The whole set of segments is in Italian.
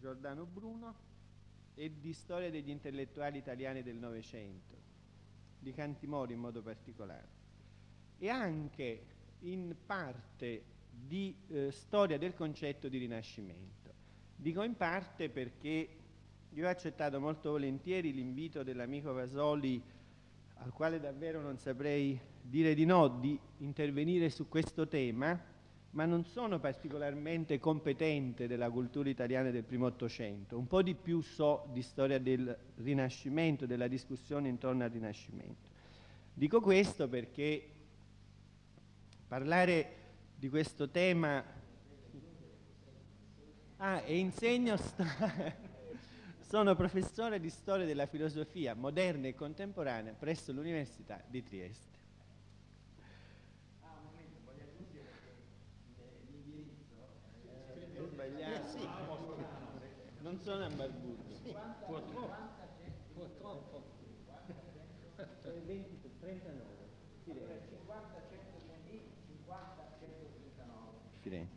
Giordano Bruno e di storia degli intellettuali italiani del Novecento, di Cantimori in modo particolare, e anche in parte di storia del concetto di Rinascimento. Dico in parte perché io ho accettato molto volentieri l'invito dell'amico Vasoli, al quale davvero non saprei dire di no, di intervenire su questo tema, ma non sono particolarmente competente della cultura italiana del primo Ottocento. Un po' di più so di storia del Rinascimento, della discussione intorno al Rinascimento. Dico questo perché parlare di questo tema... e insegno sono professore di storia della filosofia moderna e contemporanea presso l'Università di Trieste. Un momento, voglio aggiungere che l'indirizzo È sbagliato. sì. Non sono a Barbuto. Sì, purtroppo. 39. Firenze. 50 100 50 139. Firenze.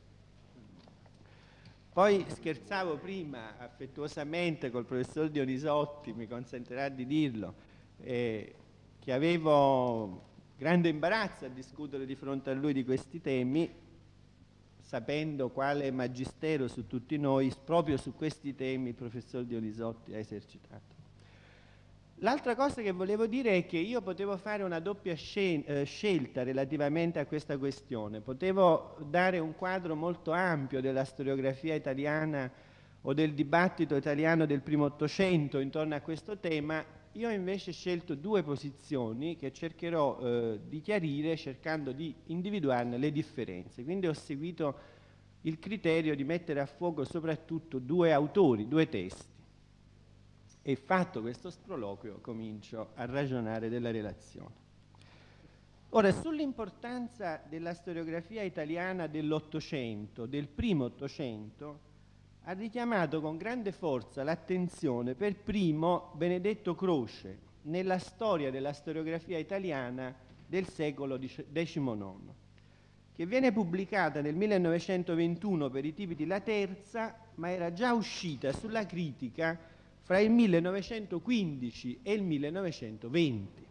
Poi scherzavo prima affettuosamente col professor Dionisotti, mi consentirà di dirlo, che avevo grande imbarazzo a discutere di fronte a lui di questi temi, sapendo quale magistero su tutti noi, proprio su questi temi, il professor Dionisotti ha esercitato. L'altra cosa che volevo dire è che io potevo fare una doppia scelta relativamente a questa questione. Potevo dare un quadro molto ampio della storiografia italiana o del dibattito italiano del primo Ottocento intorno a questo tema. Io invece ho scelto due posizioni che cercherò di chiarire cercando di individuarne le differenze. Quindi ho seguito il criterio di mettere a fuoco soprattutto due autori, due testi. E fatto questo sproloquio comincio a ragionare della relazione. Ora, sull'importanza della storiografia italiana dell'Ottocento, del primo Ottocento, ha richiamato con grande forza l'attenzione per primo Benedetto Croce nella storia della storiografia italiana del secolo XIX, che viene pubblicata nel 1921 per i tipi di La Terza, ma era già uscita sulla Critica fra il 1915 e il 1920.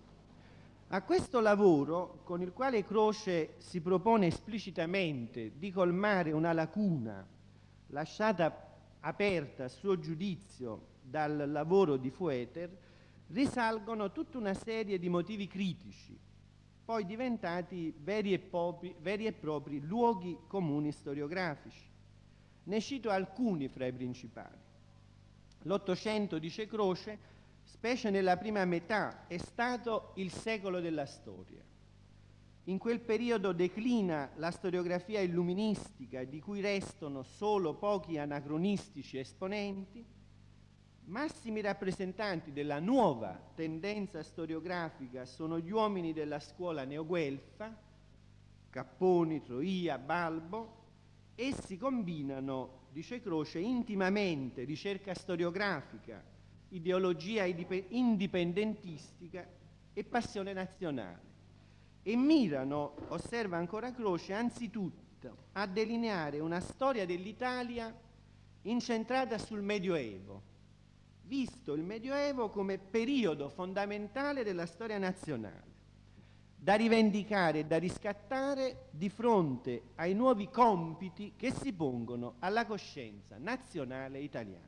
A questo lavoro, con il quale Croce si propone esplicitamente di colmare una lacuna lasciata aperta a suo giudizio dal lavoro di Feueter, risalgono tutta una serie di motivi critici, poi diventati veri e propri luoghi comuni storiografici. Ne cito alcuni fra i principali. L'Ottocento, dice Croce, specie nella prima metà, è stato il secolo della storia. In quel periodo declina la storiografia illuministica, di cui restano solo pochi anacronistici esponenti. Massimi rappresentanti della nuova tendenza storiografica sono gli uomini della scuola neoguelfa, Capponi, Troia, Balbo. Essi combinano, dice Croce, intimamente ricerca storiografica, ideologia indipendentistica e passione nazionale e mirano, osserva ancora Croce, anzitutto a delineare una storia dell'Italia incentrata sul Medioevo, visto il Medioevo come periodo fondamentale della storia nazionale, da rivendicare e da riscattare di fronte ai nuovi compiti che si pongono alla coscienza nazionale italiana.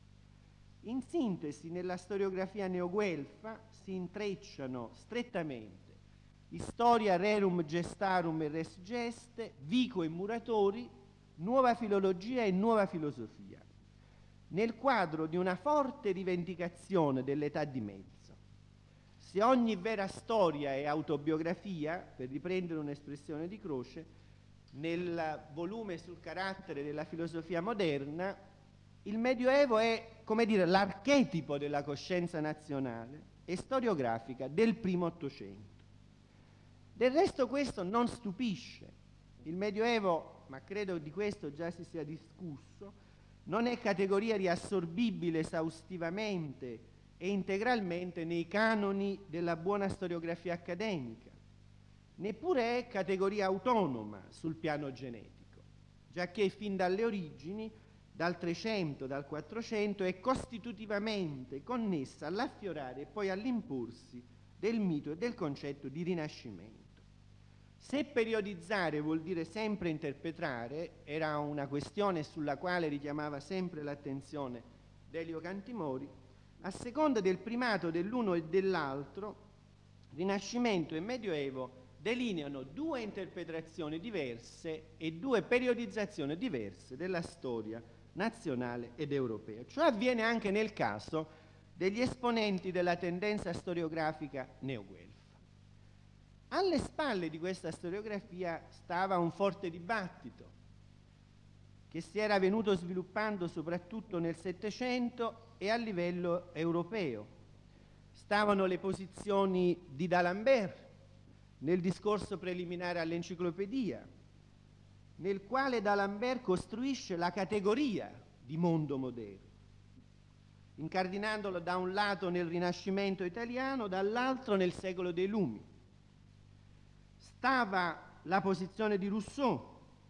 In sintesi, nella storiografia neoguelfa si intrecciano strettamente Historia rerum gestarum e res geste, Vico e Muratori, nuova filologia e nuova filosofia, nel quadro di una forte rivendicazione dell'età di mezzo. Se ogni vera storia è autobiografia, per riprendere un'espressione di Croce, nel volume sul carattere della filosofia moderna, il Medioevo è, come dire, l'archetipo della coscienza nazionale e storiografica del primo Ottocento. Del resto questo non stupisce. Il Medioevo, ma credo di questo già si sia discusso, non è categoria riassorbibile esaustivamente e integralmente nei canoni della buona storiografia accademica, neppure è categoria autonoma sul piano genetico, giacché fin dalle origini dal 300, dal 400, è costitutivamente connessa all'affiorare e poi all'imporsi del mito e del concetto di rinascimento. Se periodizzare vuol dire sempre interpretare, era una questione sulla quale richiamava sempre l'attenzione Delio Cantimori, a seconda del primato dell'uno e dell'altro, Rinascimento e Medioevo delineano due interpretazioni diverse e due periodizzazioni diverse della storia nazionale ed europea. Ciò avviene anche nel caso degli esponenti della tendenza storiografica neoguelfa. Alle spalle di questa storiografia stava un forte dibattito che si era venuto sviluppando soprattutto nel Settecento e a livello europeo. Stavano le posizioni di D'Alembert nel discorso preliminare all'enciclopedia, nel quale D'Alembert costruisce la categoria di mondo moderno, incardinandolo da un lato nel Rinascimento italiano, dall'altro nel secolo dei Lumi. Stava la posizione di Rousseau,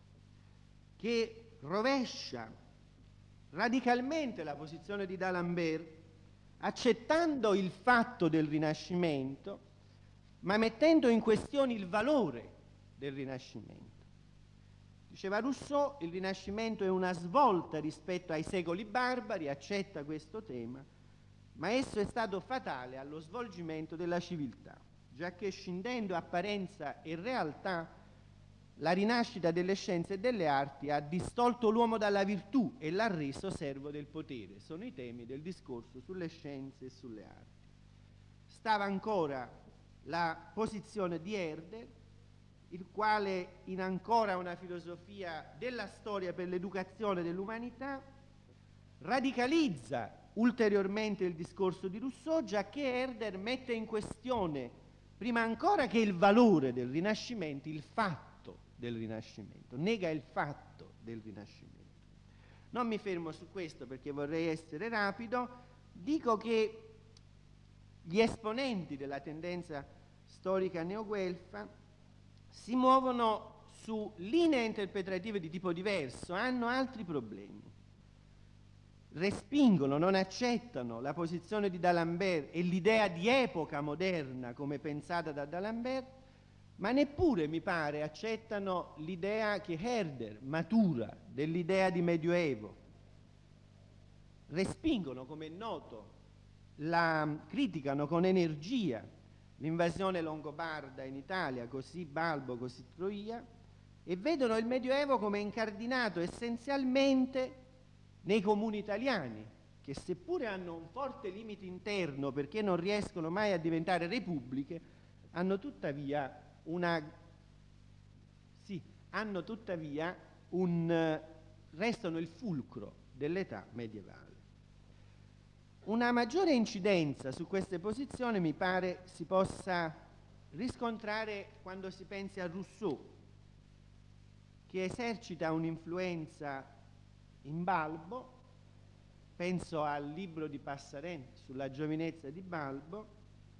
che rovescia radicalmente la posizione di D'Alembert, accettando il fatto del Rinascimento, ma mettendo in questione il valore del Rinascimento. Diceva Rousseau, il Rinascimento è una svolta rispetto ai secoli barbari, accetta questo tema, ma esso è stato fatale allo svolgimento della civiltà, giacché scindendo apparenza e realtà, la rinascita delle scienze e delle arti ha distolto l'uomo dalla virtù e l'ha reso servo del potere. Sono i temi del discorso sulle scienze e sulle arti. Stava ancora la posizione di Herder, il quale in ancora una filosofia della storia per l'educazione dell'umanità radicalizza ulteriormente il discorso di Rousseau, giacché Herder mette in questione, prima ancora che il valore del Rinascimento, il fatto del Rinascimento, nega il fatto del Rinascimento. Non mi fermo su questo perché vorrei essere rapido, dico che gli esponenti della tendenza storica neoguelfa si muovono su linee interpretative di tipo diverso, hanno altri problemi. Respingono, non accettano la posizione di D'Alembert e l'idea di epoca moderna come pensata da D'Alembert, ma neppure, mi pare, accettano l'idea che Herder matura dell'idea di Medioevo. Respingono, come è noto, criticano con energia l'invasione longobarda in Italia, così Balbo, così Troia, e vedono il Medioevo come incardinato essenzialmente nei comuni italiani, che seppure hanno un forte limite interno perché non riescono mai a diventare repubbliche, hanno tuttavia restano il fulcro dell'età medievale. Una maggiore incidenza su queste posizioni mi pare si possa riscontrare quando si pensi a Rousseau, che esercita un'influenza in Balbo. Penso al libro di Passerin sulla giovinezza di Balbo,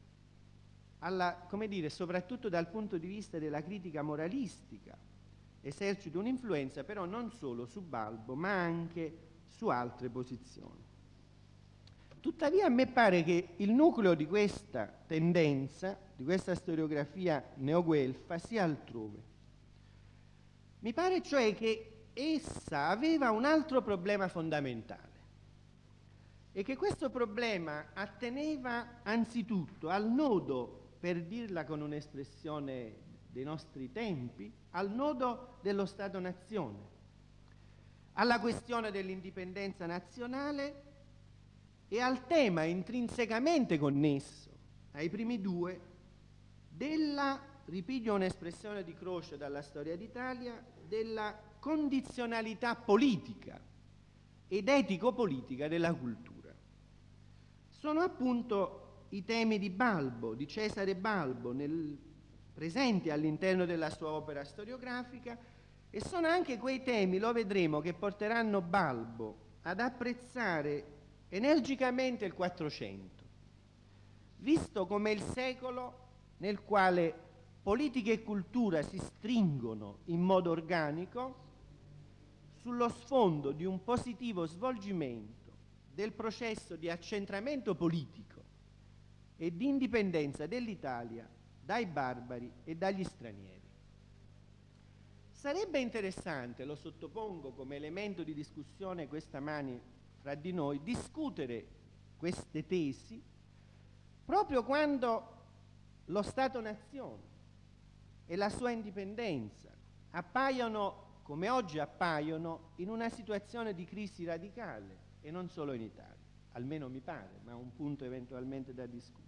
soprattutto dal punto di vista della critica moralistica, esercita un'influenza però non solo su Balbo, ma anche su altre posizioni. Tuttavia a me pare che il nucleo di questa tendenza, di questa storiografia neoguelfa, sia altrove. Mi pare cioè che essa aveva un altro problema fondamentale, e che questo problema atteneva anzitutto al nodo, per dirla con un'espressione dei nostri tempi, al nodo dello Stato-nazione, alla questione dell'indipendenza nazionale e al tema intrinsecamente connesso ai primi due della, ripiglio un'espressione di Croce dalla Storia d'Italia, della condizionalità politica ed etico-politica della cultura. Sono appunto i temi di Balbo, di Cesare Balbo, presenti all'interno della sua opera storiografica, e sono anche quei temi, lo vedremo, che porteranno Balbo ad apprezzare energicamente il Quattrocento, visto come il secolo nel quale politica e cultura si stringono in modo organico sullo sfondo di un positivo svolgimento del processo di accentramento politico e di indipendenza dell'Italia dai barbari e dagli stranieri. Sarebbe interessante, lo sottopongo come elemento di discussione questa mani fra di noi, discutere queste tesi proprio quando lo Stato-nazione e la sua indipendenza appaiono, come oggi appaiono, in una situazione di crisi radicale, e non solo in Italia, almeno mi pare, ma è un punto eventualmente da discutere.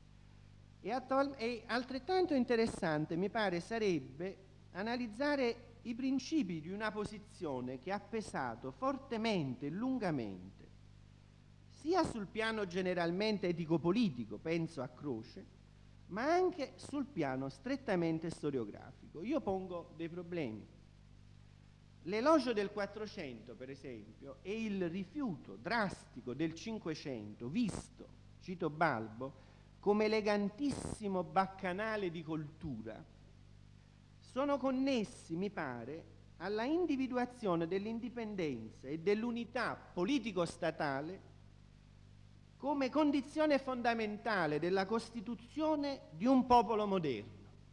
E altrettanto interessante mi pare sarebbe analizzare i principi di una posizione che ha pesato fortemente e lungamente sia sul piano generalmente etico-politico, penso a Croce, ma anche sul piano strettamente storiografico. Io pongo dei problemi. L'elogio del 400, per esempio, e il rifiuto drastico del 500, visto, cito Balbo, come elegantissimo baccanale di coltura, sono connessi, mi pare, alla individuazione dell'indipendenza e dell'unità politico-statale come condizione fondamentale della costituzione di un popolo moderno.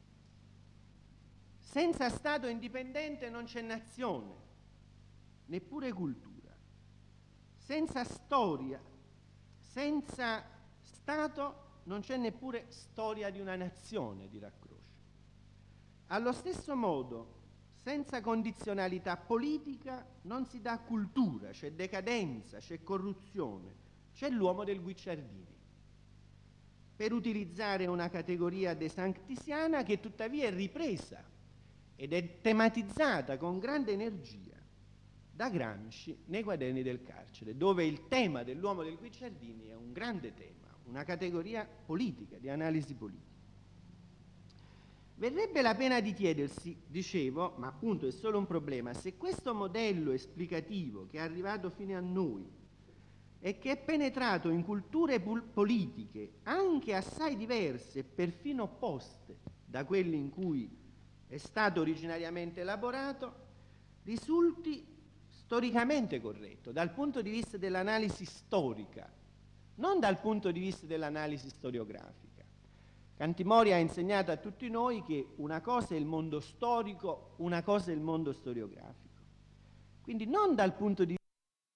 Senza Stato indipendente non c'è nazione, neppure cultura. Senza storia, senza Stato non c'è neppure storia di una nazione, dirà Croce. Allo stesso modo, senza condizionalità politica non si dà cultura, c'è decadenza, c'è corruzione, c'è l'uomo del Guicciardini, per utilizzare una categoria desanctisiana che tuttavia è ripresa ed è tematizzata con grande energia da Gramsci nei Quaderni del carcere, dove il tema dell'uomo del Guicciardini è un grande tema, una categoria politica, di analisi politica. Verrebbe la pena di chiedersi, dicevo, ma appunto è solo un problema, se questo modello esplicativo che è arrivato fino a noi e che è penetrato in culture politiche anche assai diverse e perfino opposte da quelle in cui è stato originariamente elaborato, risulti storicamente corretto dal punto di vista dell'analisi storica, non dal punto di vista dell'analisi storiografica. Cantimori ha insegnato a tutti noi che una cosa è il mondo storico, una cosa è il mondo storiografico. Quindi non dal punto di vista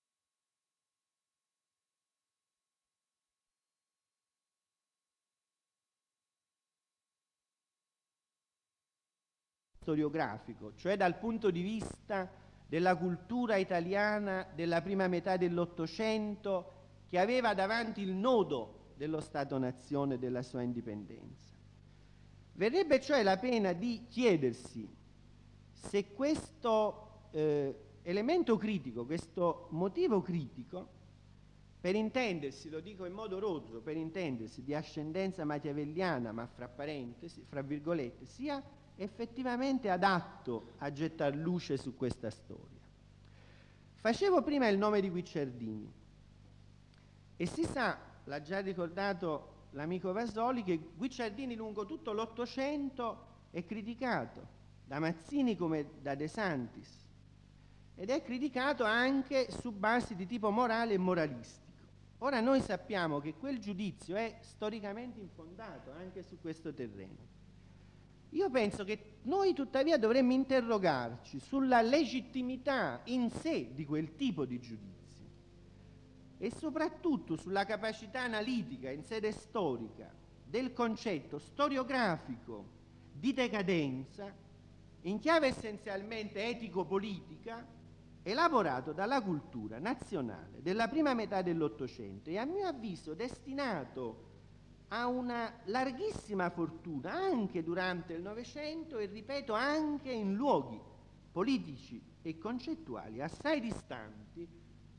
storiografico, cioè dal punto di vista della cultura italiana della prima metà dell'Ottocento, che aveva davanti il nodo dello Stato-nazione e della sua indipendenza. Verrebbe cioè la pena di chiedersi se questo elemento critico, questo motivo critico, per intendersi, lo dico in modo rozzo, per intendersi di ascendenza machiavelliana, ma fra parentesi, fra virgolette, sia effettivamente adatto a gettar luce su questa storia. Facevo prima il nome di Guicciardini e si sa, l'ha già ricordato l'amico Vasoli, che Guicciardini lungo tutto l'Ottocento è criticato da Mazzini come da De Santis ed è criticato anche su basi di tipo morale e moralistico. Ora noi sappiamo che quel giudizio è storicamente infondato anche su questo terreno. Io penso che noi tuttavia dovremmo interrogarci sulla legittimità in sé di quel tipo di giudizio e soprattutto sulla capacità analitica in sede storica del concetto storiografico di decadenza in chiave essenzialmente etico-politica elaborato dalla cultura nazionale della prima metà dell'Ottocento e a mio avviso destinato a una larghissima fortuna anche durante il Novecento e, ripeto, anche in luoghi politici e concettuali assai distanti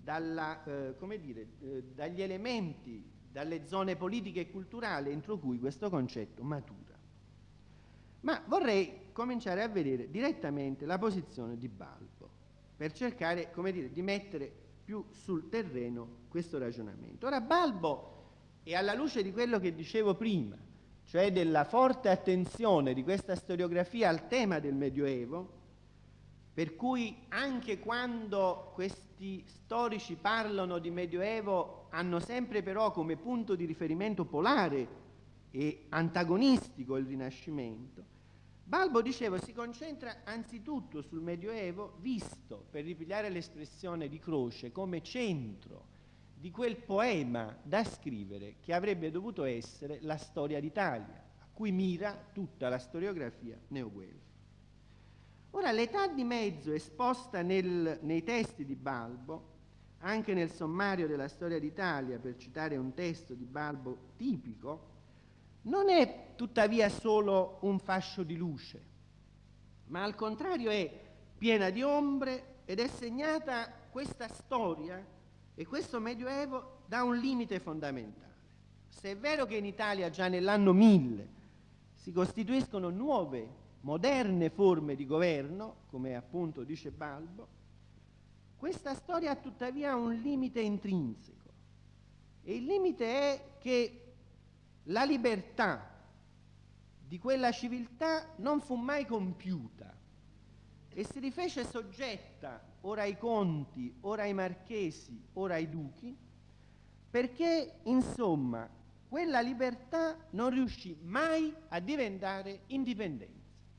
dagli elementi, dalle zone politiche e culturali entro cui questo concetto matura. Ma vorrei cominciare a vedere direttamente la posizione di Balbo per cercare, di mettere più sul terreno questo ragionamento. Ora, Balbo, e alla luce di quello che dicevo prima, cioè della forte attenzione di questa storiografia al tema del Medioevo, per cui anche quando questi storici parlano di Medioevo hanno sempre però come punto di riferimento polare e antagonistico il Rinascimento, Balbo, dicevo, si concentra anzitutto sul Medioevo visto, per ripigliare l'espressione di Croce, come centro di quel poema da scrivere che avrebbe dovuto essere la storia d'Italia, a cui mira tutta la storiografia neoguelfa. Ora, l'età di mezzo esposta nei testi di Balbo, anche nel sommario della storia d'Italia, per citare un testo di Balbo tipico, non è tuttavia solo un fascio di luce, ma al contrario è piena di ombre ed è segnata questa storia e questo Medioevo da un limite fondamentale. Se è vero che in Italia già nell'anno 1000 si costituiscono nuove moderne forme di governo, come appunto dice Balbo, questa storia ha tuttavia un limite intrinseco, e il limite è che la libertà di quella civiltà non fu mai compiuta e si rifece soggetta ora ai conti, ora ai marchesi, ora ai duchi, perché insomma quella libertà non riuscì mai a diventare indipendenza.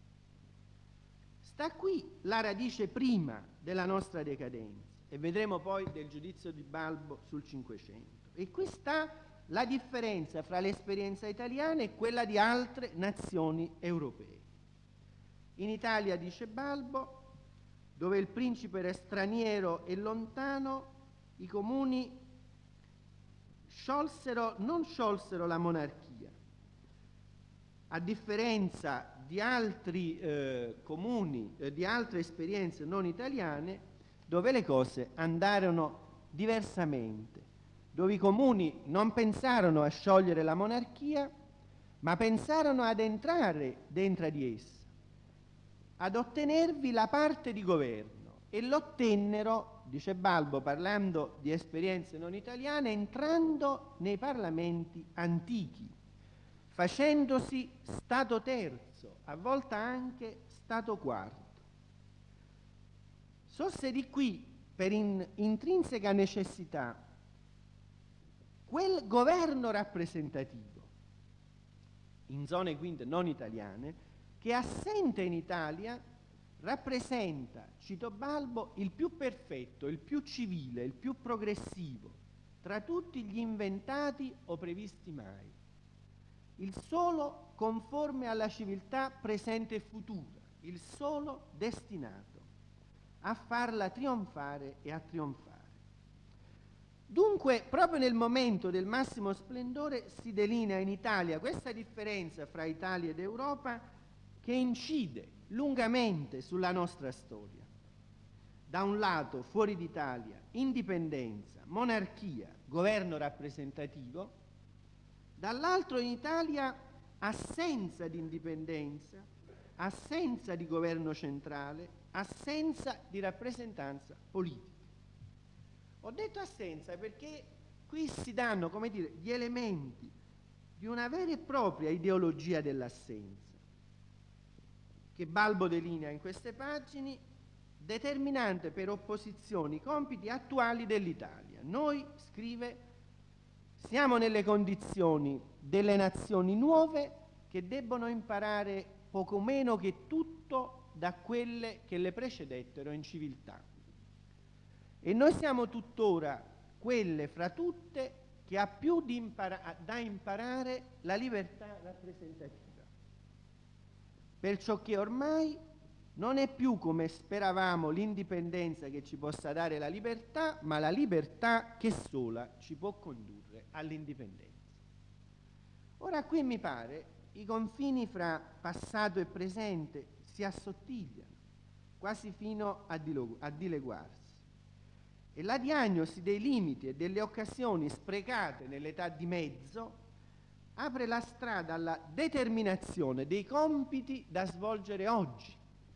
Sta qui la radice prima della nostra decadenza, e vedremo poi del giudizio di Balbo sul Cinquecento. E qui sta la differenza fra l'esperienza italiana e quella di altre nazioni europee. In Italia, dice Balbo, dove il principe era straniero e lontano, i comuni non sciolsero la monarchia, a differenza di altri comuni, di altre esperienze non italiane, dove le cose andarono diversamente, dove i comuni non pensarono a sciogliere la monarchia, ma pensarono ad entrare dentro di essa, ad ottenervi la parte di governo, e l'ottennero, dice Balbo parlando di esperienze non italiane, entrando nei parlamenti antichi, facendosi stato terzo, a volte anche stato quarto. Sorse di qui, per intrinseca necessità, quel governo rappresentativo, in zone quindi non italiane, che assente in Italia rappresenta, cito Balbo, il più perfetto, il più civile, il più progressivo, tra tutti gli inventati o previsti mai, il solo conforme alla civiltà presente e futura, il solo destinato a farla trionfare e a trionfare. Dunque, proprio nel momento del massimo splendore si delinea in Italia questa differenza fra Italia ed Europa che incide lungamente sulla nostra storia. Da un lato, fuori d'Italia, indipendenza, monarchia, governo rappresentativo; dall'altro, in Italia, assenza di indipendenza, assenza di governo centrale, assenza di rappresentanza politica. Ho detto assenza perché qui si danno, come dire, gli elementi di una vera e propria ideologia dell'assenza, che Balbo delinea in queste pagine, determinante per opposizioni, compiti attuali dell'Italia. Noi, scrive, siamo nelle condizioni delle nazioni nuove che debbono imparare poco meno che tutto da quelle che le precedettero in civiltà. E noi siamo tuttora quelle fra tutte che ha più da imparare la libertà rappresentativa, perciò che ormai non è più, come speravamo, l'indipendenza che ci possa dare la libertà, ma la libertà che sola ci può condurre all'indipendenza. Ora qui mi pare i confini fra passato e presente si assottigliano, quasi fino a dileguarsi. E la diagnosi dei limiti e delle occasioni sprecate nell'età di mezzo apre la strada alla determinazione dei compiti da svolgere oggi.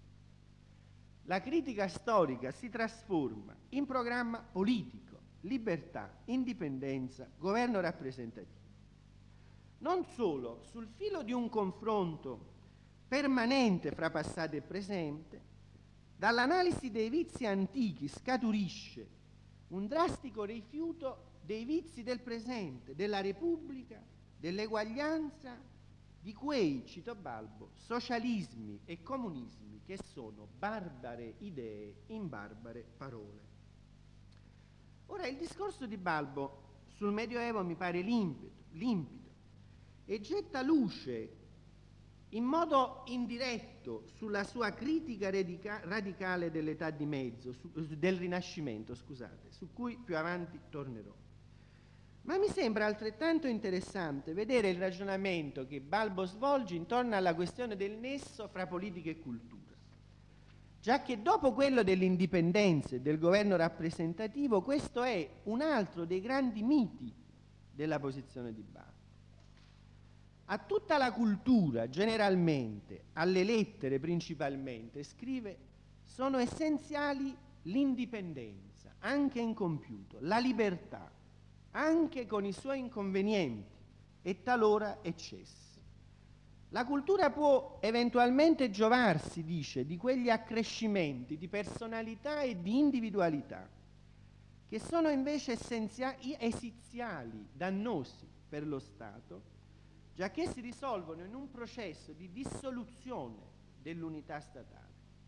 La critica storica si trasforma in programma politico, libertà, indipendenza, governo rappresentativo. Non solo, sul filo di un confronto permanente fra passato e presente, Dall'analisi dei vizi antichi scaturisce un drastico rifiuto dei vizi del presente, della Repubblica, dell'eguaglianza, di quei, cito Balbo, socialismi e comunismi che sono barbare idee in barbare parole. Ora, il discorso di Balbo sul Medioevo mi pare limpido e getta luce in modo indiretto sulla sua critica radicale dell'età di mezzo, del Rinascimento, scusate, su cui più avanti tornerò. Ma mi sembra altrettanto interessante vedere il ragionamento che Balbo svolge intorno alla questione del nesso fra politica e cultura, già che dopo quello dell'indipendenza e del governo rappresentativo, questo è un altro dei grandi miti della posizione di Balbo. A tutta la cultura, generalmente, alle lettere principalmente, scrive, sono essenziali l'indipendenza, anche incompiuto, la libertà, anche con i suoi inconvenienti e talora eccessi. La cultura può eventualmente giovarsi, dice, di quegli accrescimenti di personalità e di individualità, che sono invece esiziali, dannosi per lo Stato, giacché si risolvono in un processo di dissoluzione dell'unità statale.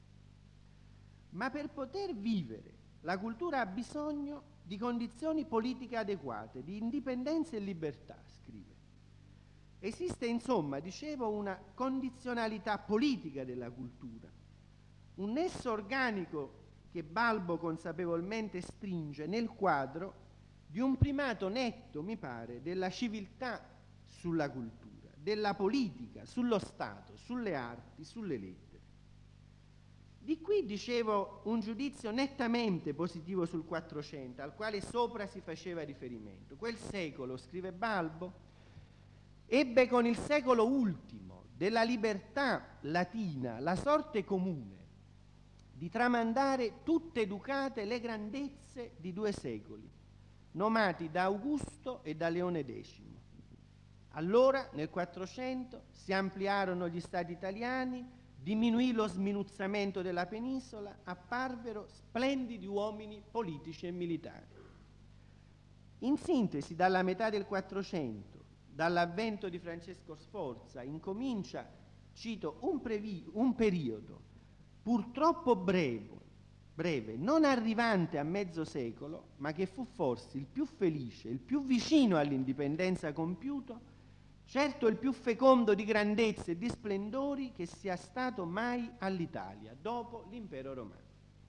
Ma per poter vivere, la cultura ha bisogno di condizioni politiche adeguate, di indipendenza e libertà, scrive. Esiste, insomma, dicevo, una condizionalità politica della cultura, un nesso organico che Balbo consapevolmente stringe nel quadro di un primato netto, mi pare, della civiltà sulla cultura, della politica, sullo Stato, sulle arti, sulle lettere. Di qui, dicevo, un giudizio nettamente positivo sul Quattrocento, al quale sopra si faceva riferimento. Quel secolo, scrive Balbo, ebbe con il secolo ultimo della libertà latina la sorte comune di tramandare tutte educate le grandezze di 2 secoli, nomati da Augusto e da Leone X. Allora, nel Quattrocento, si ampliarono gli stati italiani, diminuì lo sminuzzamento della penisola, apparvero splendidi uomini politici e militari. In sintesi, dalla metà del Quattrocento, dall'avvento di Francesco Sforza, incomincia, cito, un periodo purtroppo breve, non arrivante a mezzo secolo, ma che fu forse il più felice, il più vicino all'indipendenza compiuto, certo il più fecondo di grandezze e di splendori che sia stato mai all'Italia dopo l'impero romano.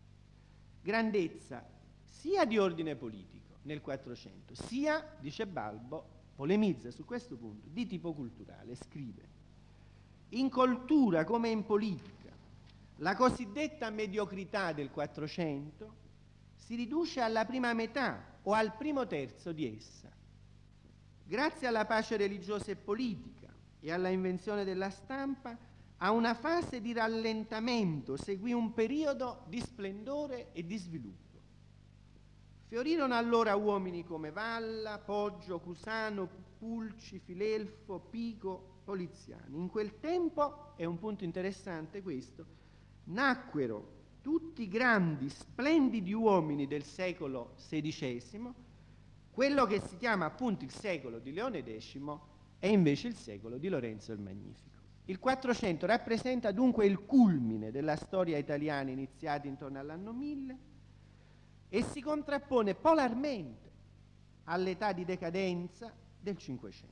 Grandezza sia di ordine politico nel Quattrocento, sia, dice Balbo, polemizza su questo punto, di tipo culturale. Scrive: in cultura come in politica, la cosiddetta mediocrità del Quattrocento si riduce alla prima metà o al primo terzo di essa. Grazie alla pace religiosa e politica e alla invenzione della stampa, a una fase di rallentamento seguì un periodo di splendore e di sviluppo. Fiorirono allora uomini come Valla, Poggio, Cusano, Pulci, Filelfo, Pico, Poliziani. In quel tempo, è un punto interessante questo, nacquero tutti grandi, splendidi uomini del secolo XVI. Quello che si chiama appunto il secolo di Leone X è invece il secolo di Lorenzo il Magnifico. Il Quattrocento rappresenta dunque il culmine della storia italiana iniziata intorno all'anno 1000 e si contrappone polarmente all'età di decadenza del Cinquecento.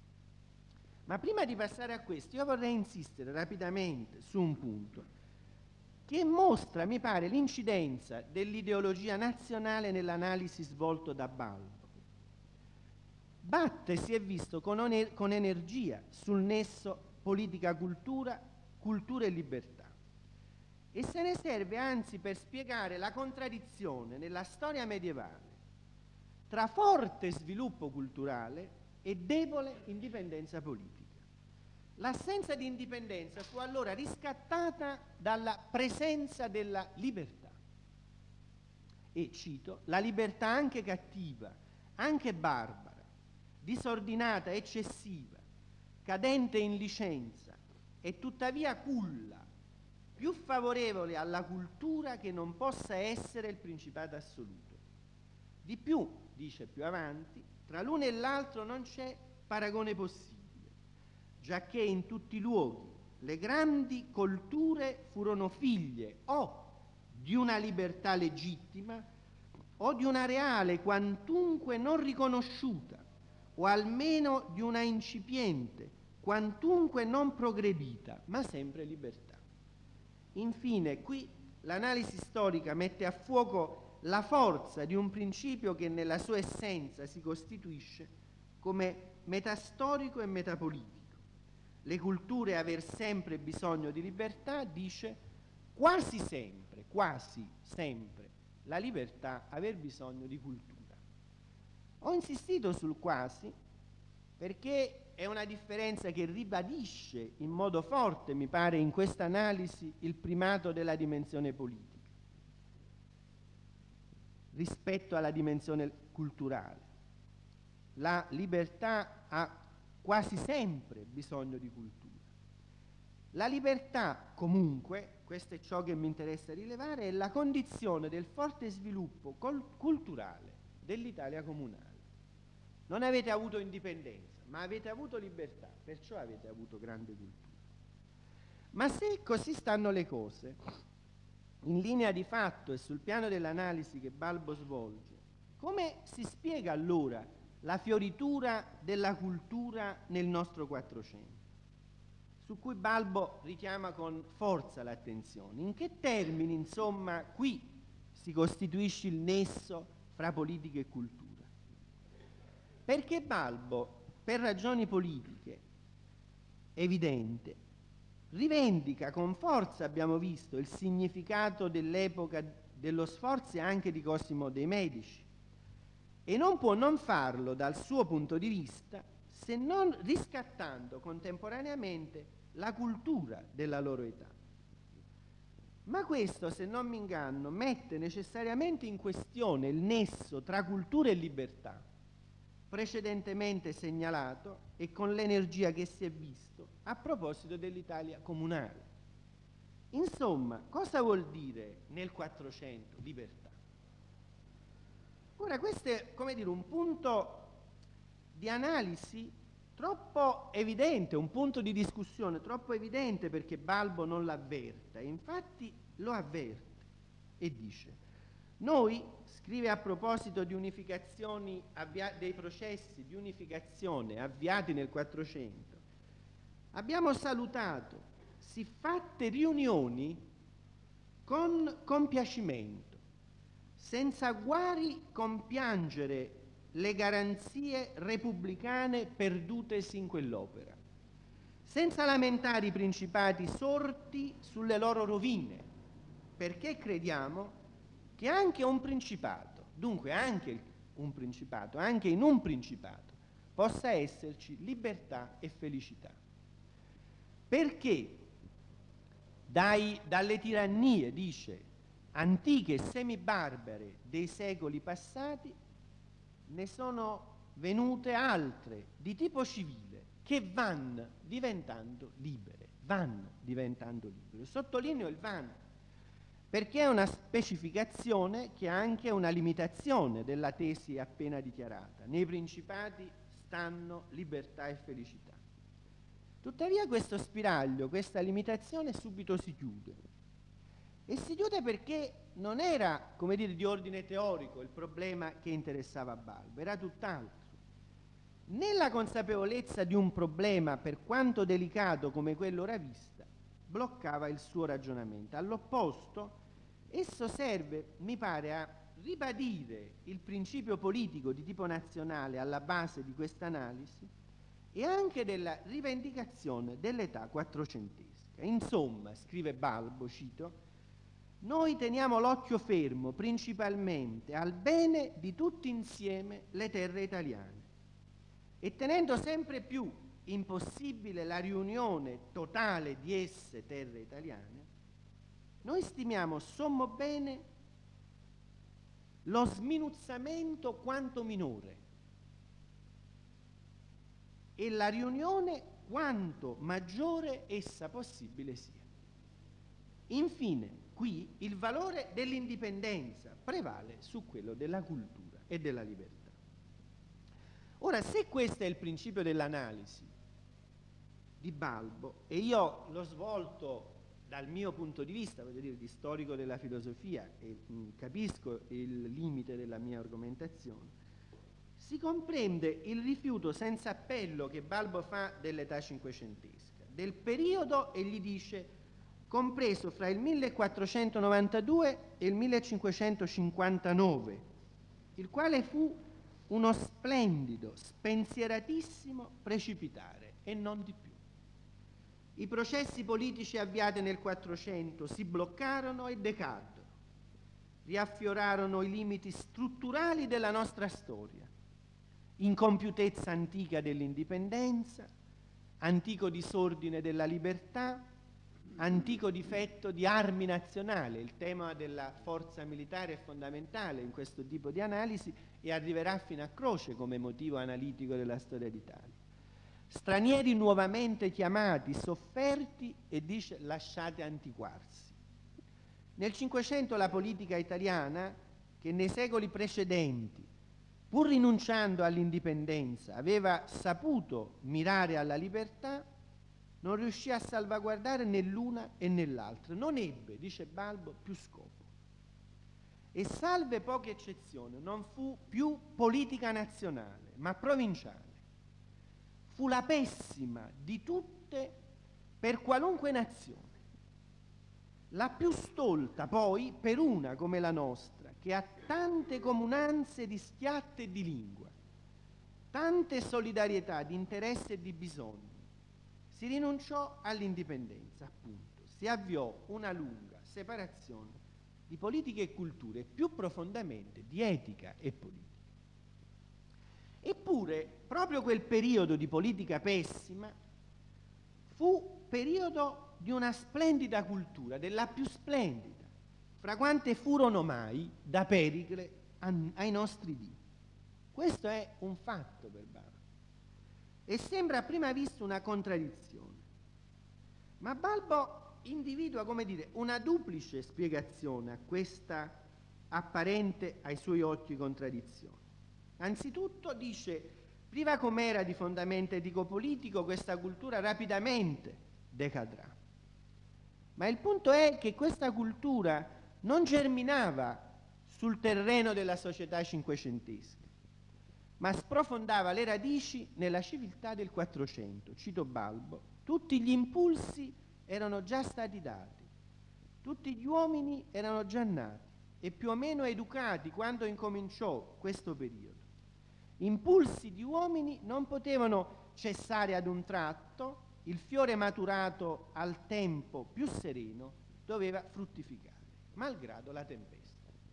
Ma prima di passare a questo, io vorrei insistere rapidamente su un punto che mostra, mi pare, l'incidenza dell'ideologia nazionale nell'analisi svolto da Balbo. Batte si è visto con energia sul nesso politica-cultura, cultura e libertà, e se ne serve anzi per spiegare la contraddizione nella storia medievale tra forte sviluppo culturale e debole indipendenza politica. L'assenza di indipendenza fu allora riscattata dalla presenza della libertà. E cito, la libertà anche cattiva, anche barbara, disordinata, eccessiva, cadente in licenza e tuttavia culla, più favorevole alla cultura che non possa essere il principato assoluto. Di più, dice più avanti, tra l'uno e l'altro non c'è paragone possibile, giacché in tutti i luoghi le grandi colture furono figlie o di una libertà legittima o di una reale, quantunque non riconosciuta, o almeno di una incipiente, quantunque non progredita, ma sempre libertà. Infine, qui l'analisi storica mette a fuoco la forza di un principio che nella sua essenza si costituisce come metastorico e metapolitico. Le culture aver sempre bisogno di libertà, dice, quasi sempre, la libertà aver bisogno di cultura. Ho insistito sul quasi perché è una differenza che ribadisce in modo forte, mi pare, in questa analisi il primato della dimensione politica rispetto alla dimensione culturale. La libertà ha quasi sempre bisogno di cultura. La libertà, comunque, questo è ciò che mi interessa rilevare, è la condizione del forte sviluppo culturale dell'Italia comunale. Non avete avuto indipendenza, ma avete avuto libertà, perciò avete avuto grande cultura. Ma se così stanno le cose, in linea di fatto e sul piano dell'analisi che Balbo svolge, come si spiega allora la fioritura della cultura nel nostro Quattrocento, su cui Balbo richiama con forza l'attenzione? In che termini, insomma, qui si costituisce il nesso fra politica e cultura? Perché Balbo, per ragioni politiche evidenti, rivendica con forza, abbiamo visto, il significato dell'epoca dello sforzo e anche di Cosimo dei Medici, e non può non farlo dal suo punto di vista se non riscattando contemporaneamente la cultura della loro età. Ma questo, se non mi inganno, mette necessariamente in questione il nesso tra cultura e libertà, precedentemente segnalato e con l'energia che si è visto a proposito dell'Italia comunale. Insomma, cosa vuol dire nel Quattrocento libertà? Ora, questo è, come dire, un punto di analisi troppo evidente, un punto di discussione troppo evidente perché Balbo non l'avverta, e infatti lo avverte e dice: noi, scrive a proposito di unificazioni, dei processi di unificazione avviati nel Quattrocento, abbiamo salutato siffatte riunioni con compiacimento, senza guari compiangere le garanzie repubblicane perdutesi in quell'opera, senza lamentare i principati sorti sulle loro rovine, perché crediamo che anche un principato, dunque anche un principato, anche in un principato, possa esserci libertà e felicità. Perché dalle tirannie, dice, antiche e semibarbare dei secoli passati, ne sono venute altre di tipo civile che vanno diventando libere. Sottolineo il vanno, perché è una specificazione che ha anche una limitazione della tesi appena dichiarata. Nei principati stanno libertà e felicità. Tuttavia questo spiraglio, questa limitazione subito si chiude. E si chiude perché non era, come dire, di ordine teorico il problema che interessava Balbo, era tutt'altro. Nella consapevolezza di un problema, per quanto delicato come quello ora vista, bloccava il suo ragionamento. All'opposto, esso serve, mi pare, a ribadire il principio politico di tipo nazionale alla base di questa analisi e anche della rivendicazione dell'età quattrocentesca. Insomma, scrive Balbo, cito, noi teniamo l'occhio fermo principalmente al bene di tutti insieme le terre italiane e tenendo sempre più impossibile la riunione totale di esse, terre italiane, noi stimiamo sommo bene lo sminuzzamento quanto minore e la riunione quanto maggiore essa possibile sia. Infine, qui il valore dell'indipendenza prevale su quello della cultura e della libertà. Ora, se questo è il principio dell'analisi di Balbo, e io l'ho svolto dal mio punto di vista, voglio dire, di storico della filosofia, e capisco il limite della mia argomentazione, si comprende il rifiuto senza appello che Balbo fa dell'età cinquecentesca, del periodo, e gli dice, compreso fra il 1492 e il 1559, il quale fu uno splendido, spensieratissimo precipitare e non di più. I processi politici avviati nel 400 si bloccarono e decaddero, riaffiorarono i limiti strutturali della nostra storia, incompiutezza antica dell'indipendenza, antico disordine della libertà, antico difetto di armi nazionali. Il tema della forza militare è fondamentale in questo tipo di analisi e arriverà fino a Croce come motivo analitico della storia d'Italia. Stranieri nuovamente chiamati, sofferti e dice lasciate antiquarsi. Nel Cinquecento la politica italiana, che nei secoli precedenti, pur rinunciando all'indipendenza, aveva saputo mirare alla libertà, non riuscì a salvaguardare né l'una e né l'altra. Non ebbe, dice Balbo, più scopo. E salve poche eccezioni, non fu più politica nazionale, ma provinciale. Fu la pessima di tutte per qualunque nazione. La più stolta poi per una come la nostra, che ha tante comunanze di schiatto e di lingua, tante solidarietà di interesse e di bisogno. Si rinunciò all'indipendenza, appunto. Si avviò una lunga separazione di politica e cultura e più profondamente di etica e politica. Eppure, proprio quel periodo di politica pessima fu periodo di una splendida cultura, della più splendida, fra quante furono mai da Pericle ai nostri dì. Questo è un fatto per Balbo e sembra a prima vista una contraddizione, ma Balbo individua, come dire, una duplice spiegazione a questa apparente ai suoi occhi contraddizione. Anzitutto dice, priva com'era di fondamento etico-politico, questa cultura rapidamente decadrà. Ma il punto è che questa cultura non germinava sul terreno della società cinquecentesca, ma sprofondava le radici nella civiltà del Quattrocento. Cito Balbo, tutti gli impulsi erano già stati dati, tutti gli uomini erano già nati e più o meno educati quando incominciò questo periodo. Impulsi di uomini non potevano cessare ad un tratto, il fiore maturato al tempo più sereno doveva fruttificare, malgrado la tempesta.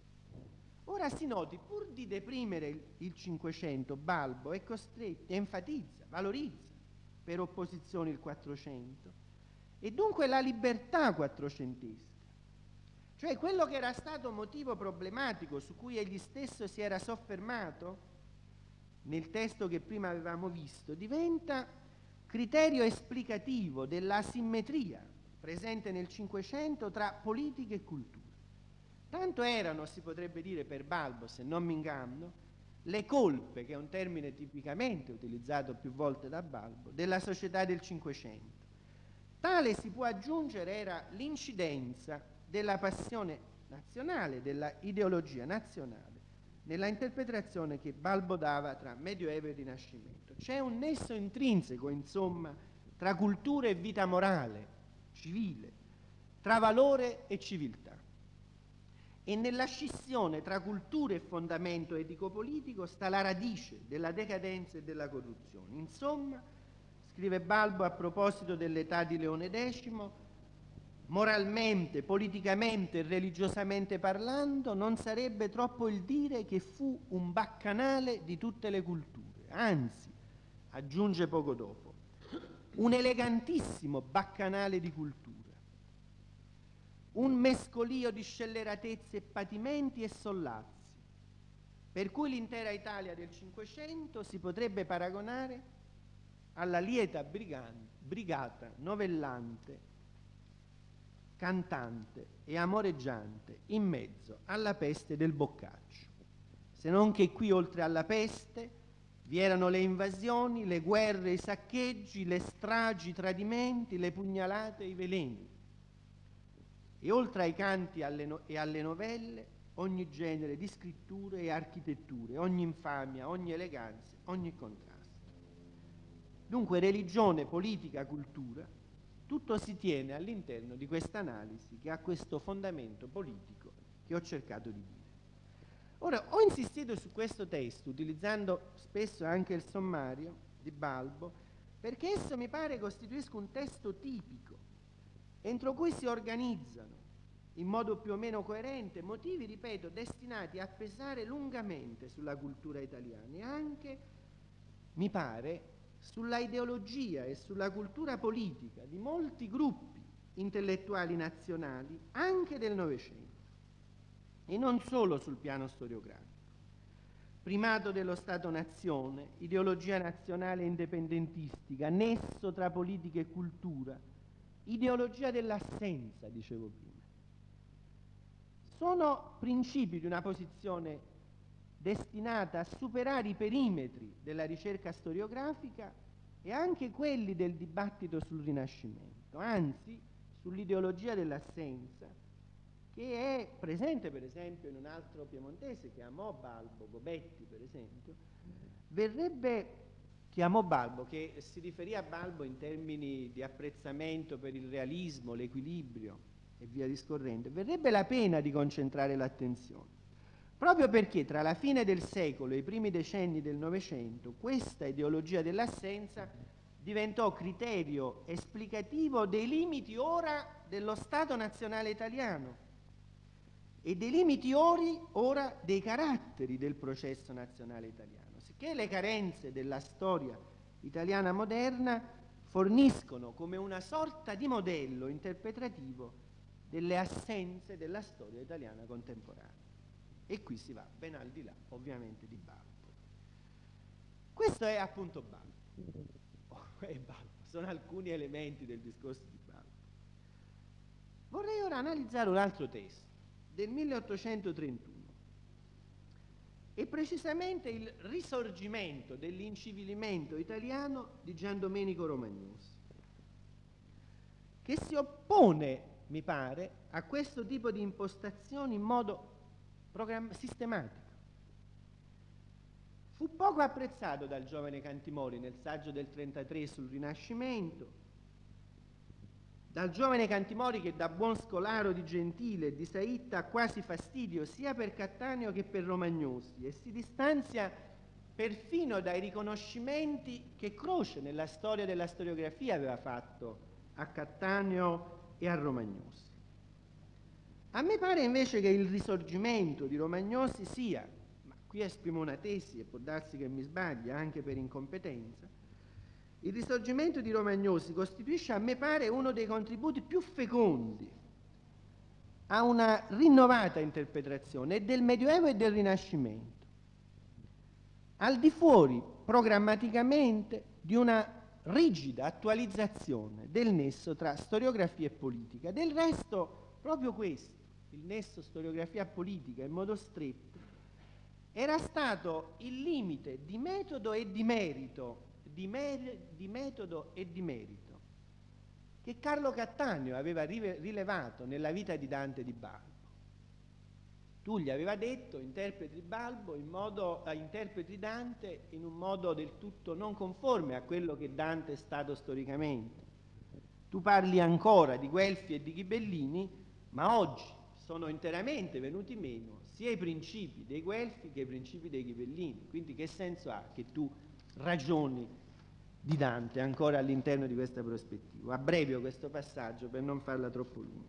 Ora si noti, pur di deprimere il Cinquecento, Balbo è costretto, enfatizza, valorizza per opposizione il Quattrocento e dunque la libertà quattrocentesca, cioè quello che era stato motivo problematico su cui egli stesso si era soffermato nel testo che prima avevamo visto, diventa criterio esplicativo dell'asimmetria presente nel Cinquecento tra politica e cultura. Tanto erano, si potrebbe dire per Balbo, se non mi inganno, le colpe, che è un termine tipicamente utilizzato più volte da Balbo, della società del Cinquecento. Tale, si può aggiungere, era l'incidenza della passione nazionale, della ideologia nazionale, nella interpretazione che Balbo dava tra Medioevo e Rinascimento. C'è un nesso intrinseco, insomma, tra cultura e vita morale, civile, tra valore e civiltà. E nella scissione tra cultura e fondamento etico-politico sta la radice della decadenza e della corruzione. Insomma, scrive Balbo a proposito dell'età di Leone X, moralmente, politicamente e religiosamente parlando, non sarebbe troppo il dire che fu un baccanale di tutte le culture. Anzi, aggiunge poco dopo, un elegantissimo baccanale di cultura, un mescolio di scelleratezze e patimenti e sollazzi, per cui l'intera Italia del Cinquecento si potrebbe paragonare alla lieta brigata novellante cantante e amoreggiante in mezzo alla peste del Boccaccio. Se non che qui, oltre alla peste, vi erano le invasioni, le guerre, i saccheggi, le stragi, i tradimenti, le pugnalate e i veleni. E oltre ai canti e alle novelle, ogni genere di scritture e architetture, ogni infamia, ogni eleganza, ogni contrasto. Dunque religione, politica, cultura, tutto si tiene all'interno di questa analisi che ha questo fondamento politico che ho cercato di dire. Ora, ho insistito su questo testo, utilizzando spesso anche il sommario di Balbo, perché esso mi pare costituisca un testo tipico, entro cui si organizzano in modo più o meno coerente motivi, ripeto, destinati a pesare lungamente sulla cultura italiana e anche, mi pare, sulla ideologia e sulla cultura politica di molti gruppi intellettuali nazionali, anche del Novecento, e non solo sul piano storiografico. Primato dello Stato-nazione, ideologia nazionale indipendentistica, nesso tra politica e cultura, ideologia dell'assenza, dicevo prima. Sono principi di una posizione destinata a superare i perimetri della ricerca storiografica e anche quelli del dibattito sul Rinascimento, anzi sull'ideologia dell'assenza, che è presente per esempio in un altro piemontese che amò Balbo, Gobetti per esempio, che amò Balbo, che si riferì a Balbo in termini di apprezzamento per il realismo, l'equilibrio e via discorrendo. Verrebbe la pena di concentrare l'attenzione, proprio perché tra la fine del secolo e i primi decenni del Novecento questa ideologia dell'assenza diventò criterio esplicativo dei limiti ora dello Stato nazionale italiano e dei limiti ora dei caratteri del processo nazionale italiano, sicché le carenze della storia italiana moderna forniscono come una sorta di modello interpretativo delle assenze della storia italiana contemporanea. E qui si va ben al di là, ovviamente, di Balbo. Questo è appunto Balbo. Sono alcuni elementi del discorso di Balbo. Vorrei ora analizzare un altro testo del 1831 e precisamente il risorgimento dell'incivilimento italiano di Gian Domenico Romagnosi, che si oppone, mi pare, a questo tipo di impostazioni in modo sistematico. Fu poco apprezzato dal giovane Cantimori nel saggio del 33 sul Rinascimento, dal giovane Cantimori che da buon scolaro di Gentile e di Saitta ha quasi fastidio sia per Cattaneo che per Romagnosi e si distanzia perfino dai riconoscimenti che Croce nella storia della storiografia aveva fatto a Cattaneo e a Romagnosi. A me pare invece che il risorgimento di Romagnosi sia, ma qui esprimo una tesi e può darsi che mi sbagli anche per incompetenza, il risorgimento di Romagnosi costituisce, a me pare, uno dei contributi più fecondi a una rinnovata interpretazione del Medioevo e del Rinascimento, al di fuori programmaticamente di una rigida attualizzazione del nesso tra storiografia e politica. Del resto, proprio questo, il nesso storiografia-politica in modo stretto, era stato il limite di metodo e di merito, di metodo e di merito, che Carlo Cattaneo aveva rilevato nella vita di Dante di Balbo. Tu gli aveva detto, interpreti Balbo interpreti Dante in un modo del tutto non conforme a quello che Dante è stato storicamente. Tu parli ancora di Guelfi e di Ghibellini, ma oggi sono interamente venuti meno sia i principi dei Guelfi che i principi dei Ghibellini. Quindi che senso ha che tu ragioni di Dante ancora all'interno di questa prospettiva? Abbrevio questo passaggio per non farla troppo lunga.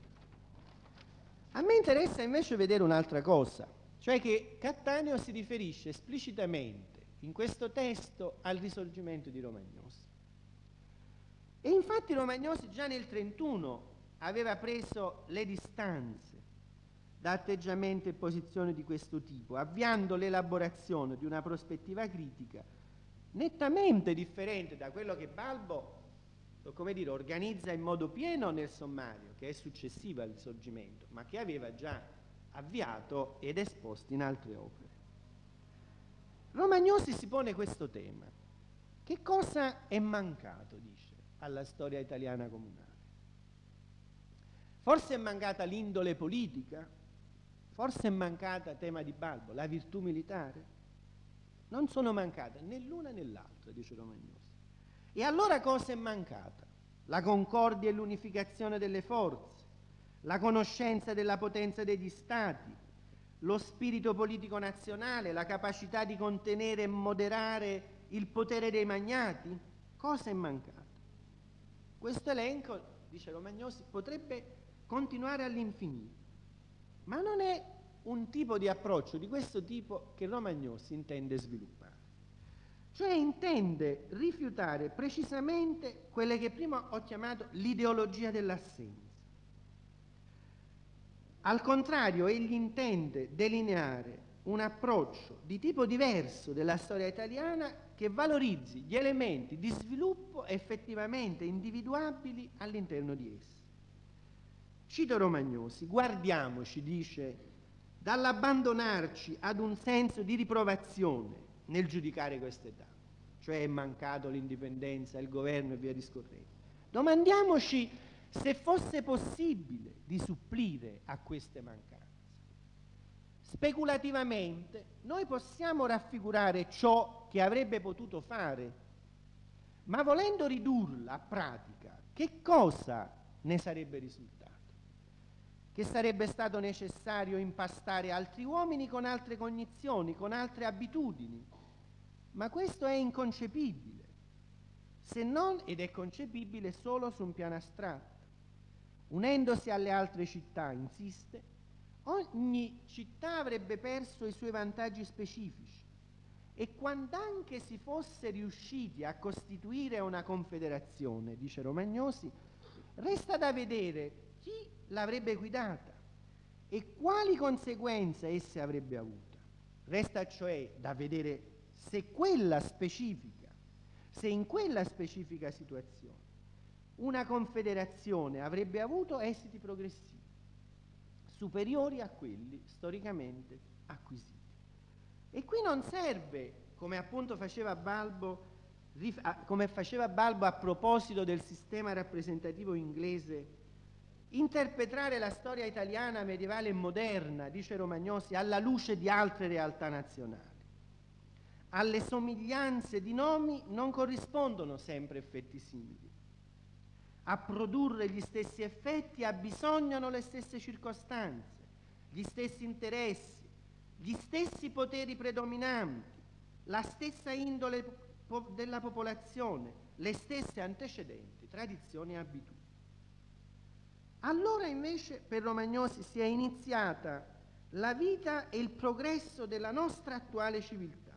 A me interessa invece vedere un'altra cosa, cioè che Cattaneo si riferisce esplicitamente in questo testo al risorgimento di Romagnosi. E infatti Romagnosi già nel 1931 aveva preso le distanze da atteggiamenti e posizioni di questo tipo, avviando l'elaborazione di una prospettiva critica nettamente differente da quello che Balbo come dire, organizza in modo pieno nel sommario, che è successivo al Risorgimento, ma che aveva già avviato ed esposto in altre opere. Romagnosi si pone questo tema. Che cosa è mancato, dice, alla storia italiana comunale? Forse è mancata l'indole politica? Forse è mancata, tema di Balbo, la virtù militare? Non sono mancate né l'una né l'altra, dice Romagnosi. E allora cosa è mancata? La concordia e l'unificazione delle forze, la conoscenza della potenza degli stati, lo spirito politico nazionale, la capacità di contenere e moderare il potere dei magnati? Cosa è mancato? Questo elenco, dice Romagnosi, potrebbe continuare all'infinito, ma non è un tipo di approccio di questo tipo che Romagnosi intende sviluppare. Cioè intende rifiutare precisamente quelle che prima ho chiamato l'ideologia dell'assenza. Al contrario, egli intende delineare un approccio di tipo diverso della storia italiana che valorizzi gli elementi di sviluppo effettivamente individuabili all'interno di essi. Cito Romagnosi: guardiamoci, dice, dall'abbandonarci ad un senso di riprovazione nel giudicare quest'età, cioè è mancato l'indipendenza, il governo e via discorrendo. Domandiamoci se fosse possibile di supplire a queste mancanze. Speculativamente noi possiamo raffigurare ciò che avrebbe potuto fare, ma volendo ridurla a pratica, che cosa ne sarebbe risultato? Che sarebbe stato necessario impastare altri uomini con altre cognizioni, con altre abitudini. Ma questo è inconcepibile, se non, ed è concepibile solo su un piano astratto. Unendosi alle altre città, insiste, ogni città avrebbe perso i suoi vantaggi specifici e quand'anche si fosse riusciti a costituire una confederazione, dice Romagnosi, resta da vedere chi l'avrebbe guidata e quali conseguenze essa avrebbe avuto. Resta cioè da vedere se in quella specifica situazione una confederazione avrebbe avuto esiti progressivi superiori a quelli storicamente acquisiti. E qui non serve, come appunto faceva Balbo a proposito del sistema rappresentativo inglese, interpretare la storia italiana medievale e moderna, dice Romagnosi, alla luce di altre realtà nazionali. Alle somiglianze di nomi non corrispondono sempre effetti simili. A produrre gli stessi effetti abbisognano le stesse circostanze, gli stessi interessi, gli stessi poteri predominanti, la stessa indole della popolazione, le stesse antecedenti tradizioni e abitudini. Allora invece per Romagnosi si è iniziata la vita e il progresso della nostra attuale civiltà.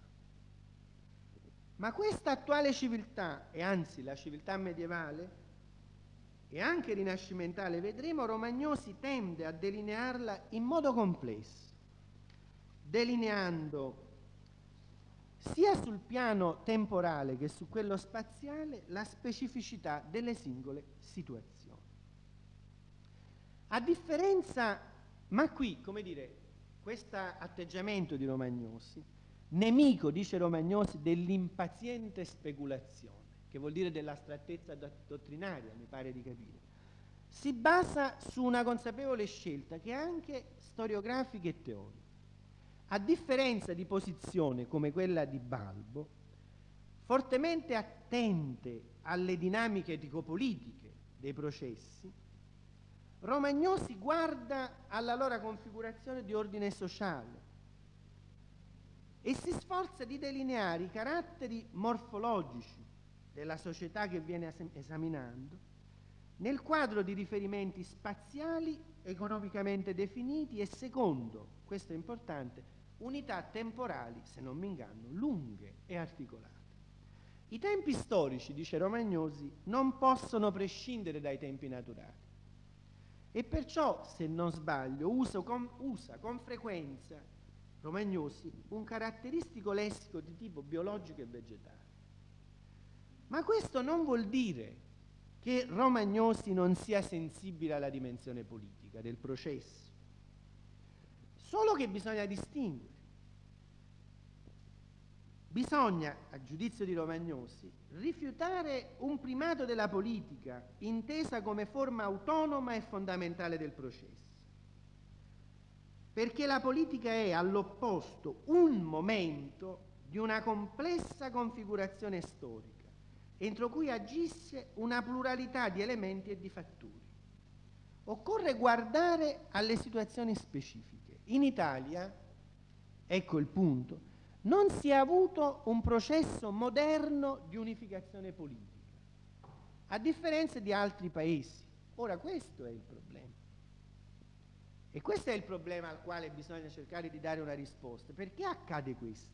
Ma questa attuale civiltà, e anzi la civiltà medievale e anche rinascimentale, vedremo, Romagnosi tende a delinearla in modo complesso, delineando sia sul piano temporale che su quello spaziale la specificità delle singole situazioni. A differenza, ma qui, come dire, questo atteggiamento di Romagnosi, nemico, dice Romagnosi, dell'impaziente speculazione, che vuol dire dell'astrattezza dottrinaria, mi pare di capire, si basa su una consapevole scelta che è anche storiografica e teorica. A differenza di posizione come quella di Balbo, fortemente attente alle dinamiche etico-politiche dei processi, Romagnosi guarda alla loro configurazione di ordine sociale e si sforza di delineare i caratteri morfologici della società che viene esaminando nel quadro di riferimenti spaziali economicamente definiti e secondo, questo è importante, unità temporali, se non mi inganno, lunghe e articolate. I tempi storici, dice Romagnosi, non possono prescindere dai tempi naturali e perciò, se non sbaglio, usa con frequenza Romagnosi un caratteristico lessico di tipo biologico e vegetale. Ma questo non vuol dire che Romagnosi non sia sensibile alla dimensione politica del processo, solo che bisogna distinguere. Bisogna, a giudizio di Romagnosi, rifiutare un primato della politica intesa come forma autonoma e fondamentale del processo, perché la politica è all'opposto un momento di una complessa configurazione storica entro cui agisce una pluralità di elementi e di fattori. Occorre guardare alle situazioni specifiche. In Italia, ecco il punto, non si è avuto un processo moderno di unificazione politica, a differenza di altri paesi. Ora, questo è il problema. E questo è il problema al quale bisogna cercare di dare una risposta. Perché accade questo?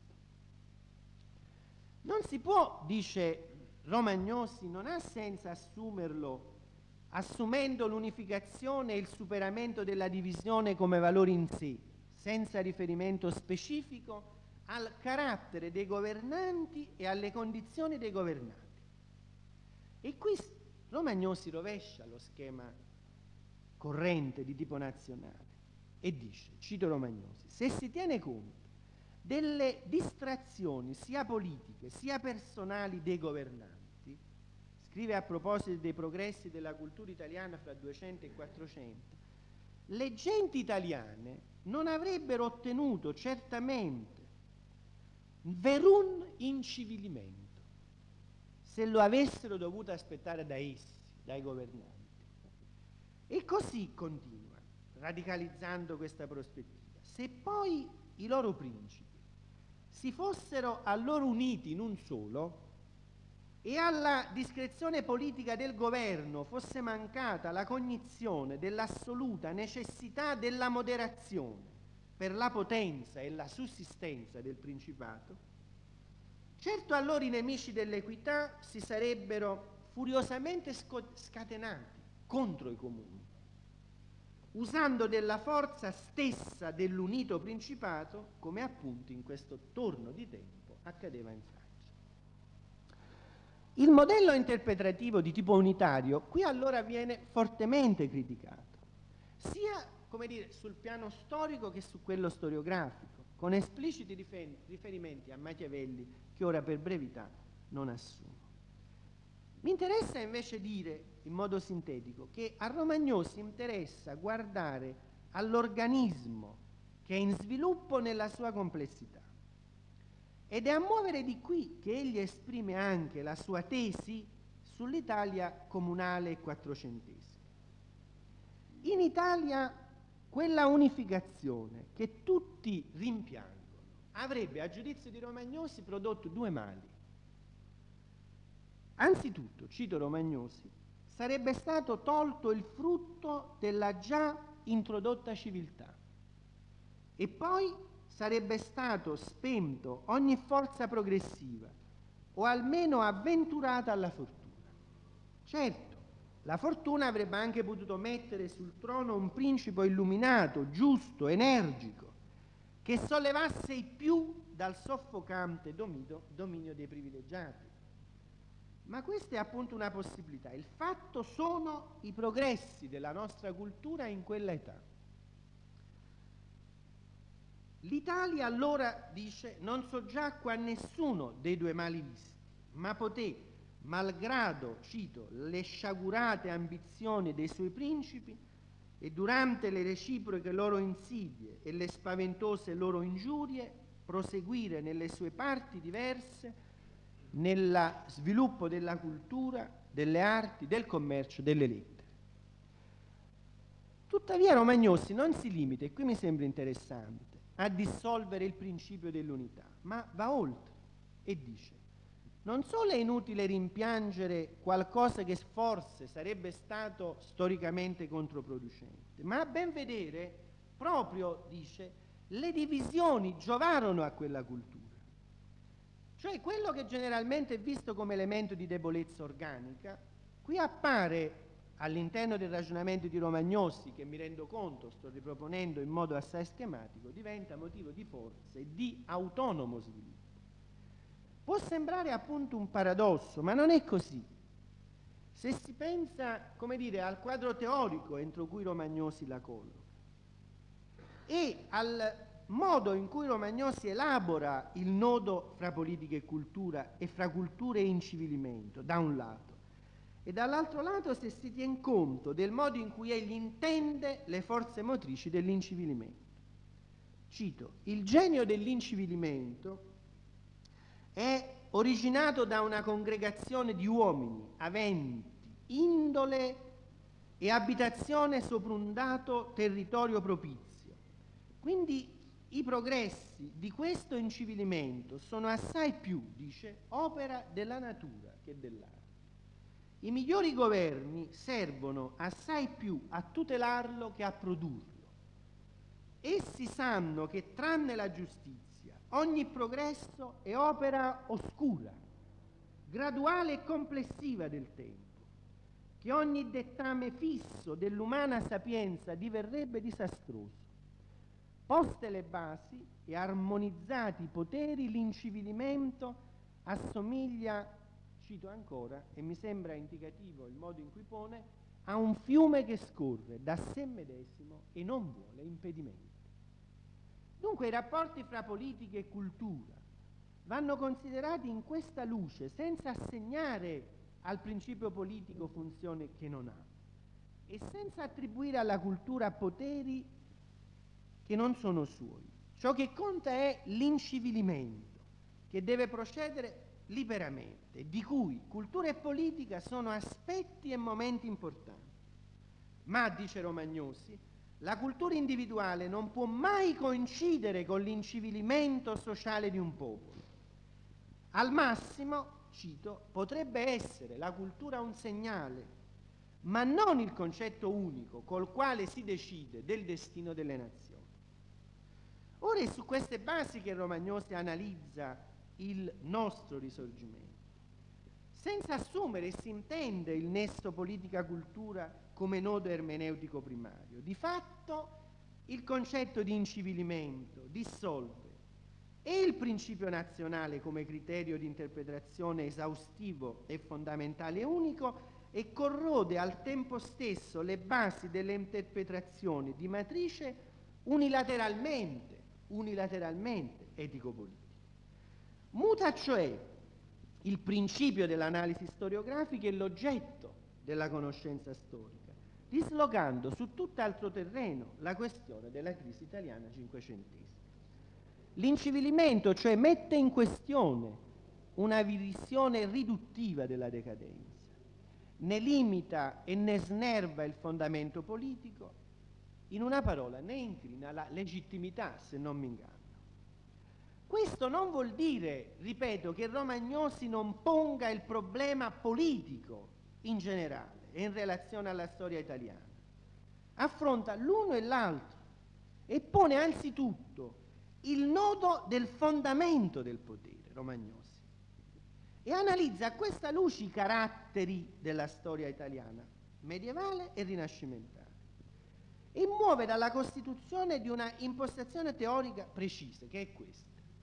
Non si può, dice Romagnosi, non ha senso assumerlo assumendo l'unificazione e il superamento della divisione come valore in sé, senza riferimento specifico al carattere dei governanti e alle condizioni dei governati. E qui Romagnosi rovescia lo schema corrente di tipo nazionale e dice, cito Romagnosi, se si tiene conto delle distrazioni sia politiche sia personali dei governanti, scrive a proposito dei progressi della cultura italiana fra 200 e 400, le genti italiane non avrebbero ottenuto certamente verun incivilimento se lo avessero dovuto aspettare da essi, dai governanti. E così continua, radicalizzando questa prospettiva. Se poi i loro principi si fossero allora uniti in un solo e alla discrezione politica del governo fosse mancata la cognizione dell'assoluta necessità della moderazione per la potenza e la sussistenza del principato, certo allora i nemici dell'equità si sarebbero furiosamente scatenati contro i comuni, usando della forza stessa dell'unito principato, come appunto in questo torno di tempo accadeva in Francia. Il modello interpretativo di tipo unitario qui allora viene fortemente criticato, sia come dire, sul piano storico che su quello storiografico, con espliciti riferimenti a Machiavelli che ora per brevità non assumo. Mi interessa invece dire in modo sintetico che a Romagnosi interessa guardare all'organismo che è in sviluppo nella sua complessità ed è a muovere di qui che egli esprime anche la sua tesi sull'Italia comunale e quattrocentesca. In Italia quella unificazione che tutti rimpiangono avrebbe, a giudizio di Romagnosi, prodotto due mali. Anzitutto, cito Romagnosi, sarebbe stato tolto il frutto della già introdotta civiltà e poi sarebbe stato spento ogni forza progressiva o almeno avventurata alla fortuna. Certo, la fortuna avrebbe anche potuto mettere sul trono un principe illuminato, giusto, energico, che sollevasse i più dal soffocante dominio dei privilegiati. Ma questa è appunto una possibilità. Il fatto sono i progressi della nostra cultura in quella età. L'Italia allora, dice, non soggiacque a nessuno dei due mali visti, ma poté, malgrado, cito, le sciagurate ambizioni dei suoi principi e durante le reciproche loro insidie e le spaventose loro ingiurie, proseguire nelle sue parti diverse nel sviluppo della cultura, delle arti, del commercio, delle lettere. Tuttavia Romagnosi non si limita, e qui mi sembra interessante, a dissolvere il principio dell'unità, ma va oltre e dice: non solo è inutile rimpiangere qualcosa che forse sarebbe stato storicamente controproducente, ma a ben vedere, proprio, dice, le divisioni giovarono a quella cultura. Cioè quello che generalmente è visto come elemento di debolezza organica, qui appare all'interno del ragionamento di Romagnosi, che mi rendo conto sto riproponendo in modo assai schematico, diventa motivo di forza e di autonomo sviluppo. Può sembrare appunto un paradosso, ma non è così. se si pensa, come dire, al quadro teorico entro cui Romagnosi la colloca e al modo in cui Romagnosi elabora il nodo fra politica e cultura e fra cultura e incivilimento, da un lato, e dall'altro lato se si tiene conto del modo in cui egli intende le forze motrici dell'incivilimento. Cito, il genio dell'incivilimento è originato da una congregazione di uomini aventi indole e abitazione sopra un dato territorio propizio. Quindi i progressi di questo incivilimento sono assai più, dice, opera della natura che dell'arte. I migliori governi servono assai più a tutelarlo che a produrlo. Essi sanno che tranne la giustizia ogni progresso è opera oscura, graduale e complessiva del tempo, che ogni dettame fisso dell'umana sapienza diverrebbe disastroso. Poste le basi e armonizzati i poteri, l'incivilimento assomiglia, cito ancora, e mi sembra indicativo il modo in cui pone, a un fiume che scorre da sé medesimo e non vuole impedimenti. Dunque i rapporti fra politica e cultura vanno considerati in questa luce, senza assegnare al principio politico funzione che non ha e senza attribuire alla cultura poteri che non sono suoi. Ciò che conta è l'incivilimento, che deve procedere liberamente, di cui cultura e politica sono aspetti e momenti importanti. Ma, dice Romagnosi, la cultura individuale non può mai coincidere con l'incivilimento sociale di un popolo. Al massimo, cito, potrebbe essere la cultura un segnale, ma non il concetto unico col quale si decide del destino delle nazioni. Ora è su queste basi che Romagnosi analizza il nostro risorgimento, senza assumere, si intende, il nesso politica-cultura come nodo ermeneutico primario. Di fatto il concetto di incivilimento dissolve e il principio nazionale come criterio di interpretazione esaustivo e fondamentale e unico e corrode al tempo stesso le basi delle interpretazioni di matrice unilateralmente etico-politica. Muta cioè il principio dell'analisi storiografica e l'oggetto della conoscenza storica, dislocando su tutt'altro terreno la questione della crisi italiana cinquecentesca. L'incivilimento, cioè, mette in questione una visione riduttiva della decadenza, ne limita e ne snerva il fondamento politico, in una parola ne incrina la legittimità, se non mi inganno. Questo non vuol dire, ripeto, che Romagnosi non ponga il problema politico in generale e in relazione alla storia italiana. Affronta l'uno e l'altro e pone anzitutto il nodo del fondamento del potere, Romagnosi, e analizza a questa luce i caratteri della storia italiana, medievale e rinascimentale, e muove dalla costituzione di una impostazione teorica precisa, che è questa.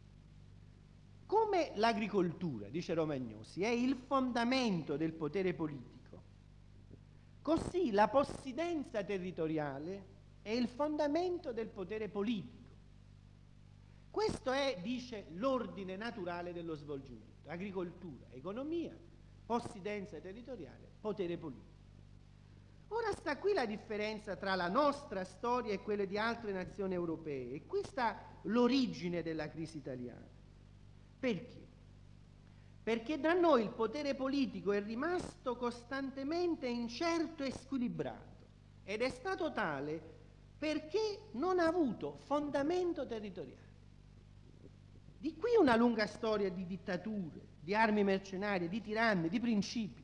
Come l'agricoltura, dice Romagnosi, è il fondamento del potere politico, così la possidenza territoriale è il fondamento del potere politico. Questo è, dice, l'ordine naturale dello svolgimento: agricoltura, economia, possidenza territoriale, potere politico. Ora sta qui la differenza tra la nostra storia e quelle di altre nazioni europee, e qui sta l'origine della crisi italiana. Perché? Perché da noi il potere politico è rimasto costantemente incerto e squilibrato, ed è stato tale perché non ha avuto fondamento territoriale. Di qui una lunga storia di dittature, di armi mercenarie, di tiranni, di principi.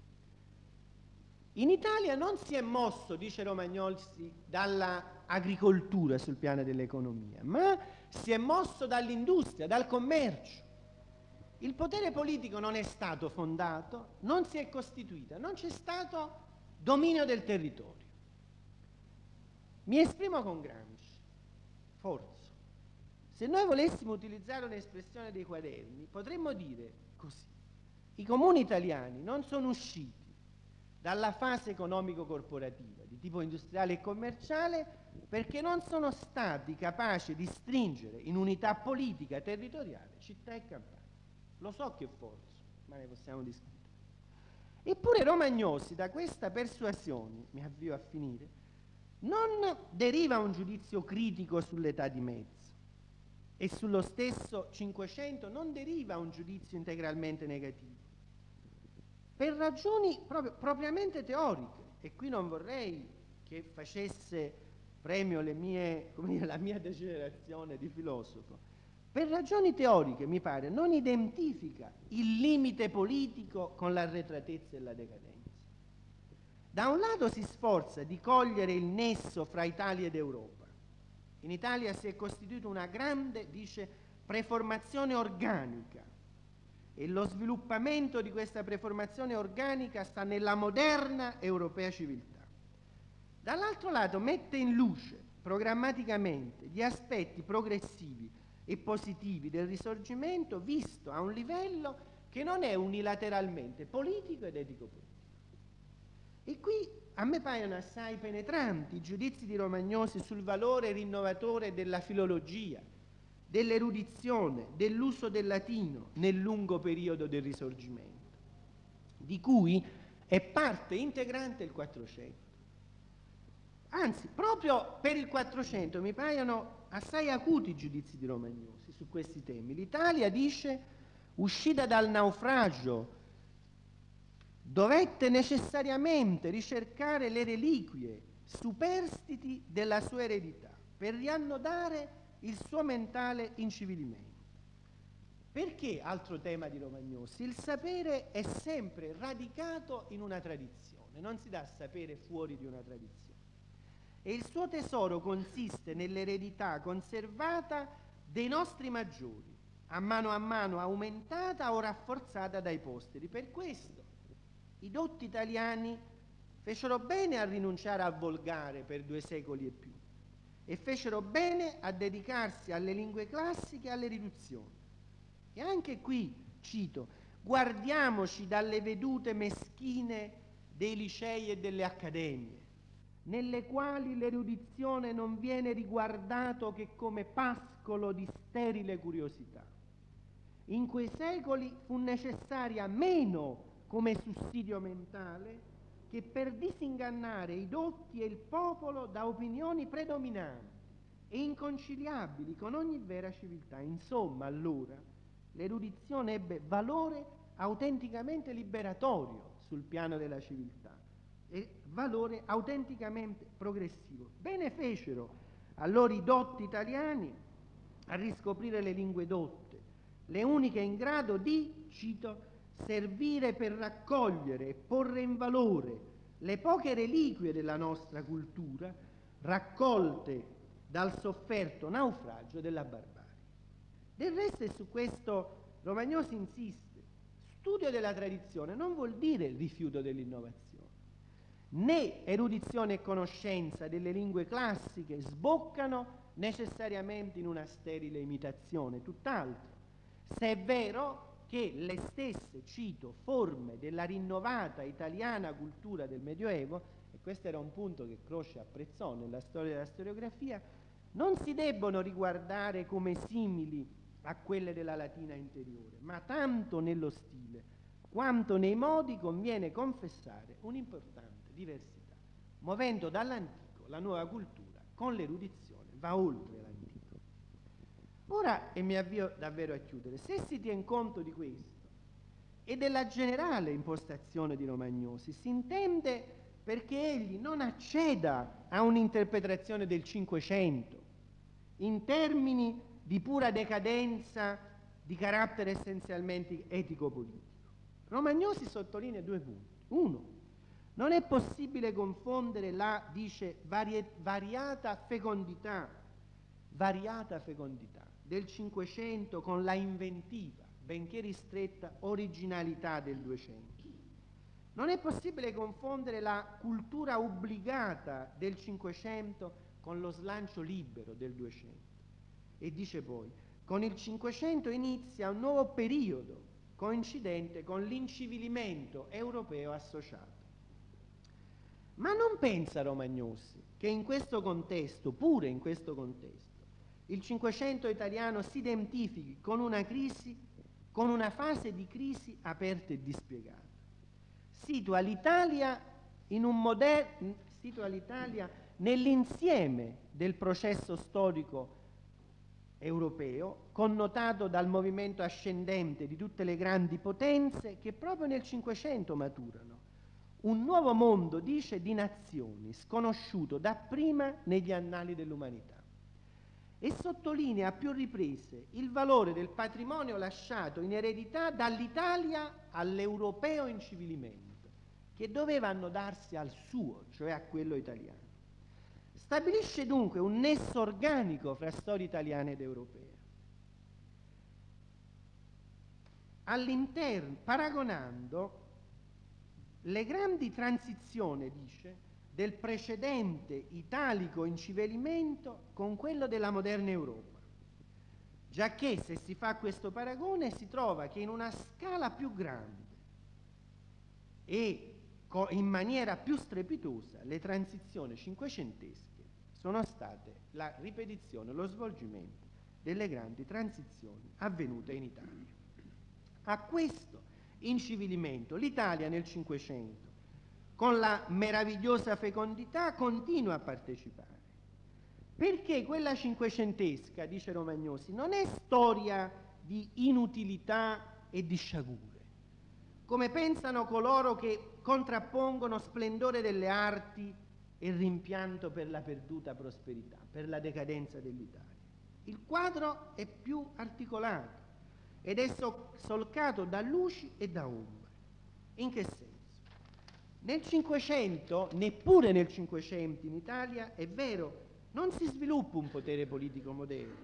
In Italia non si è mosso, dice Romagnosi, dall'agricoltura sul piano dell'economia, ma si è mosso dall'industria, dal commercio. Il potere politico non è stato fondato, non si è costituito, non c'è stato dominio del territorio. Mi esprimo con Gramsci, forzo. Se noi volessimo utilizzare un'espressione dei quaderni, potremmo dire così: i comuni italiani non sono usciti dalla fase economico-corporativa di tipo industriale e commerciale, perché non sono stati capaci di stringere in unità politica territoriale città e campagna. Lo so che è forza, ma ne possiamo discutere. Eppure Romagnosi da questa persuasione, mi avvio a finire, non deriva un giudizio critico sull'età di mezzo, e sullo stesso Cinquecento non deriva un giudizio integralmente negativo, per ragioni propriamente teoriche, e qui non vorrei che facesse premio la mia degenerazione di filosofo. Per ragioni teoriche, mi pare, non identifica il limite politico con l'arretratezza e la decadenza. Da un lato si sforza di cogliere il nesso fra Italia ed Europa. In Italia si è costituita una grande, dice, preformazione organica, e lo sviluppamento di questa preformazione organica sta nella moderna europea civiltà. Dall'altro lato mette in luce programmaticamente gli aspetti progressivi e positivi del Risorgimento, visto a un livello che non è unilateralmente politico ed etico-politico. E qui a me paiono assai penetranti i giudizi di Romagnosi sul valore rinnovatore della filologia, dell'erudizione, dell'uso del latino nel lungo periodo del Risorgimento, di cui è parte integrante il Quattrocento. Anzi, proprio per il Quattrocento mi paiono assai acuti i giudizi di Romagnosi su questi temi. L'Italia, dice, uscita dal naufragio, dovette necessariamente ricercare le reliquie superstiti della sua eredità per riannodare il suo mentale incivilimento. Perché, altro tema di Romagnosi, il sapere è sempre radicato in una tradizione, non si dà sapere fuori di una tradizione. E il suo tesoro consiste nell'eredità conservata dei nostri maggiori, a mano aumentata o rafforzata dai posteri. Per questo i dotti italiani fecero bene a rinunciare a volgare per 2 secoli e più, e fecero bene a dedicarsi alle lingue classiche e alle riduzioni. E anche qui, cito, guardiamoci dalle vedute meschine dei licei e delle accademie, nelle quali l'erudizione non viene riguardato che come pascolo di sterile curiosità. In quei secoli fu necessaria meno come sussidio mentale che per disingannare i dotti e il popolo da opinioni predominanti e inconciliabili con ogni vera civiltà. Insomma, allora, l'erudizione ebbe valore autenticamente liberatorio sul piano della civiltà e valore autenticamente progressivo. Bene fecero allora i dotti italiani a riscoprire le lingue dotte, le uniche in grado di, cito, servire per raccogliere e porre in valore le poche reliquie della nostra cultura raccolte dal sofferto naufragio della barbarie. Del resto, e su questo Romagnosi insiste, studio della tradizione non vuol dire rifiuto dell'innovazione, né erudizione e conoscenza delle lingue classiche sboccano necessariamente in una sterile imitazione, tutt'altro, se è vero che le stesse, cito, forme della rinnovata italiana cultura del Medioevo, e questo era un punto che Croce apprezzò nella storia della storiografia, non si debbono riguardare come simili a quelle della latina interiore, ma tanto nello stile quanto nei modi conviene confessare un'importante diversità, muovendo dall'antico la nuova cultura con l'erudizione va oltre l'antico. Ora, e mi avvio davvero a chiudere, se si tiene conto di questo e della generale impostazione di Romagnosi, si intende perché egli non acceda a un'interpretazione del Cinquecento in termini di pura decadenza di carattere essenzialmente etico-politico. Romagnosi sottolinea 2 punti. 1. Non è possibile confondere la, dice, variata fecondità del Cinquecento con la inventiva, benché ristretta, originalità del Duecento. Non è possibile confondere la cultura obbligata del Cinquecento con lo slancio libero del Duecento. E dice poi, con il Cinquecento inizia un nuovo periodo coincidente con l'incivilimento europeo associato. Ma non pensa Romagnosi che in questo contesto, pure in questo contesto, il Cinquecento italiano si identifichi con una crisi, con una fase di crisi aperta e dispiegata. Situa l'Italia nell'insieme del processo storico europeo, connotato dal movimento ascendente di tutte le grandi potenze che proprio nel Cinquecento maturano. Un nuovo mondo, dice, di nazioni, sconosciuto dapprima negli annali dell'umanità. E sottolinea a più riprese il valore del patrimonio lasciato in eredità dall'Italia all'europeo incivilimento, che doveva annodarsi al suo, cioè a quello italiano. Stabilisce dunque un nesso organico fra storia italiana ed europea. All'interno, paragonando le grandi transizioni, dice, del precedente italico incivilimento con quello della moderna Europa. Giacché se si fa questo paragone si trova che in una scala più grande e in maniera più strepitosa le transizioni cinquecentesche sono state la ripetizione, lo svolgimento delle grandi transizioni avvenute in Italia. A questo incivilimento l'Italia nel Cinquecento, con la meravigliosa fecondità, continua a partecipare. Perché quella cinquecentesca, dice Romagnosi, non è storia di inutilità e di sciagure, come pensano coloro che contrappongono splendore delle arti e rimpianto per la perduta prosperità, per la decadenza dell'Italia. Il quadro è più articolato ed è solcato da luci e da ombre. In che senso? Nel Cinquecento, neppure nel Cinquecento in Italia, è vero, non si sviluppa un potere politico moderno.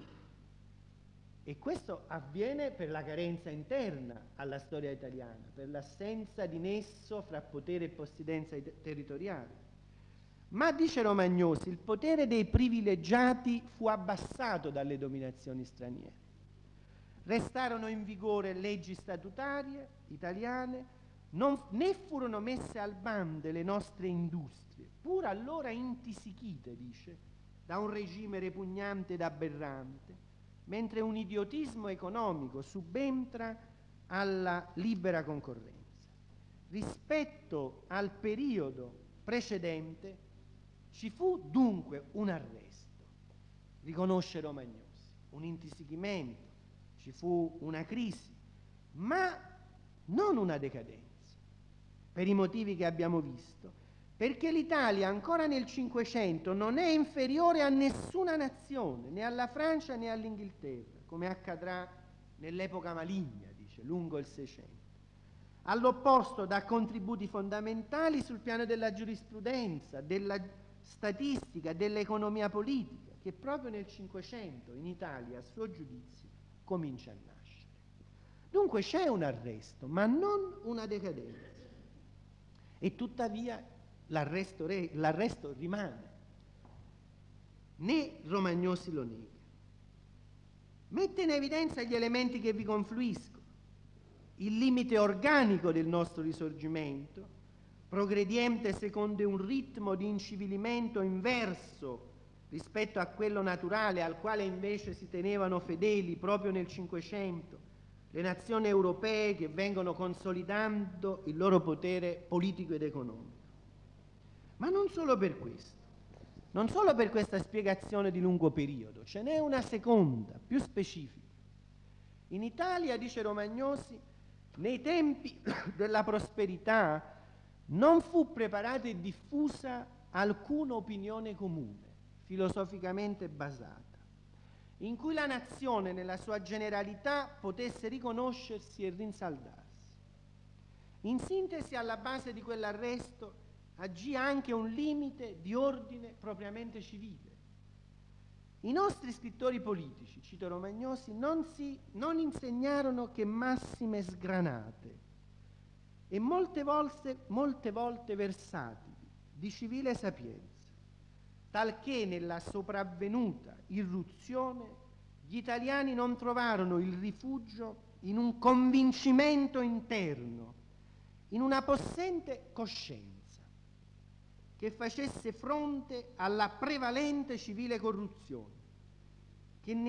E questo avviene per la carenza interna alla storia italiana, per l'assenza di nesso fra potere e possidenza territoriale. Ma, dice Romagnosi, il potere dei privilegiati fu abbassato dalle dominazioni straniere. Restarono in vigore leggi statutarie italiane, né furono messe al bando le nostre industrie, pur allora intisichite, dice, da un regime repugnante ed aberrante, mentre un idiotismo economico subentra alla libera concorrenza. Rispetto al periodo precedente ci fu dunque un arresto, riconosce Romagnosi, un intisichimento, ci fu una crisi, ma non una decadenza, per i motivi che abbiamo visto, perché l'Italia ancora nel Cinquecento non è inferiore a nessuna nazione, né alla Francia né all'Inghilterra, come accadrà nell'epoca maligna, dice, lungo il Seicento. All'opposto dà contributi fondamentali sul piano della giurisprudenza, della statistica, dell'economia politica, che proprio nel Cinquecento in Italia, a suo giudizio, comincia a nascere. Dunque c'è un arresto, ma non una decadenza. E tuttavia l'arresto rimane. Né Romagnosi lo nega. Mette in evidenza gli elementi che vi confluiscono. Il limite organico del nostro risorgimento, progrediente secondo un ritmo di incivilimento inverso rispetto a quello naturale al quale invece si tenevano fedeli proprio nel Cinquecento le nazioni europee che vengono consolidando il loro potere politico ed economico. Ma non solo per questo, non solo per questa spiegazione di lungo periodo, ce n'è una seconda, più specifica. In Italia, dice Romagnosi, nei tempi della prosperità non fu preparata e diffusa alcuna opinione comune, filosoficamente basata, in cui la nazione nella sua generalità potesse riconoscersi e rinsaldarsi. In sintesi, alla base di quell'arresto agì anche un limite di ordine propriamente civile. I nostri scrittori politici, cito Romagnosi, non insegnarono che massime sgranate e molte volte versatili di civile sapienza, talché nella sopravvenuta irruzione gli italiani non trovarono il rifugio in un convincimento interno, in una possente coscienza, che facesse fronte alla prevalente civile corruzione, che ne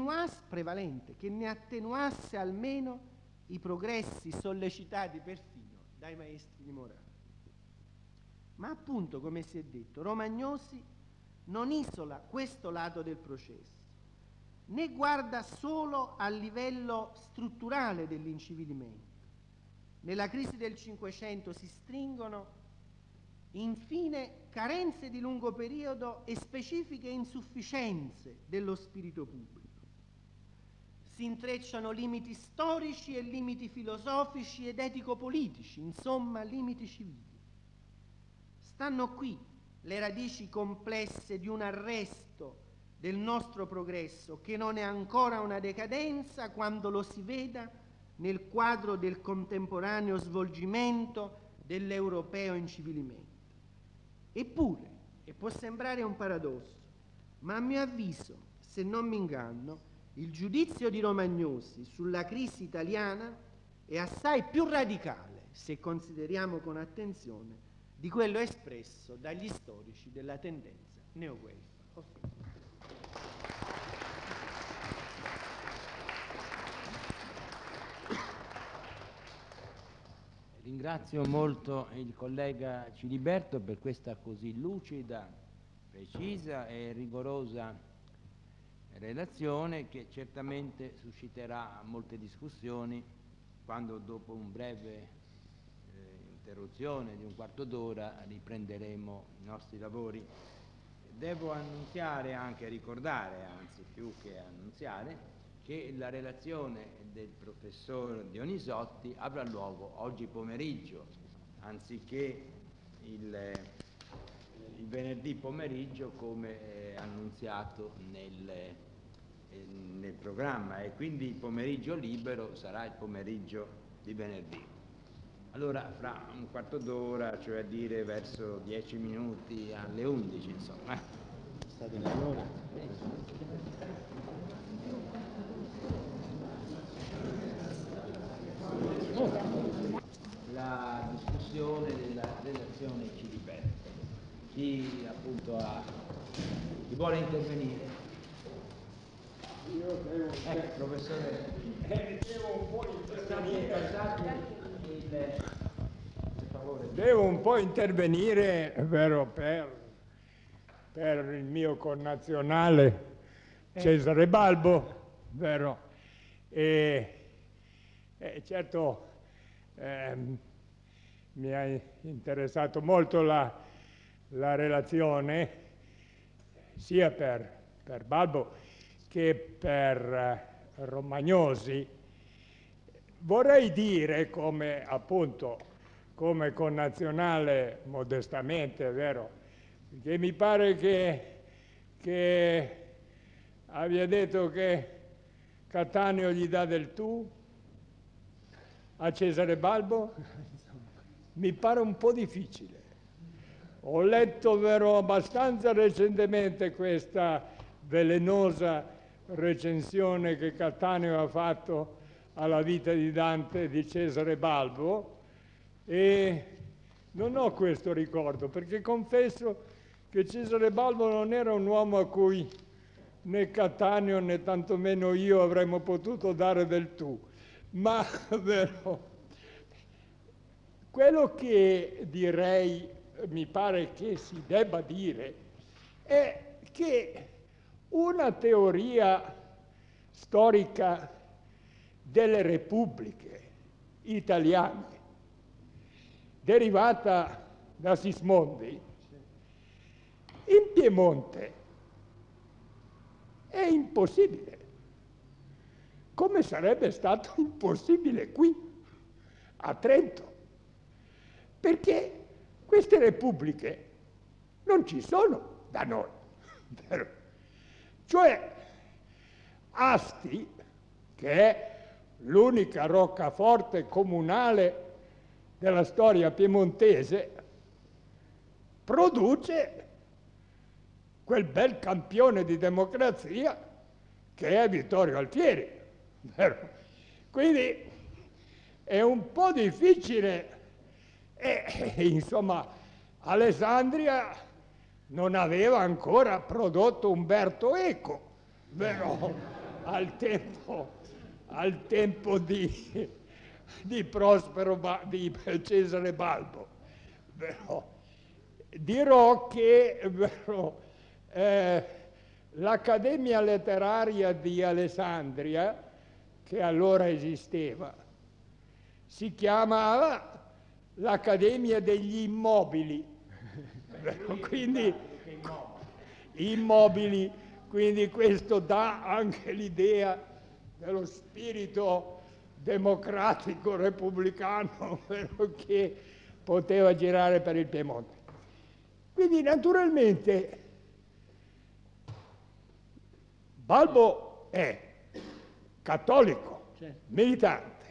attenuasse almeno i progressi sollecitati perfino dai maestri di morale. Ma appunto, come si è detto, Romagnosi non isola questo lato del processo, né guarda solo al livello strutturale dell'incivilimento. Nella crisi del Cinquecento si stringono infine carenze di lungo periodo e specifiche insufficienze dello spirito pubblico. Si intrecciano limiti storici e limiti filosofici ed etico-politici, insomma limiti civili. Stanno qui le radici complesse di un arresto del nostro progresso che non è ancora una decadenza quando lo si veda nel quadro del contemporaneo svolgimento dell'europeo incivilimento. Eppure, e può sembrare un paradosso, ma a mio avviso, se non mi inganno, il giudizio di Romagnosi sulla crisi italiana è assai più radicale, se consideriamo con attenzione, di quello espresso dagli storici della tendenza neo-wave. Ringrazio molto il collega Ciliberto per questa così lucida, precisa e rigorosa relazione che certamente susciterà molte discussioni quando dopo un breve interruzione di un quarto d'ora riprenderemo i nostri lavori. Devo annunziare, anche ricordare, anzi più che annunziare, che la relazione del professor Dionisotti avrà luogo oggi pomeriggio, anziché il venerdì pomeriggio come annunziato nel programma, e quindi il pomeriggio libero sarà il pomeriggio di venerdì. Allora, fra un quarto d'ora, cioè a dire verso 10 minuti alle 11, insomma. State in lavoro? La discussione della relazione Ciliberto. Chi appunto chi vuole intervenire? Io devo, professore. devo un po' intervenire. Per favore. Devo un po' intervenire, vero, per il mio connazionale Cesare Balbo, vero? E certo mi ha interessato molto la relazione, sia per Balbo che per Romagnosi. Vorrei dire, come appunto come connazionale, modestamente, è vero, che mi pare che abbia detto che Cattaneo gli dà del tu a Cesare Balbo. Mi pare un po' difficile. Ho letto, vero, abbastanza recentemente questa velenosa recensione che Cattaneo ha fatto alla vita di Dante di Cesare Balbo, e non ho questo ricordo, perché confesso che Cesare Balbo non era un uomo a cui né Cattaneo né tantomeno io avremmo potuto dare del tu, ma vero, quello che direi, mi pare che si debba dire, è che una teoria storica delle repubbliche italiane derivata da Sismondi in Piemonte è impossibile, come sarebbe stato impossibile qui a Trento, perché queste repubbliche non ci sono da noi, vero? Cioè Asti, che è l'unica roccaforte comunale della storia piemontese, produce quel bel campione di democrazia che è Vittorio Alfieri. Vero? Quindi è un po' difficile, insomma, Alessandria non aveva ancora prodotto Umberto Eco, però al tempo di di Cesare Balbo. Però dirò che l'Accademia Letteraria di Alessandria, che allora esisteva, si chiamava l'Accademia degli Immobili, quindi immobili, quindi questo dà anche l'idea dello spirito democratico repubblicano che poteva girare per il Piemonte. Quindi naturalmente Balbo è cattolico, militante,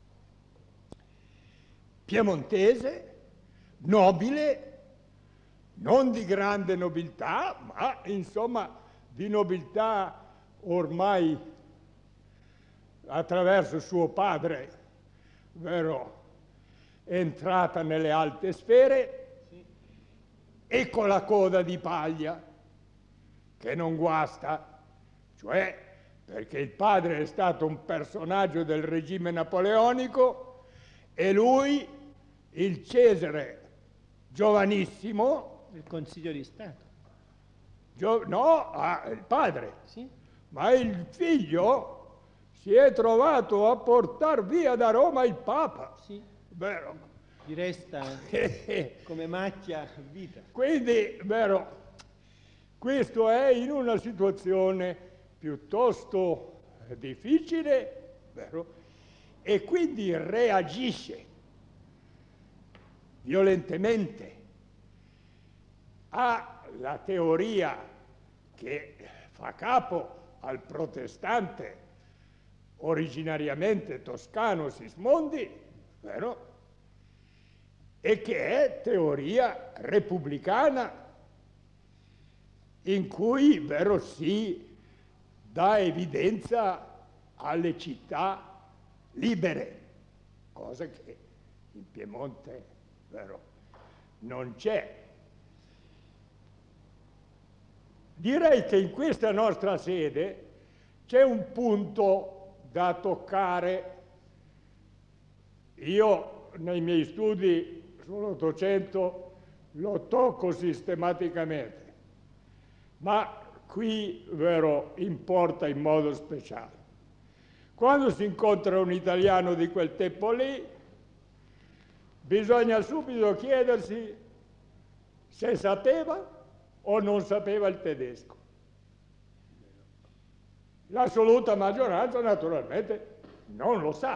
piemontese, nobile, non di grande nobiltà, ma insomma di nobiltà ormai attraverso suo padre, vero, entrata nelle alte sfere, e con la coda di paglia, che non guasta, cioè perché il padre è stato un personaggio del regime napoleonico e lui, il Cesare giovanissimo, Il Consiglio di Stato. no, il padre, Sì? ma il figlio si è trovato a portar via da Roma il Papa. Sì. Vero? Gli resta come macchia a vita. Quindi, vero, questo è in una situazione piuttosto difficile, vero? E quindi reagisce violentemente alla teoria che fa capo al protestante originariamente toscano Sismondi, vero? E che è teoria repubblicana, in cui, vero, si dà evidenza alle città libere, cosa che in Piemonte, vero, non c'è. Direi che in questa nostra sede c'è un punto da toccare. Io nei miei studi sull'Ottocento lo tocco sistematicamente, ma qui, vero, importa in modo speciale. Quando si incontra un italiano di quel tempo lì, bisogna subito chiedersi se sapeva o non sapeva il tedesco. L'assoluta maggioranza naturalmente non lo sa,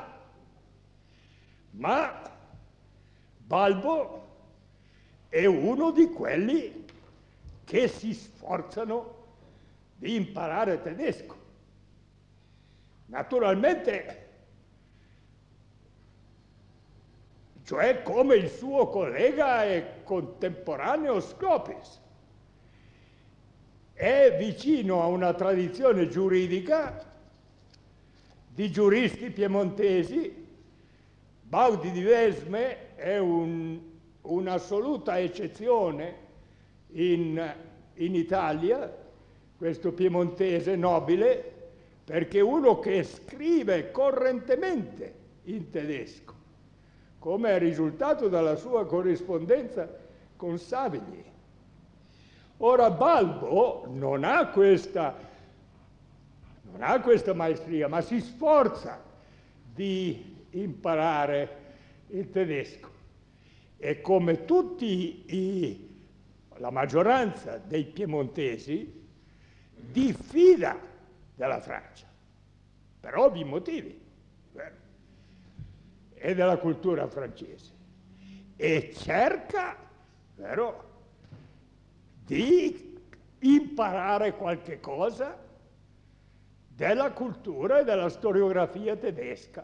ma Balbo è uno di quelli che si sforzano di imparare tedesco. Naturalmente, cioè come il suo collega e contemporaneo Scopis. È vicino a una tradizione giuridica di giuristi piemontesi. Baudi di Vesme è un'assoluta eccezione in Italia, questo piemontese nobile, perché è uno che scrive correntemente in tedesco, come è risultato dalla sua corrispondenza con Savigny. Ora Balbo non ha questa maestria, ma si sforza di imparare il tedesco e come la maggioranza dei piemontesi diffida della Francia, per ovvi motivi, e della cultura francese, e cerca, vero, di imparare qualche cosa della cultura e della storiografia tedesca,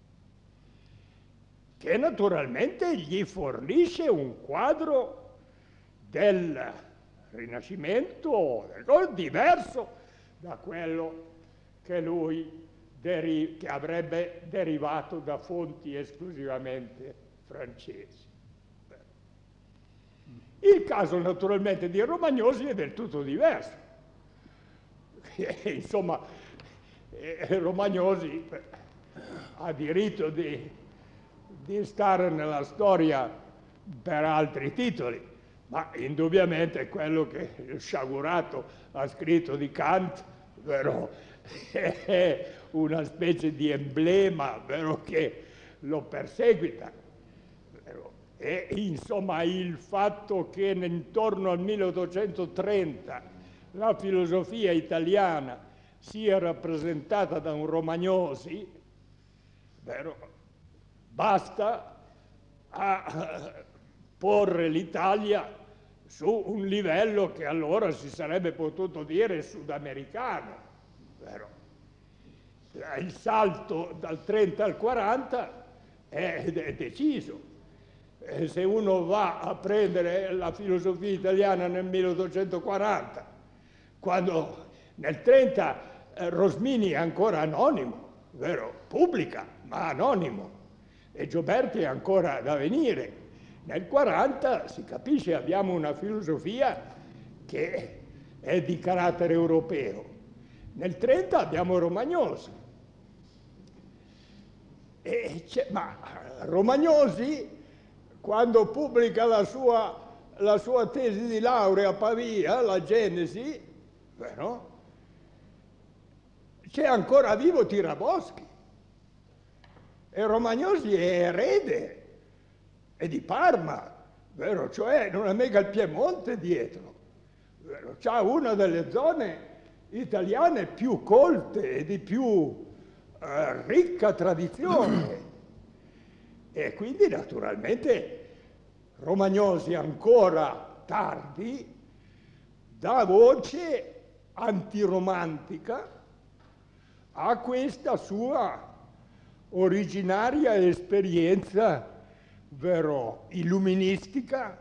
che naturalmente gli fornisce un quadro del Rinascimento diverso da quello che lui che avrebbe derivato da fonti esclusivamente francesi. Il caso naturalmente di Romagnosi è del tutto diverso. Insomma, Romagnosi ha diritto di stare nella storia per altri titoli, ma indubbiamente è quello che il sciagurato ha scritto di Kant, vero? È una specie di emblema, vero, che lo perseguita. Vero? E insomma il fatto che intorno al 1830 la filosofia italiana sia rappresentata da un Romagnosi, vero, basta a porre l'Italia su un livello che allora si sarebbe potuto dire sudamericano, vero? Il salto dal 30 al 40 è deciso. Se uno va a prendere la filosofia italiana nel 1840, quando nel 30 Rosmini è ancora anonimo, vero? Pubblica, ma anonimo, e Gioberti è ancora da venire. Nel 40 si capisce, abbiamo una filosofia che è di carattere europeo. Nel 30 abbiamo Romagnosi. Ma Romagnosi, quando pubblica la sua tesi di laurea a Pavia, la Genesi, vero? C'è ancora vivo Tiraboschi. E Romagnosi è erede. È di Parma, vero? Cioè non è mica il Piemonte dietro, vero? C'ha una delle zone italiane più colte e di più ricca tradizione. E quindi naturalmente Romagnosi ancora tardi dà voce antiromantica a questa sua originaria esperienza, vero, illuministica,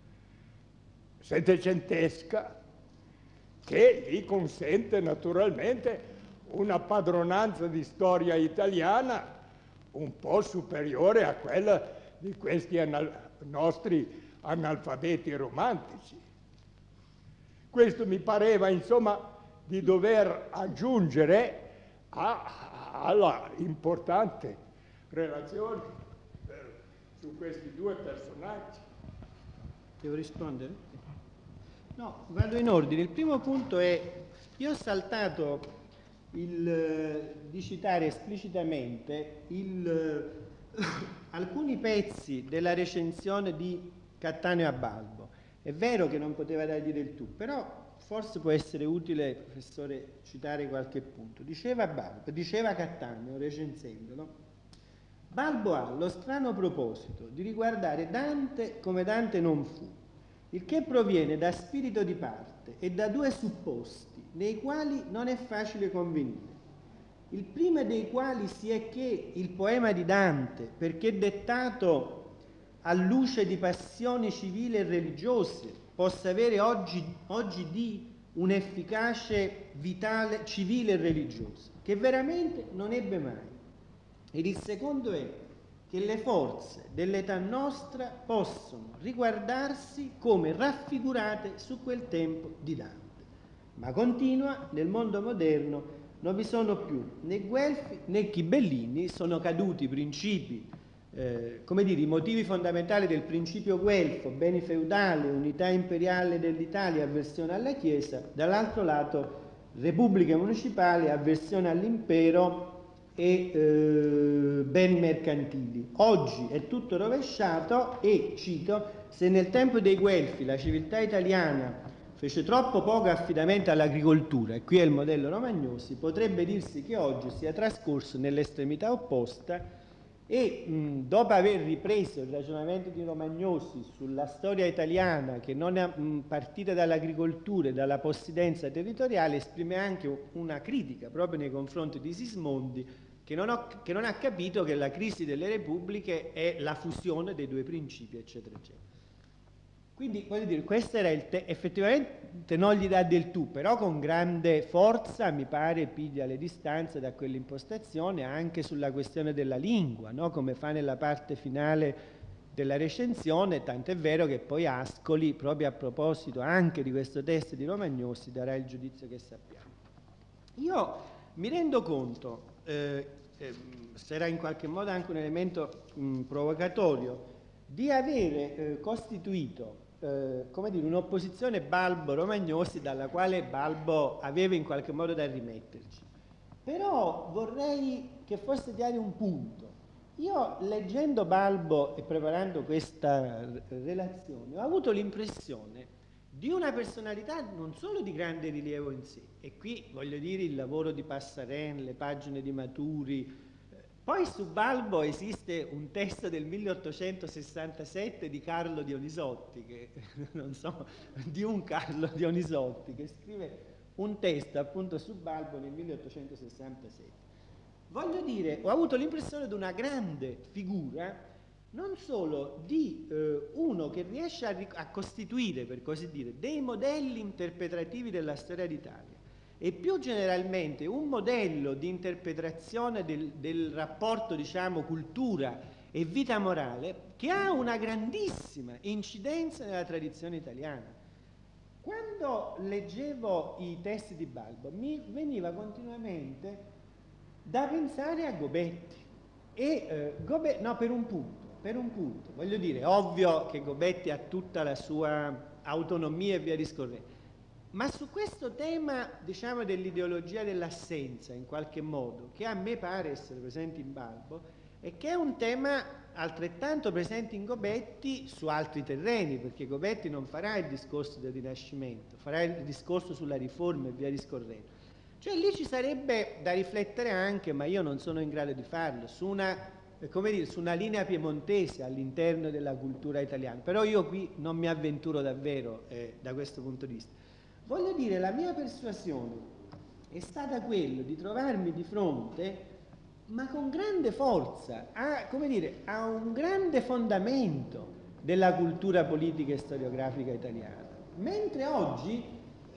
settecentesca, che gli consente naturalmente una padronanza di storia italiana un po' superiore a quella di questi nostri analfabeti romantici. Questo mi pareva, insomma, di dover aggiungere alla importante relazione su questi due personaggi. Devo rispondere? No, vado in ordine. Il primo punto è, io ho saltato di citare esplicitamente alcuni pezzi della recensione di Cattaneo a Balbo. È vero che non poteva dargli del tu, però forse può essere utile, professore, citare qualche punto. Diceva Cattaneo, recensendolo: Balbo ha lo strano proposito di riguardare Dante come Dante non fu, il che proviene da spirito di parte e da due supposti, nei quali non è facile convenire. Il primo dei quali sia che il poema di Dante, perché dettato a luce di passioni civili e religiose, possa avere oggi di un'efficace vitale civile e religiosa, che veramente non ebbe mai. Ed il secondo è che le forze dell'età nostra possono riguardarsi come raffigurate su quel tempo di Dante. Ma continua, nel mondo moderno non vi sono più né Guelfi né Ghibellini, sono caduti i principi, i motivi fondamentali del principio guelfo, beni feudali, unità imperiale dell'Italia, avversione alla Chiesa, dall'altro lato repubbliche municipali, avversione all'impero e beni mercantili. Oggi è tutto rovesciato e, cito, se nel tempo dei Guelfi la civiltà italiana fece troppo poco affidamento all'agricoltura, e qui è il modello Romagnosi, potrebbe dirsi che oggi sia trascorso nell'estremità opposta e dopo aver ripreso il ragionamento di Romagnosi sulla storia italiana che non è partita dall'agricoltura e dalla possidenza territoriale, esprime anche una critica proprio nei confronti di Sismondi, che non ha capito che la crisi delle repubbliche è la fusione dei due principi, eccetera, eccetera. Quindi, voglio dire, questo era effettivamente non gli dà del tu, però con grande forza, mi pare, piglia le distanze da quell'impostazione anche sulla questione della lingua, no? Come fa nella parte finale della recensione, tant'è vero che poi Ascoli, proprio a proposito anche di questo testo di Romagnosi, darà il giudizio che sappiamo. Io mi rendo conto, sarà in qualche modo anche un elemento provocatorio, di avere costituito come dire, un'opposizione Balbo-Romagnosi dalla quale Balbo aveva in qualche modo da rimetterci. Però vorrei che fosse chiaro un punto. Io leggendo Balbo e preparando questa relazione ho avuto l'impressione di una personalità non solo di grande rilievo in sé, e qui voglio dire il lavoro di Passarén, le pagine di Maturi. Poi su Balbo esiste un testo del 1867 di Carlo Dionisotti, che non so, di un Carlo Dionisotti, che scrive un testo appunto su Balbo nel 1867. Voglio dire, ho avuto l'impressione di una grande figura, non solo di uno che riesce a costituire, per così dire, dei modelli interpretativi della storia d'Italia, e più generalmente un modello di interpretazione del rapporto, diciamo, cultura e vita morale che ha una grandissima incidenza nella tradizione italiana. Quando leggevo i testi di Balbo mi veniva continuamente da pensare a Gobetti no, per un punto, voglio dire, ovvio che Gobetti ha tutta la sua autonomia e via discorrendo, ma su questo tema, diciamo, dell'ideologia dell'assenza, in qualche modo, che a me pare essere presente in Balbo, e che è un tema altrettanto presente in Gobetti su altri terreni, perché Gobetti non farà il discorso del Rinascimento, farà il discorso sulla riforma e via discorrendo. Cioè lì ci sarebbe da riflettere anche, ma io non sono in grado di farlo, su una, come dire, su una linea piemontese all'interno della cultura italiana, però io qui non mi avventuro davvero da questo punto di vista. Voglio dire, la mia persuasione è stata quella di trovarmi di fronte, ma con grande forza, come dire, a un grande fondamento della cultura politica e storiografica italiana. Mentre oggi,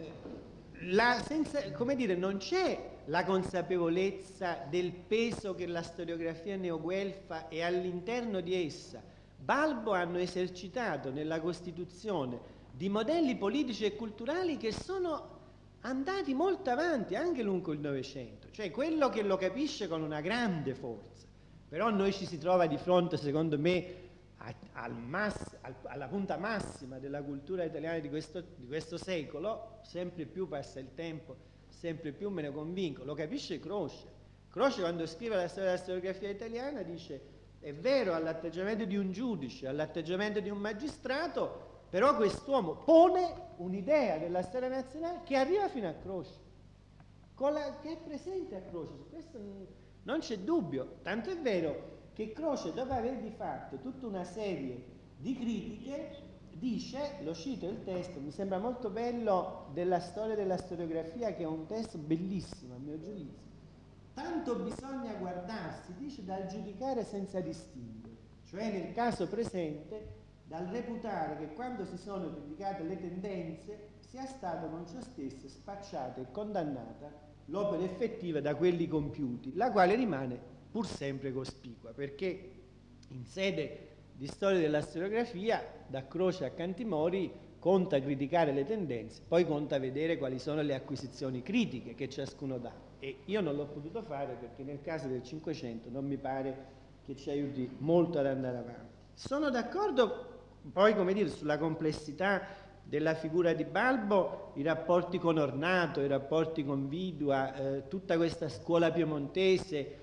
come dire, non c'è la consapevolezza del peso che la storiografia neoguelfa e all'interno di essa Balbo hanno esercitato nella costituzione di modelli politici e culturali che sono andati molto avanti anche lungo il Novecento, cioè quello che lo capisce con una grande forza. Però noi ci si trova di fronte, secondo me, alla punta massima della cultura italiana di questo secolo. Sempre più passa il tempo, sempre più me ne convinco. Lo capisce Croce. Croce, quando scrive la storia della storiografia italiana, dice: è vero, all'atteggiamento di un giudice, all'atteggiamento di un magistrato, però quest'uomo pone un'idea della storia nazionale che arriva fino a Croce, che è presente a Croce, su questo non c'è dubbio. Tanto è vero che Croce, dopo avervi fatto tutta una serie di critiche, dice, lo cito il testo, mi sembra molto bello, della storia della storiografia, che è un testo bellissimo a mio giudizio: tanto bisogna guardarsi, dice, dal giudicare senza distinguere, cioè nel caso presente dal reputare che quando si sono criticate le tendenze sia stata con ciò stesso spacciata e condannata l'opera effettiva da quelli compiuti, la quale rimane pur sempre cospicua, perché in sede di storia della storiografia, da Croce a Cantimori, conta criticare le tendenze, poi conta vedere quali sono le acquisizioni critiche che ciascuno dà, e io non l'ho potuto fare perché nel caso del Cinquecento non mi pare che ci aiuti molto ad andare avanti. Sono d'accordo poi, come dire, sulla complessità della figura di Balbo, i rapporti con Ornato, i rapporti con Vidua, tutta questa scuola piemontese,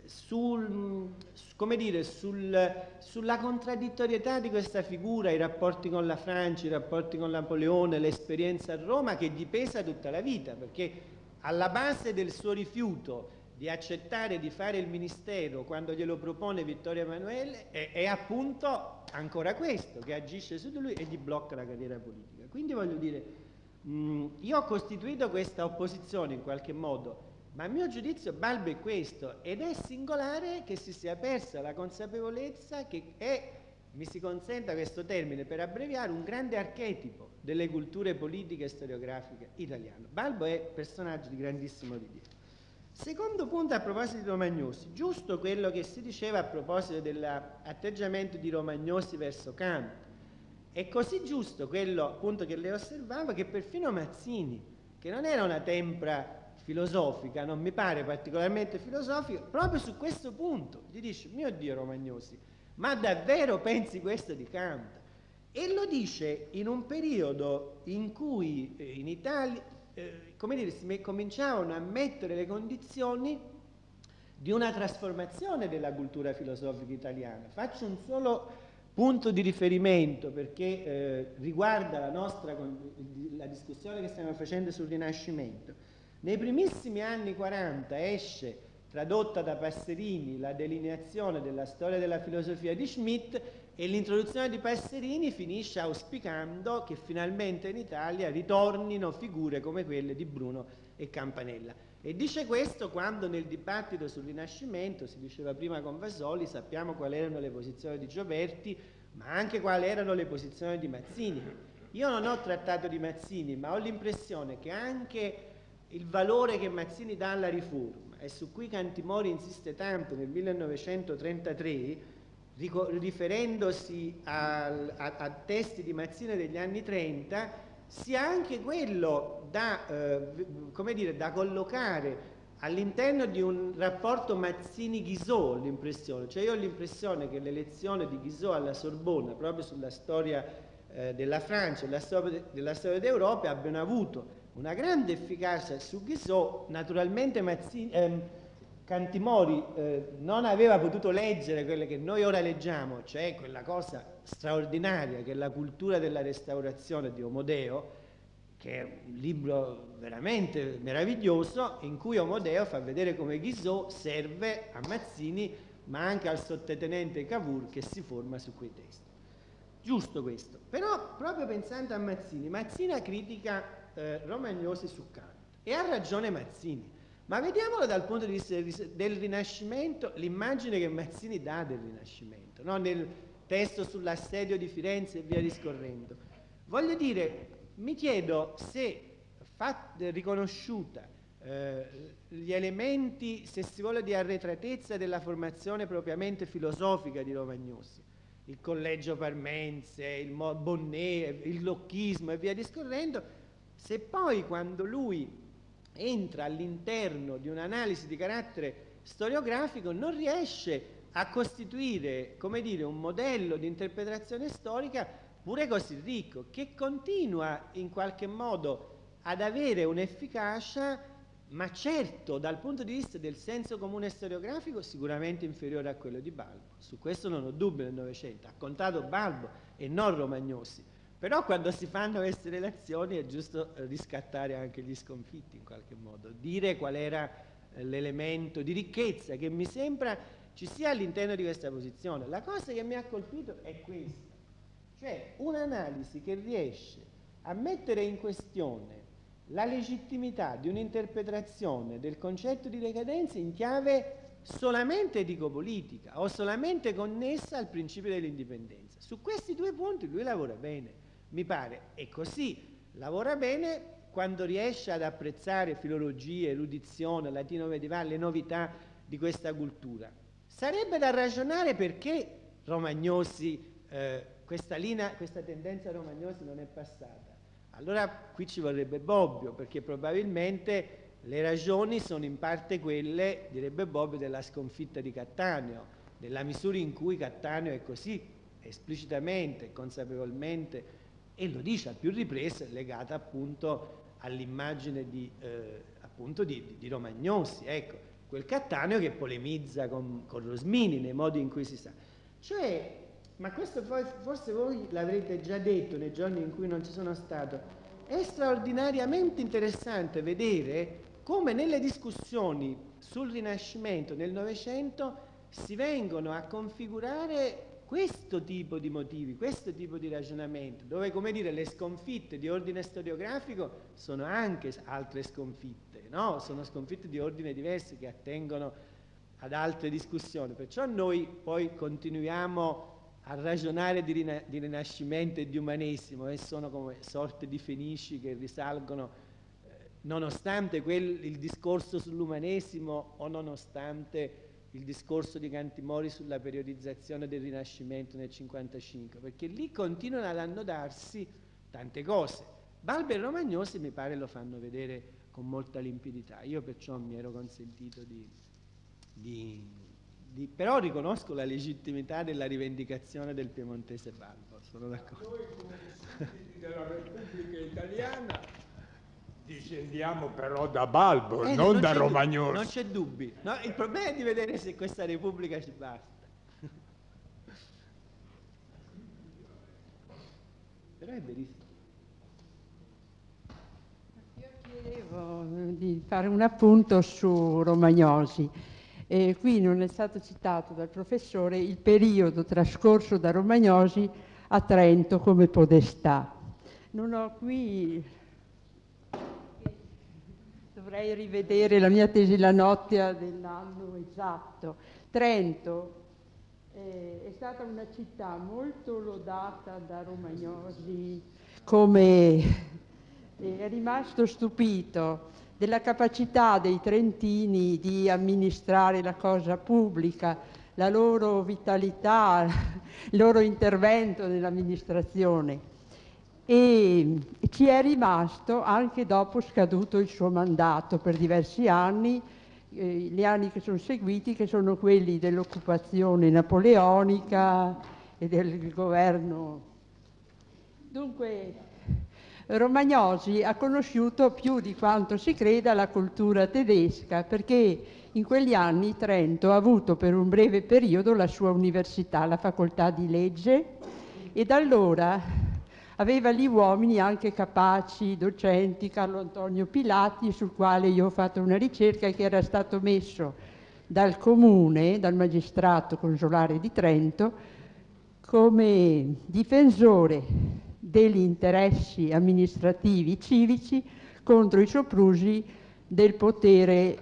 come dire, sulla contraddittorietà di questa figura, i rapporti con la Francia, i rapporti con Napoleone, l'esperienza a Roma che gli pesa tutta la vita, perché alla base del suo rifiuto di accettare di fare il ministero quando glielo propone Vittorio Emanuele è appunto ancora questo, che agisce su di lui e gli blocca la carriera politica. Quindi voglio dire, io ho costituito questa opposizione in qualche modo, ma a mio giudizio Balbo è questo, ed è singolare che si sia persa la consapevolezza che è, mi si consenta questo termine per abbreviare, un grande archetipo delle culture politiche e storiografiche italiane. Balbo è personaggio di grandissimo rilievo. Secondo punto a proposito di Romagnosi, giusto quello che si diceva a proposito dell'atteggiamento di Romagnosi verso Kant. È così giusto quello appunto che lei osservava, che perfino Mazzini, che non era una tempra filosofica, non mi pare particolarmente filosofica, proprio su questo punto gli dice: mio Dio Romagnosi, ma davvero pensi questo di Kant? E lo dice in un periodo in cui in Italia, come dire, si cominciavano a mettere le condizioni di una trasformazione della cultura filosofica italiana. Faccio un solo punto di riferimento perché riguarda la discussione che stiamo facendo sul Rinascimento. Nei primissimi anni 40 esce, tradotta da Passerini, la delineazione della storia della filosofia di Schmitt, e l'introduzione di Passerini finisce auspicando che finalmente in Italia ritornino figure come quelle di Bruno e Campanella. E dice questo quando nel dibattito sul Rinascimento, si diceva prima con Vasoli, sappiamo quali erano le posizioni di Gioberti, ma anche quali erano le posizioni di Mazzini. Io non ho trattato di Mazzini, ma ho l'impressione che anche il valore che Mazzini dà alla riforma, e su cui Cantimori insiste tanto nel 1933, riferendosi a testi di Mazzini degli anni 30, sia anche quello da collocare all'interno di un rapporto Mazzini-Guizot, l'impressione. Cioè io ho l'impressione che le lezioni di Guizot alla Sorbona, proprio sulla storia della Francia, della storia d'Europa, abbiano avuto una grande efficacia su Guizot. Naturalmente Cantimori non aveva potuto leggere quelle che noi ora leggiamo, cioè quella cosa straordinaria che è la cultura della restaurazione di Omodeo, che è un libro veramente meraviglioso, in cui Omodeo fa vedere come Guizot serve a Mazzini, ma anche al sottotenente Cavour che si forma su quei testi. Giusto questo. Però, proprio pensando a Mazzini, Mazzini critica Romagnosi su Kant, e ha ragione Mazzini. Ma vediamolo dal punto di vista del Rinascimento, l'immagine che Mazzini dà del Rinascimento, no? Nel testo sull'assedio di Firenze e via discorrendo. Voglio dire, mi chiedo se, riconosciuta gli elementi, se si vuole, di arretratezza della formazione propriamente filosofica di Romagnosi, il collegio parmense, il Bonnet, il locchismo e via discorrendo, se poi quando lui entra all'interno di un'analisi di carattere storiografico non riesce a costituire, come dire, un modello di interpretazione storica pure così ricco, che continua in qualche modo ad avere un'efficacia, ma certo dal punto di vista del senso comune storiografico sicuramente inferiore a quello di Balbo. Su questo non ho dubbi. Nel Novecento ha contato Balbo e non Romagnosi. Però quando si fanno queste relazioni è giusto riscattare anche gli sconfitti in qualche modo, dire qual era l'elemento di ricchezza che mi sembra ci sia all'interno di questa posizione. La cosa che mi ha colpito è questa, cioè un'analisi che riesce a mettere in questione la legittimità di un'interpretazione del concetto di decadenza in chiave solamente etico-politica o solamente connessa al principio dell'indipendenza. Su questi due punti lui lavora bene. Mi pare, e così lavora bene quando riesce ad apprezzare filologia, erudizione, latino medievale, le novità di questa cultura. Sarebbe da ragionare perché Romagnosi, questa tendenza Romagnosi non è passata. Allora qui ci vorrebbe Bobbio, perché probabilmente le ragioni sono in parte quelle, direbbe Bobbio, della sconfitta di Cattaneo, nella misura in cui Cattaneo è così esplicitamente, consapevolmente, e lo dice a più riprese, legata appunto all'immagine di Romagnosi, ecco, quel Cattaneo che polemizza con Rosmini nei modi in cui si sa. Cioè, ma questo poi forse voi l'avrete già detto nei giorni in cui non ci sono stato, è straordinariamente interessante vedere come nelle discussioni sul Rinascimento, nel Novecento, si vengono a configurare questo tipo di motivi, questo tipo di ragionamento, dove, come dire, le sconfitte di ordine storiografico sono anche altre sconfitte, no? Sono sconfitte di ordine diverso che attengono ad altre discussioni. Perciò noi poi continuiamo a ragionare di Rinascimento e di umanesimo, e sono come sorte di fenici che risalgono nonostante il discorso sull'umanesimo o nonostante il discorso di Cantimori sulla periodizzazione del Rinascimento nel 1955, perché lì continuano ad annodarsi tante cose. Balbo e Romagnosi mi pare lo fanno vedere con molta limpidità. Io perciò mi ero consentito però riconosco la legittimità della rivendicazione del piemontese Balbo, sono d'accordo. Noi come sudditi della Repubblica Italiana discendiamo però da Balbo, non da Romagnosi. Non c'è dubbio. No, il problema è di vedere se questa Repubblica ci basta. Però è verissimo. Io chiedevo di fare un appunto su Romagnosi. Qui non è stato citato dal professore il periodo trascorso da Romagnosi a Trento come podestà. Non ho qui, dovrei rivedere la mia tesi La Nottia dell'anno esatto. Trento è stata una città molto lodata da Romagnosi, come è rimasto stupito della capacità dei trentini di amministrare la cosa pubblica, la loro vitalità, il loro intervento nell'amministrazione. E ci è rimasto anche dopo scaduto il suo mandato per diversi anni, gli anni che sono seguiti, che sono quelli dell'occupazione napoleonica e del governo. Dunque, Romagnosi ha conosciuto più di quanto si creda la cultura tedesca, perché in quegli anni Trento ha avuto per un breve periodo la sua università, la facoltà di legge, e da allora aveva gli uomini anche capaci, docenti, Carlo Antonio Pilati, sul quale io ho fatto una ricerca e che era stato messo dal comune, dal magistrato consolare di Trento, come difensore degli interessi amministrativi civici contro i soprusi del potere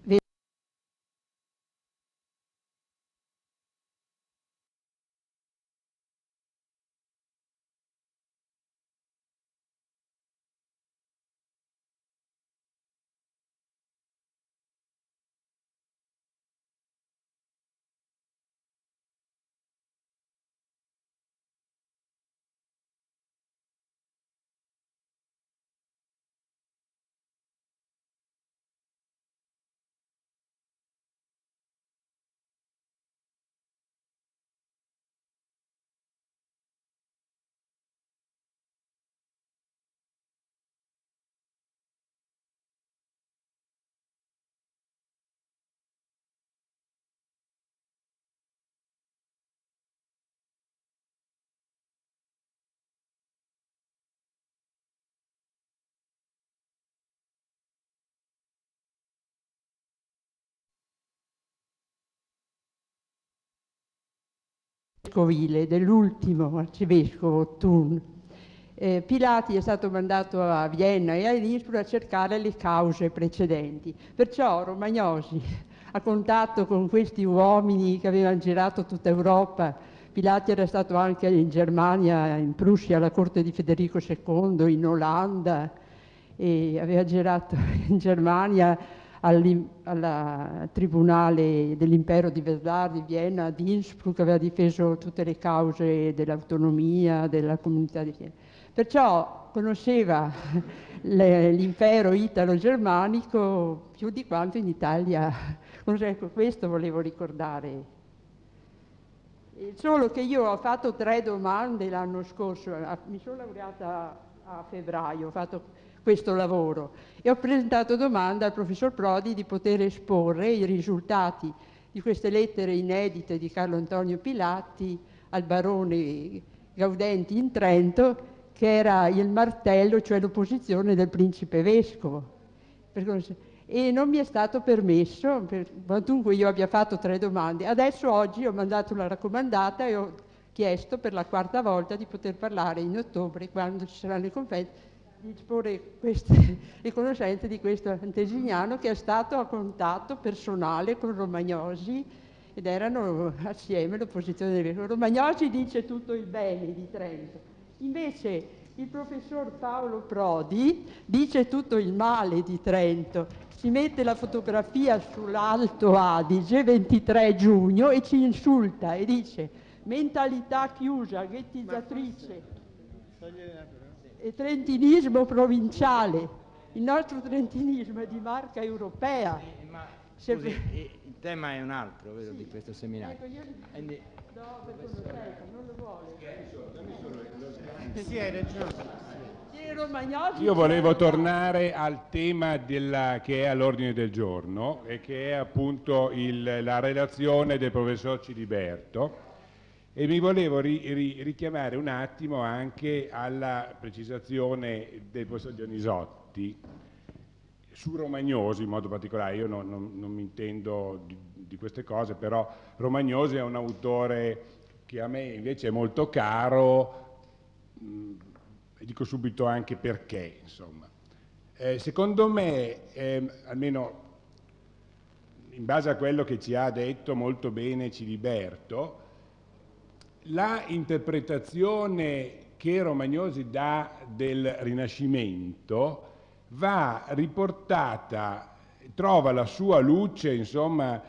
vescovile dell'ultimo arcivescovo Thun. Pilati è stato mandato a Vienna e a Innsbruck a cercare le cause precedenti. Perciò Romagnosi, a contatto con questi uomini che avevano girato tutta Europa, Pilati era stato anche in Germania, in Prussia, alla corte di Federico II, in Olanda, e aveva girato in Germania al Tribunale dell'Impero di Weimar di Vienna, ad Innsbruck, aveva difeso tutte le cause dell'autonomia, della comunità di Vienna. Perciò conosceva l'impero italo-germanico più di quanto in Italia. Ecco, questo volevo ricordare. Solo che io ho fatto 3 domande l'anno scorso, mi sono laureata a febbraio, ho fatto questo lavoro e ho presentato domanda al professor Prodi di poter esporre i risultati di queste lettere inedite di Carlo Antonio Pilati al barone Gaudenti in Trento, che era il martello, cioè l'opposizione del principe vescovo. E non mi è stato permesso, quantunque io abbia fatto 3 domande. Adesso oggi ho mandato una raccomandata e ho chiesto per la 4ª volta di poter parlare in ottobre, quando ci saranno le conferenze, di esporre le conoscenze di questo antesignano che è stato a contatto personale con Romagnosi ed erano assieme l'opposizione del vescovo. Romagnosi dice tutto il bene di Trento. Invece il professor Paolo Prodi dice tutto il male di Trento, si mette la fotografia sull'Alto Adige 23 giugno e ci insulta e dice mentalità chiusa, ghettizzatrice e trentinismo provinciale. Il nostro trentinismo è di marca europea. Ma scusi, il tema è un altro, vedo, di questo seminario. Ecco, io Quindi, no, per conoscenza, non lo vuole. Sì, hai ragione. Romagnosi Io volevo tornare al tema che è all'ordine del giorno e che è appunto la relazione del professor Ciliberto, e mi volevo richiamare un attimo anche alla precisazione del professor Dionisotti su Romagnosi in modo particolare. Io non mi intendo di queste cose, però Romagnosi è un autore che a me invece è molto caro, e dico subito anche perché, insomma. Secondo me, almeno in base a quello che ci ha detto molto bene Ciliberto, la interpretazione che Romagnosi dà del Rinascimento va riportata, trova la sua luce, insomma,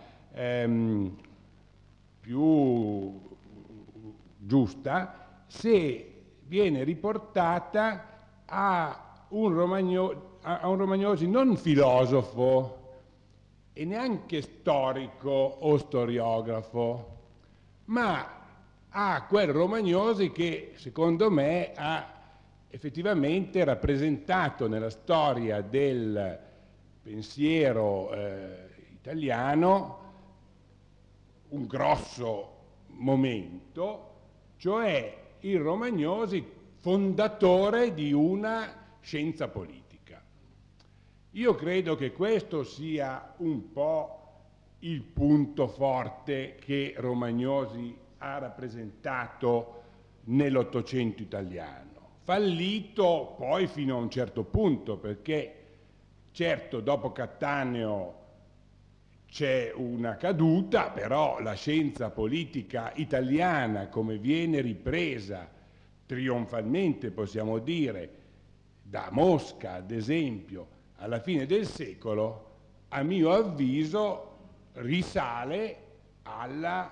più giusta se viene riportata a un Romagnosi non filosofo e neanche storico o storiografo, ma a quel Romagnosi che secondo me ha effettivamente rappresentato nella storia del pensiero italiano un grosso momento, cioè il Romagnosi fondatore di una scienza politica. Io credo che questo sia un po' il punto forte che Romagnosi ha rappresentato nell'Ottocento italiano, fallito poi fino a un certo punto, perché certo dopo Cattaneo c'è una caduta, però la scienza politica italiana, come viene ripresa trionfalmente, possiamo dire, da Mosca ad esempio alla fine del secolo, a mio avviso risale alla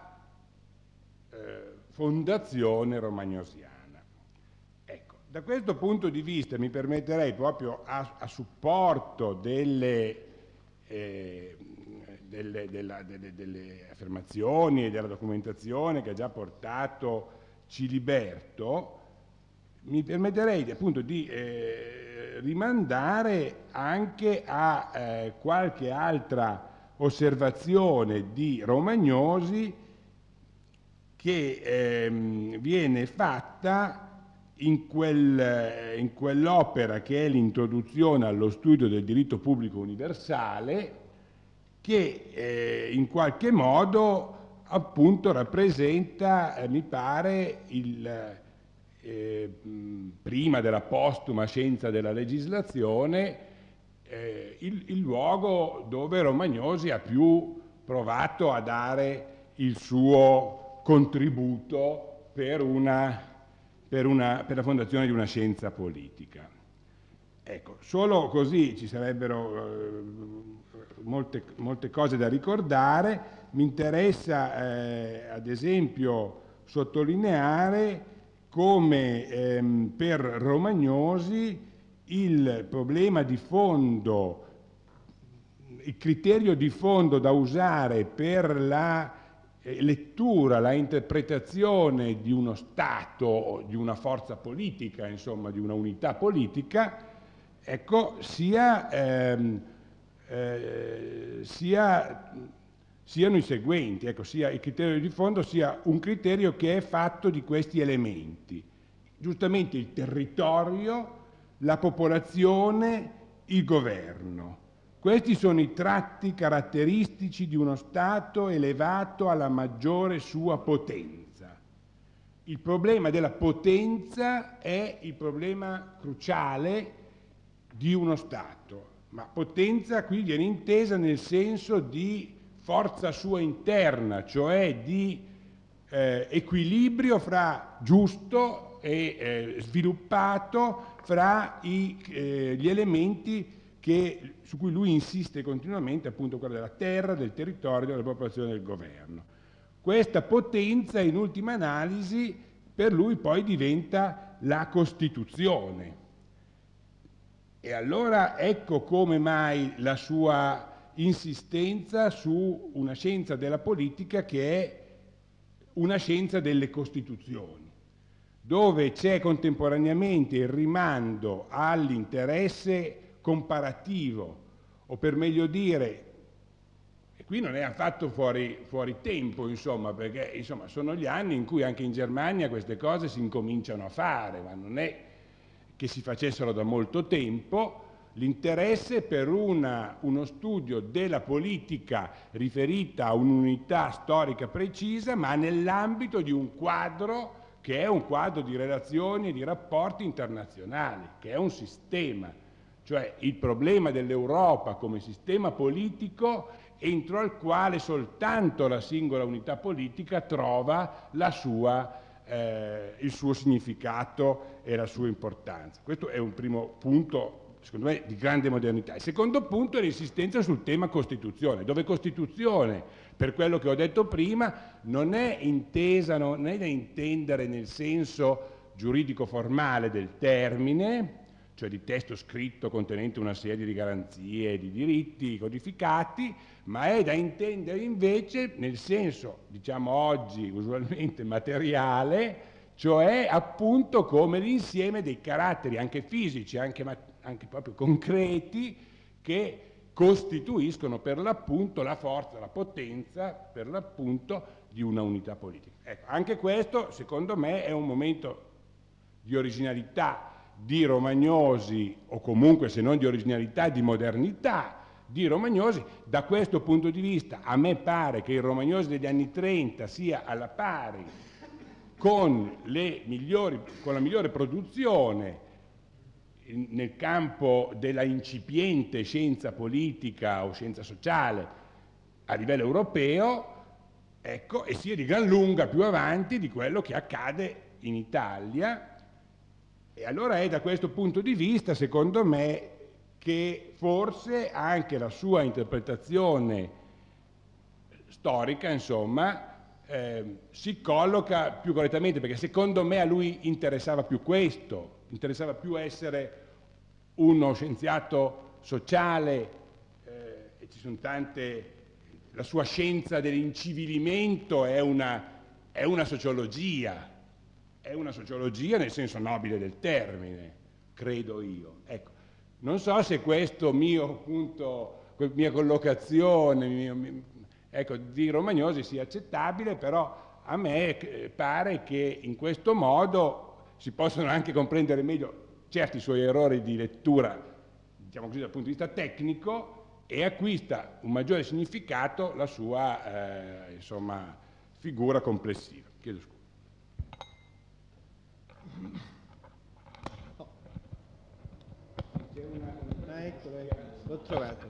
fondazione romagnosiana. Ecco, da questo punto di vista mi permetterei, proprio a supporto delle affermazioni e della documentazione che ha già portato Ciliberto, mi permetterei appunto di rimandare anche a qualche altra osservazione di Romagnosi che viene fatta in quell'opera che è l'introduzione allo studio del diritto pubblico universale, che in qualche modo appunto rappresenta, mi pare, prima della postuma scienza della legislazione, il luogo dove Romagnosi ha più provato a dare il suo contributo per la fondazione di una scienza politica. Ecco, solo così ci sarebbero molte cose da ricordare. Mi interessa ad esempio sottolineare come per Romagnosi il problema di fondo, il criterio di fondo da usare per la lettura, la interpretazione di uno Stato, di una forza politica, insomma di una unità politica, ecco, siano i seguenti, ecco, sia il criterio di fondo sia un criterio che è fatto di questi elementi, giustamente il territorio, la popolazione, il governo. Questi sono i tratti caratteristici di uno Stato elevato alla maggiore sua potenza. Il problema della potenza è il problema cruciale di uno Stato, ma potenza qui viene intesa nel senso di forza sua interna, cioè di equilibrio giusto e sviluppato fra gli elementi su cui lui insiste continuamente, appunto quello della terra, del territorio, della popolazione e del governo. Questa potenza, in ultima analisi, per lui poi diventa la Costituzione. E allora ecco come mai la sua insistenza su una scienza della politica che è una scienza delle Costituzioni, dove c'è contemporaneamente il rimando all'interesse comparativo, o per meglio dire, e qui non è affatto fuori tempo, insomma, perché insomma, sono gli anni in cui anche in Germania queste cose si incominciano a fare, ma non è che si facessero da molto tempo, l'interesse per uno studio della politica riferita a un'unità storica precisa, ma nell'ambito di un quadro che è un quadro di relazioni e di rapporti internazionali, che è un sistema, cioè il problema dell'Europa come sistema politico entro il quale soltanto la singola unità politica trova il suo significato e la sua importanza. Questo è un primo punto, secondo me, di grande modernità. Il secondo punto è l'insistenza sul tema Costituzione, dove Costituzione, per quello che ho detto prima, non è da intendere nel senso giuridico-formale del termine, cioè di testo scritto contenente una serie di garanzie e di diritti codificati, ma è da intendere invece nel senso, diciamo oggi usualmente materiale, cioè appunto come l'insieme dei caratteri anche fisici, anche proprio concreti, che costituiscono per l'appunto la forza, la potenza, per l'appunto, di una unità politica. Ecco, anche questo, secondo me, è un momento di originalità di Romagnosi, o comunque se non di originalità, di modernità di Romagnosi. Da questo punto di vista a me pare che il Romagnosi degli anni 30 sia alla pari con la migliore produzione nel campo della incipiente scienza politica o scienza sociale a livello europeo, ecco, e sia di gran lunga più avanti di quello che accade in Italia. E allora è da questo punto di vista, secondo me, che forse anche la sua interpretazione storica, insomma, si colloca più correttamente, perché secondo me a lui interessava più questo, interessava più essere uno scienziato sociale, e ci sono tante, la sua scienza dell'incivilimento è una sociologia, nel senso nobile del termine, credo io. Ecco, non so se questo mia collocazione di Romagnosi sia accettabile, però a me pare che in questo modo si possono anche comprendere meglio certi suoi errori di lettura, diciamo così, dal punto di vista tecnico, e acquista un maggiore significato la sua figura complessiva. Chiedo scusa. Ecco, l'ho trovato,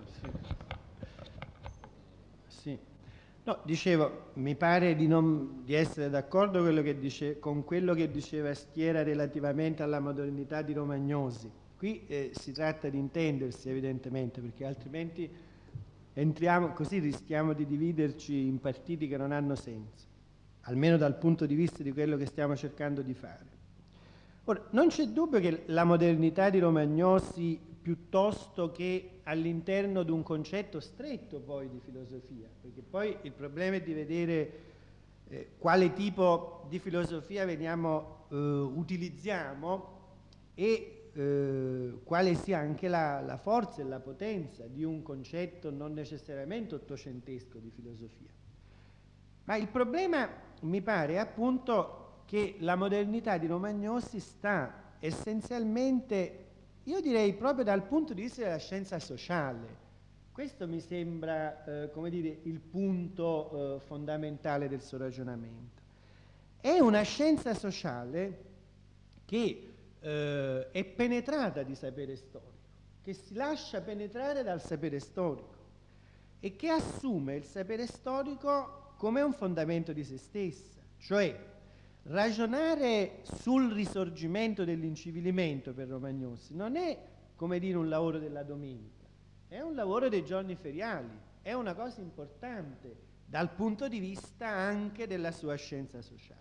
sì. No, dicevo, mi pare di essere d'accordo con quello che diceva Stiera relativamente alla modernità di Romagnosi. Qui si tratta di intendersi evidentemente, perché altrimenti così rischiamo di dividerci in partiti che non hanno senso, almeno dal punto di vista di quello che stiamo cercando di fare. Ora, non c'è dubbio che la modernità di Romagnosi, piuttosto che all'interno di un concetto stretto poi di filosofia, perché poi il problema è di vedere quale tipo di filosofia utilizziamo e quale sia anche la forza e la potenza di un concetto non necessariamente ottocentesco di filosofia. Ma il problema, mi pare, appunto, che la modernità di Romagnosi sta essenzialmente, io direi proprio dal punto di vista della scienza sociale. Questo mi sembra, come dire, il punto fondamentale del suo ragionamento. È una scienza sociale che è penetrata di sapere storico, che si lascia penetrare dal sapere storico e che assume il sapere storico come un fondamento di se stessa. Cioè, ragionare sul risorgimento dell'incivilimento per Romagnosi non è, come dire, un lavoro della domenica, è un lavoro dei giorni feriali, è una cosa importante dal punto di vista anche della sua scienza sociale.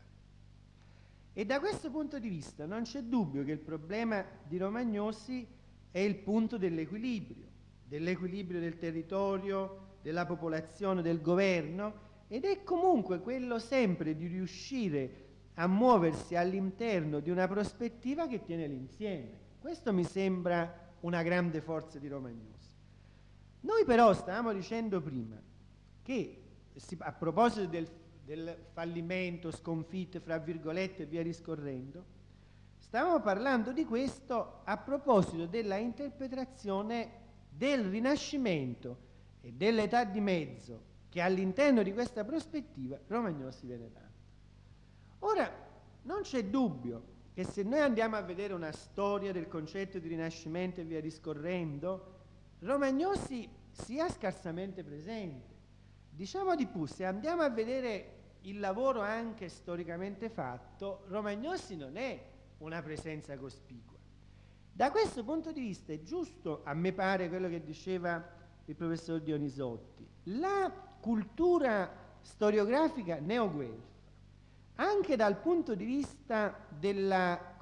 E da questo punto di vista non c'è dubbio che il problema di Romagnosi è il punto dell'equilibrio del territorio, della popolazione, del governo, ed è comunque quello sempre di riuscire a muoversi all'interno di una prospettiva che tiene l'insieme. Questo mi sembra una grande forza di Romagnosi. Noi però stavamo dicendo prima che a proposito del fallimento, sconfitte, fra virgolette e via discorrendo, stavamo parlando di questo a proposito della interpretazione del Rinascimento e dell'età di mezzo che all'interno di questa prospettiva Romagnosi viene data. Ora, non c'è dubbio che se noi andiamo a vedere una storia del concetto di Rinascimento e via discorrendo, Romagnosi sia scarsamente presente. Diciamo di più, se andiamo a vedere il lavoro anche storicamente fatto, Romagnosi non è una presenza cospicua. Da questo punto di vista è giusto, a me pare, quello che diceva il professor Dionisotti, la cultura storiografica neoguelfa, anche dal punto di vista delle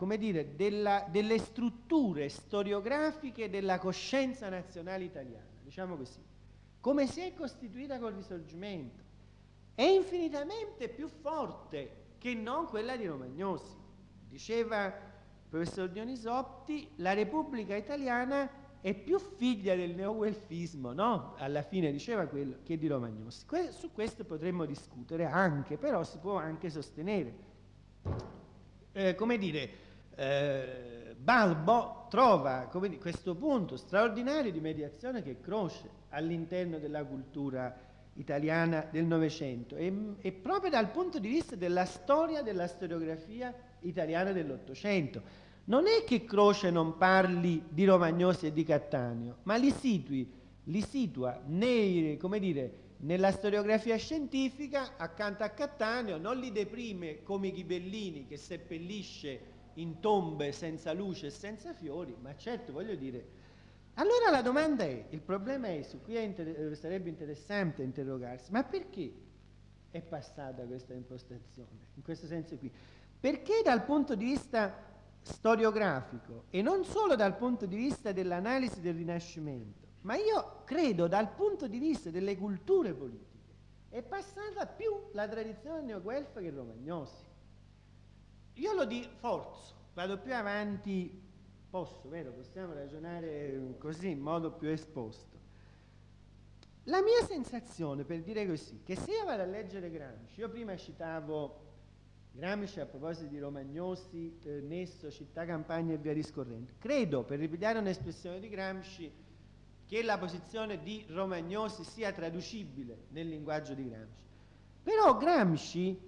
strutture storiografiche della coscienza nazionale italiana, diciamo così, come si è costituita col Risorgimento, è infinitamente più forte che non quella di Romagnosi. Diceva il professor Dionisotti, la Repubblica Italiana è più figlia del neoguelfismo, no? Alla fine diceva quello, che di Romagnosi. Su questo potremmo discutere anche, però si può anche sostenere. Balbo trova questo punto straordinario di mediazione che Croce all'interno della cultura italiana del Novecento e proprio dal punto di vista della storia della storiografia italiana dell'Ottocento. Non è che Croce non parli di Romagnosi e di Cattaneo, ma li situa nella storiografia scientifica accanto a Cattaneo, non li deprime come Ghibellini che seppellisce in tombe senza luce e senza fiori, ma certo, voglio dire. Allora la domanda è, il problema è, su cui sarebbe interessante interrogarsi, ma perché è passata questa impostazione, in questo senso qui? Perché dal punto di vista storiografico e non solo dal punto di vista dell'analisi del Rinascimento, ma io credo dal punto di vista delle culture politiche, è passata più la tradizione neoguelfa che Romagnosi. Io lo forzo, vado più avanti, possiamo ragionare così in modo più esposto. La mia sensazione, per dire così, che se io vado a leggere Gramsci, io prima citavo Gramsci a proposito di Romagnosi, Nesso, città, campagna e via discorrendo. Credo, per ripigliare un'espressione di Gramsci, che la posizione di Romagnosi sia traducibile nel linguaggio di Gramsci. Però Gramsci,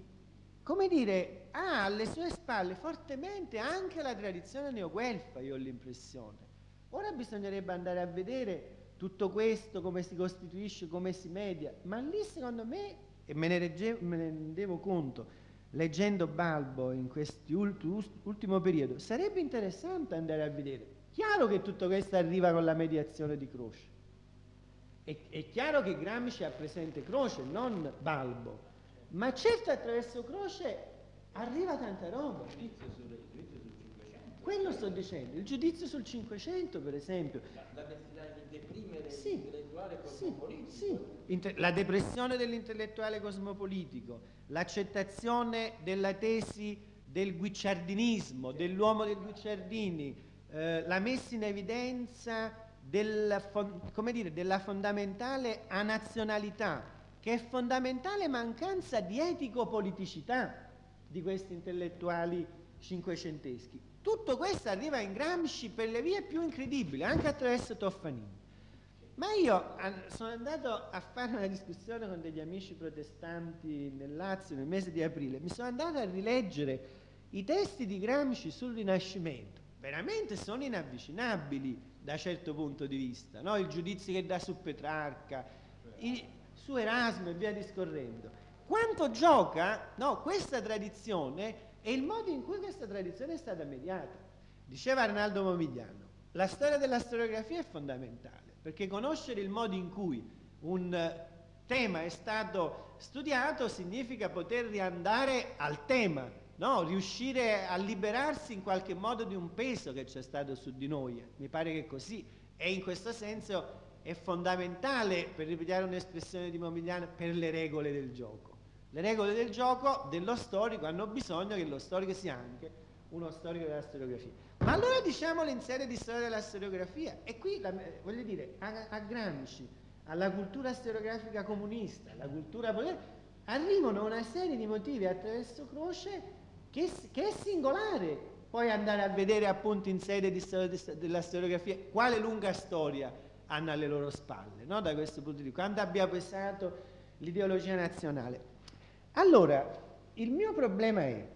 ha alle sue spalle fortemente anche la tradizione neoguelfa, io ho l'impressione. Ora bisognerebbe andare a vedere tutto questo, come si costituisce, come si media, ma lì secondo me, e me ne rendevo conto, leggendo Balbo in quest'ultimo periodo, sarebbe interessante andare a vedere. Chiaro che tutto questo arriva con la mediazione di Croce. È chiaro che Gramsci ha presente Croce, non Balbo. Ma certo attraverso Croce arriva tanta roba. Il giudizio sul 500. Quello sto dicendo, il giudizio sul 500 per esempio. La necessità di deprimere l'intellettuale cosmopolitico. Sì. La depressione dell'intellettuale cosmopolitico, l'accettazione della tesi del guicciardinismo, dell'uomo del Guicciardini, la messa in evidenza della fondamentale anazionalità, che è fondamentale mancanza di etico-politicità di questi intellettuali cinquecenteschi. Tutto questo arriva in Gramsci per le vie più incredibili, anche attraverso Toffanini. Ma io sono andato a fare una discussione con degli amici protestanti nel Lazio nel mese di aprile, mi sono andato a rileggere i testi di Gramsci sul Rinascimento, veramente sono inavvicinabili da certo punto di vista, no? Il giudizio che dà su Petrarca, su Erasmo e via discorrendo. quanto gioca, no, questa tradizione e il modo in cui questa tradizione è stata mediata. Diceva Arnaldo Momigliano, la storia della storiografia è fondamentale, perché conoscere il modo in cui un tema è stato studiato significa poter riandare al tema, no? Riuscire a liberarsi in qualche modo di un peso che c'è stato su di noi. Mi pare che così, e in questo senso è fondamentale, per ripetere un'espressione di Momigliano, per le regole del gioco. Le regole del gioco dello storico hanno bisogno che lo storico sia anche uno storico della storiografia. Ma allora diciamolo in sede di storia della storiografia. E qui, voglio dire, a Gramsci, alla cultura storiografica comunista, alla cultura politica, arrivano una serie di motivi attraverso Croce che è singolare poi andare a vedere appunto in sede di storia della storiografia quale lunga storia hanno alle loro spalle, no? Da questo punto di vista, quando abbia pesato l'ideologia nazionale. Allora, il mio problema è,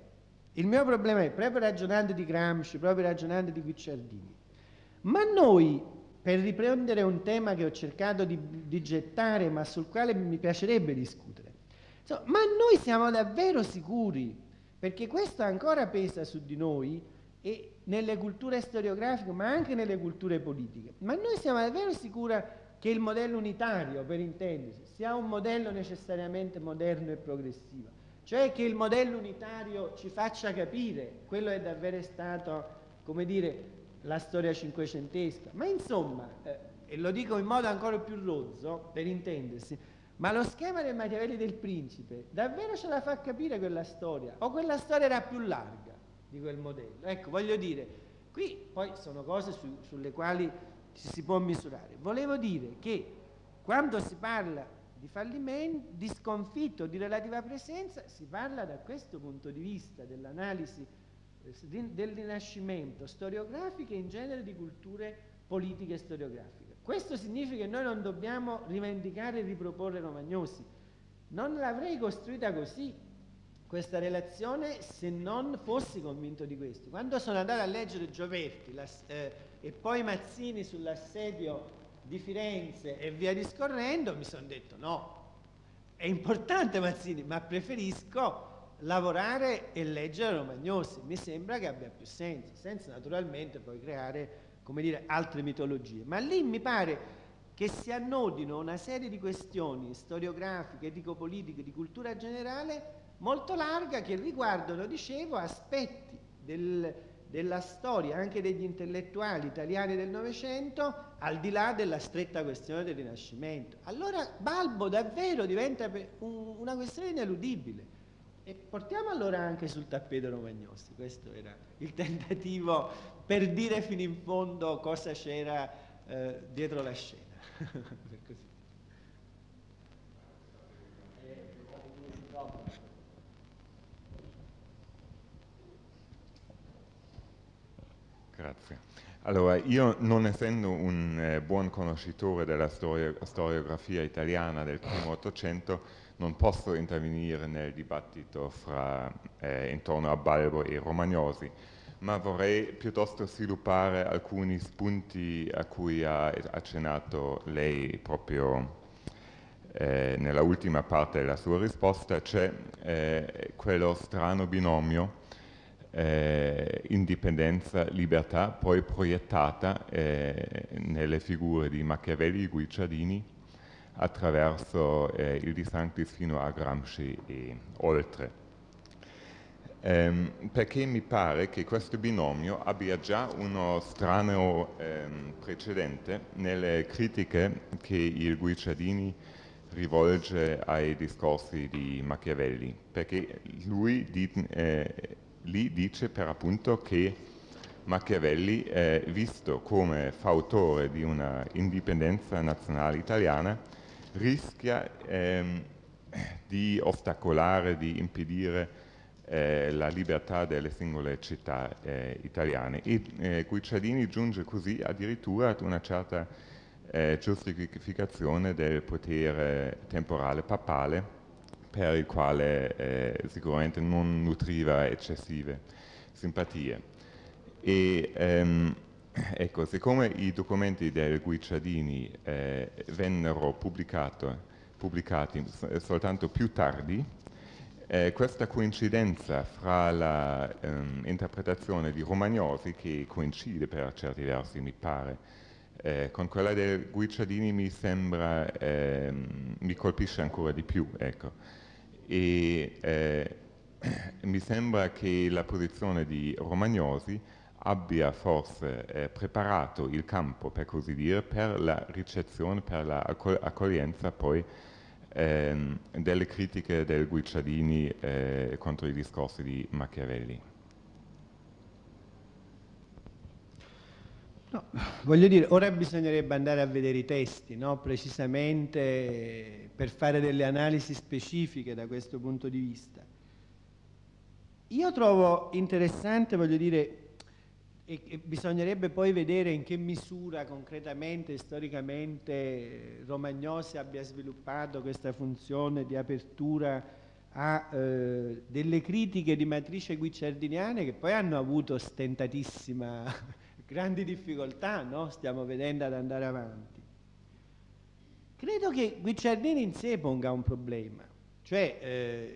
proprio ragionando di Gramsci, proprio ragionando di Guicciardini, ma noi, per riprendere un tema che ho cercato di gettare, ma sul quale mi piacerebbe discutere, insomma, ma noi siamo davvero sicuri, perché questo ancora pesa su di noi, e nelle culture storiografiche, ma anche nelle culture politiche, ma noi siamo davvero sicuri che il modello unitario, per intendersi, sia un modello necessariamente moderno e progressivo, cioè che il modello unitario ci faccia capire quello che davvero è stato, come dire, la storia cinquecentesca. Ma insomma, e lo dico in modo ancora più rozzo, per intendersi, ma lo schema del Machiavelli del Principe davvero ce la fa capire quella storia? O quella storia era più larga di quel modello? Ecco, voglio dire, qui poi sono cose sulle quali ci si può misurare. Volevo dire che quando si parla di fallimento, di sconfitto, di relativa presenza, si parla da questo punto di vista dell'analisi del Rinascimento storiografiche e in genere di culture politiche e storiografiche. Questo significa che noi non dobbiamo rivendicare e riproporre Romagnosi. Non l'avrei costruita così questa relazione se non fossi convinto di questo. Quando sono andato a leggere Gioberti e poi Mazzini sull'assedio di Firenze e via discorrendo, mi sono detto no, è importante Mazzini, ma preferisco lavorare e leggere Romagnosi, mi sembra che abbia più senso, senza naturalmente poi creare, come dire, altre mitologie. Ma lì mi pare che si annodino una serie di questioni storiografiche, etico-politiche, di cultura generale molto larga, che riguardano, dicevo, aspetti della storia anche degli intellettuali italiani del Novecento, al di là della stretta questione del Rinascimento. Allora Balbo davvero diventa una questione ineludibile. E portiamo allora anche sul tappeto Romagnosi. Questo era il tentativo per dire fino in fondo cosa c'era dietro la scena. Per così. Grazie. Allora, io non essendo un buon conoscitore della storiografia italiana del primo Ottocento, non posso intervenire nel dibattito intorno a Balbo e Romagnosi, ma vorrei piuttosto sviluppare alcuni spunti a cui ha accennato lei proprio nella ultima parte della sua risposta, cioè quello strano binomio indipendenza, libertà, poi proiettata nelle figure di Machiavelli e Guicciardini attraverso il Di Sanctis fino a Gramsci e oltre. Perché mi pare che questo binomio abbia già uno strano precedente nelle critiche che il Guicciardini rivolge ai discorsi di Machiavelli, perché lui lì dice per appunto che Machiavelli, visto come fautore di una indipendenza nazionale italiana, rischia di ostacolare, di impedire la libertà delle singole città italiane. E Guicciardini giunge così addirittura ad una certa giustificazione del potere temporale papale, per il quale sicuramente non nutriva eccessive simpatie. E ecco, siccome i documenti del Guicciardini vennero pubblicati pubblicati soltanto più tardi. Questa coincidenza fra l'interpretazione di Romagnosi, che coincide per certi versi, mi pare, con quella del Guicciardini mi sembra, mi colpisce ancora di più, ecco. E mi sembra che la posizione di Romagnosi abbia forse preparato il campo, per così dire, per la ricezione, per l'accoglienza poi delle critiche del Guicciardini contro i discorsi di Machiavelli. No, voglio dire, ora bisognerebbe andare a vedere i testi, no? Precisamente per fare delle analisi specifiche da questo punto di vista. Io trovo interessante, voglio dire, e bisognerebbe poi vedere in che misura concretamente, storicamente, Romagnosi abbia sviluppato questa funzione di apertura a delle critiche di matrice guicciardiniane che poi hanno avuto stentatissima grandi difficoltà, no? Stiamo vedendo ad andare avanti. Credo che Guicciardini in sé ponga un problema, cioè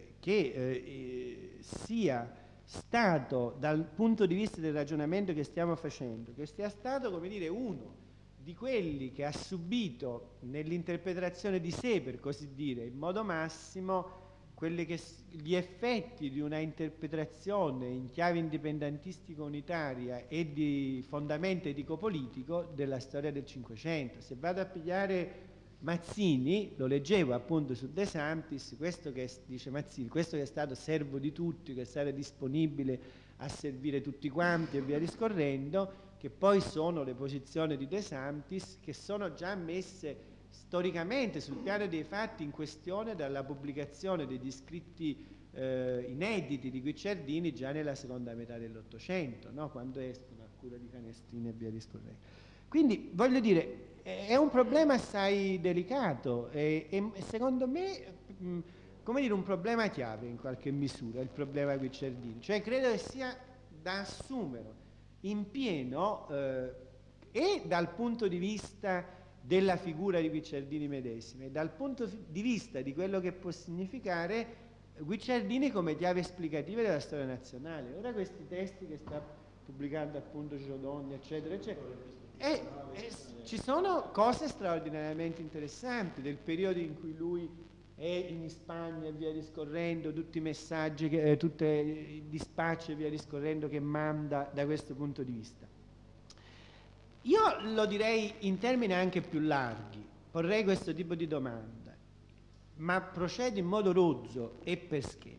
che sia stato, dal punto di vista del ragionamento che stiamo facendo, che sia stato, come dire, uno di quelli che ha subito nell'interpretazione di sé, per così dire, in modo massimo, gli effetti di una interpretazione in chiave indipendentistica unitaria e di fondamento etico-politico della storia del Cinquecento. Se vado a pigliare Mazzini, lo leggevo appunto su De Sanctis, questo che dice Mazzini, questo che è stato servo di tutti, che è stato disponibile a servire tutti quanti e via discorrendo, che poi sono le posizioni di De Sanctis che sono già messe storicamente sul piano dei fatti in questione dalla pubblicazione degli scritti inediti di Guicciardini già nella seconda metà dell'Ottocento, no? Quando escono a cura di Canestrini e via discorrendo. Quindi voglio dire, è un problema assai delicato e secondo me, come dire, un problema chiave in qualche misura, il problema Guicciardini. Cioè credo che sia da assumere in pieno e dal punto di vista della figura di Guicciardini medesima e dal punto di vista di quello che può significare Guicciardini come chiave esplicativa della storia nazionale. Ora questi testi che sta pubblicando appunto Giodogni, eccetera, eccetera, ci sono cose straordinariamente interessanti del periodo in cui lui è in Spagna e via discorrendo, tutti i messaggi, tutti i dispacci e via discorrendo che manda da questo punto di vista. Io lo direi in termini anche più larghi, porrei questo tipo di domanda, ma procedo in modo rozzo e per schemi.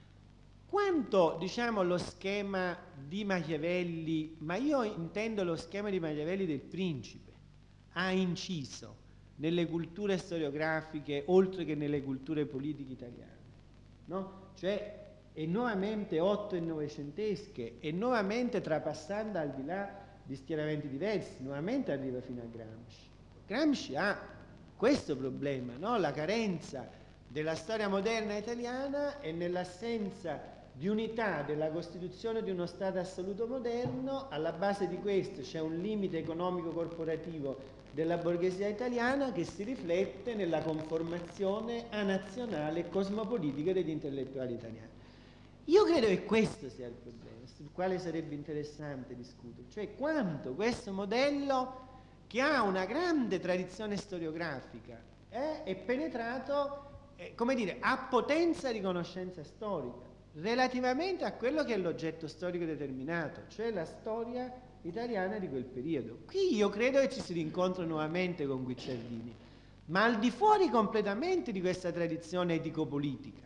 Quanto, diciamo, lo schema di Machiavelli, ma io intendo lo schema di Machiavelli del Principe, ha inciso nelle culture storiografiche oltre che nelle culture politiche italiane, no? Cioè, e nuovamente otto e novecentesche, e nuovamente trapassando al di là di schieramenti diversi, nuovamente arriva fino a Gramsci. Gramsci ha questo problema, no? La carenza della storia moderna italiana e nell'assenza di unità della costituzione di uno Stato assoluto moderno, alla base di questo c'è un limite economico corporativo della borghesia italiana che si riflette nella conformazione anazionale e cosmopolitica degli intellettuali italiani. Io credo che questo sia il problema, sul quale sarebbe interessante discutere, cioè quanto questo modello, che ha una grande tradizione storiografica, è penetrato, come dire, a potenza di conoscenza storica, relativamente a quello che è l'oggetto storico determinato, cioè la storia italiana di quel periodo. Qui io credo che ci si rincontra nuovamente con Guicciardini, ma al di fuori completamente di questa tradizione etico-politica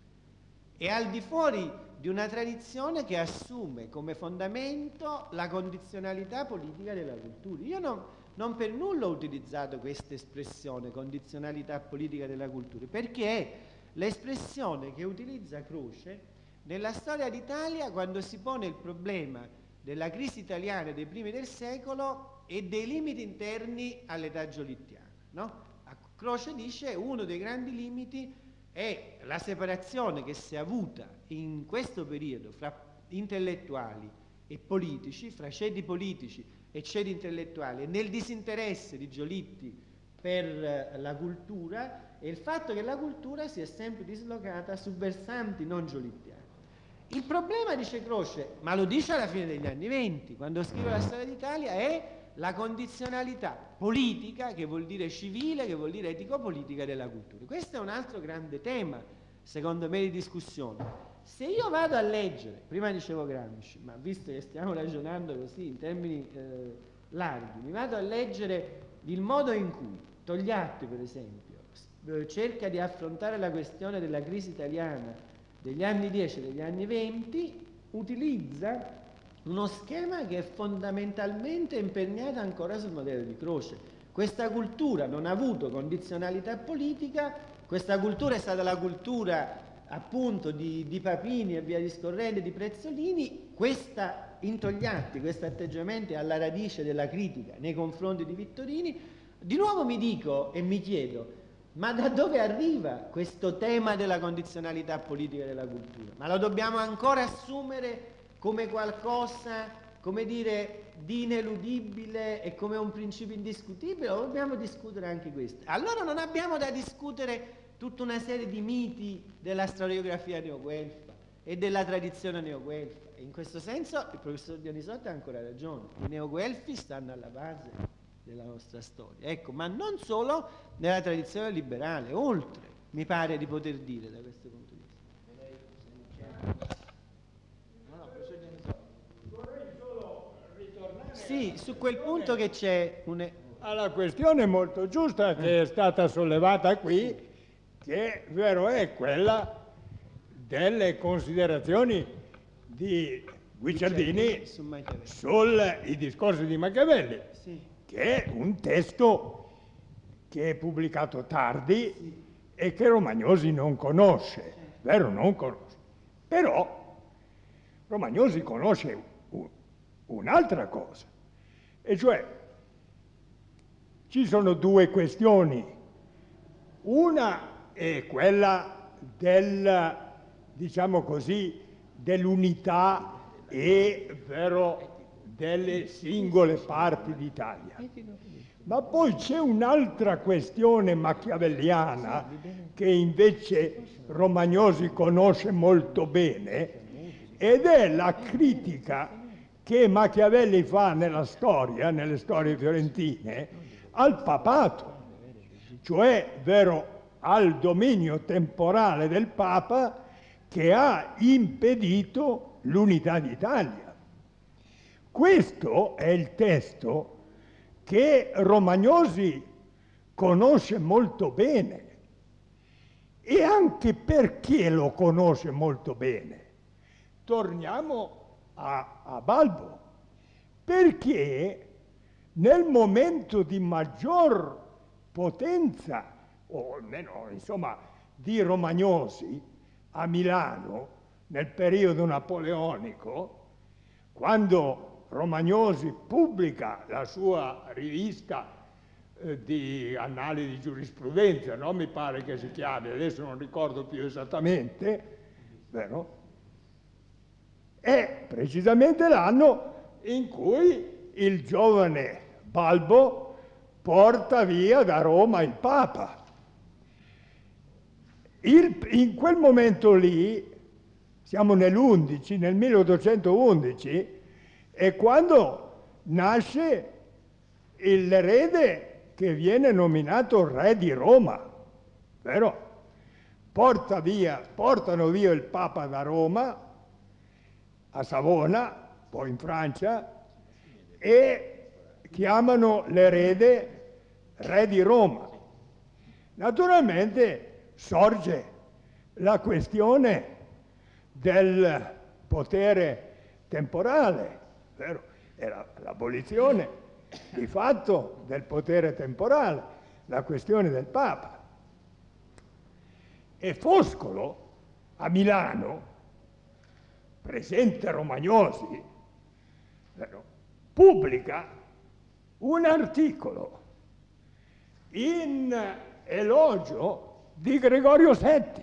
e al di fuori di una tradizione che assume come fondamento la condizionalità politica della cultura. Io non per nulla ho utilizzato questa espressione, condizionalità politica della cultura, perché è l'espressione che utilizza Croce nella storia d'Italia quando si pone il problema della crisi italiana dei primi del secolo e dei limiti interni all'età giolittiana, no? Croce dice uno dei grandi limiti è la separazione che si è avuta in questo periodo fra intellettuali e politici, fra ceti politici e ceti intellettuali, e nel disinteresse di Giolitti per la cultura e il fatto che la cultura si è sempre dislocata su versanti non giolittiani. Il problema, dice Croce, ma lo dice alla fine degli anni '20, quando scrive la storia d'Italia, è la condizionalità politica, che vuol dire civile, che vuol dire etico-politica della cultura. Questo è un altro grande tema, secondo me, di discussione. Se io vado a leggere, prima dicevo Gramsci, ma visto che stiamo ragionando così in termini larghi, mi vado a leggere il modo in cui Togliatti, per esempio, cerca di affrontare la questione della crisi italiana degli anni 10 e degli anni 20, utilizza uno schema che è fondamentalmente imperniato ancora sul modello di Croce. Questa cultura non ha avuto condizionalità politica, questa cultura è stata la cultura appunto di Papini e via discorrendo, di Prezzolini. Questa in Togliatti, questo atteggiamento è alla radice della critica nei confronti di Vittorini. Di nuovo mi dico e mi chiedo, ma da dove arriva questo tema della condizionalità politica della cultura? Ma lo dobbiamo ancora assumere come qualcosa, come dire, di ineludibile e come un principio indiscutibile, o dobbiamo discutere anche questo? Allora non abbiamo da discutere tutta una serie di miti della storiografia neoguelfa e della tradizione neoguelfa. E in questo senso il professor Dionisotti ha ancora ragione, i neoguelfi stanno alla base della nostra storia, ecco, ma non solo nella tradizione liberale, oltre, mi pare di poter dire da questo punto di vista. Vorrei solo ritornare Sì, su quel punto che c'è alla questione molto giusta che è stata sollevata qui, che vero è quella delle considerazioni di Guicciardini su Machiavelli. sui discorsi di Machiavelli, Sì. che è un testo che è pubblicato tardi e che Romagnosi non conosce, vero? Non conosce. Però Romagnosi conosce un'altra cosa, e cioè ci sono due questioni. Una è quella del, diciamo così, dell'unità e vero, delle singole parti d'Italia. Ma poi c'è un'altra questione machiavelliana che invece Romagnosi conosce molto bene, ed è la critica che Machiavelli fa nella storia, nelle storie fiorentine, al papato, cioè vero, al dominio temporale del Papa che ha impedito l'unità d'Italia. Questo è il testo che Romagnosi conosce molto bene. E anche perché lo conosce molto bene? Torniamo a Balbo, perché nel momento di maggior potenza, o almeno insomma di Romagnosi a Milano, nel periodo napoleonico, quando Romagnosi pubblica la sua rivista di annali di giurisprudenza, no? Mi pare che si chiami, adesso non ricordo più esattamente, vero? È precisamente l'anno in cui il giovane Balbo porta via da Roma il Papa. In quel momento lì, siamo nell'11, nel 1811, è quando nasce l'erede che viene nominato re di Roma, vero? Portano via il Papa da Roma a Savona, poi in Francia, e chiamano l'erede re di Roma. Naturalmente sorge la questione del potere temporale, vero? Era l'abolizione di fatto del potere temporale, la questione del Papa. E Foscolo a Milano, presente Romagnosi, vero? Pubblica un articolo in elogio di Gregorio VII.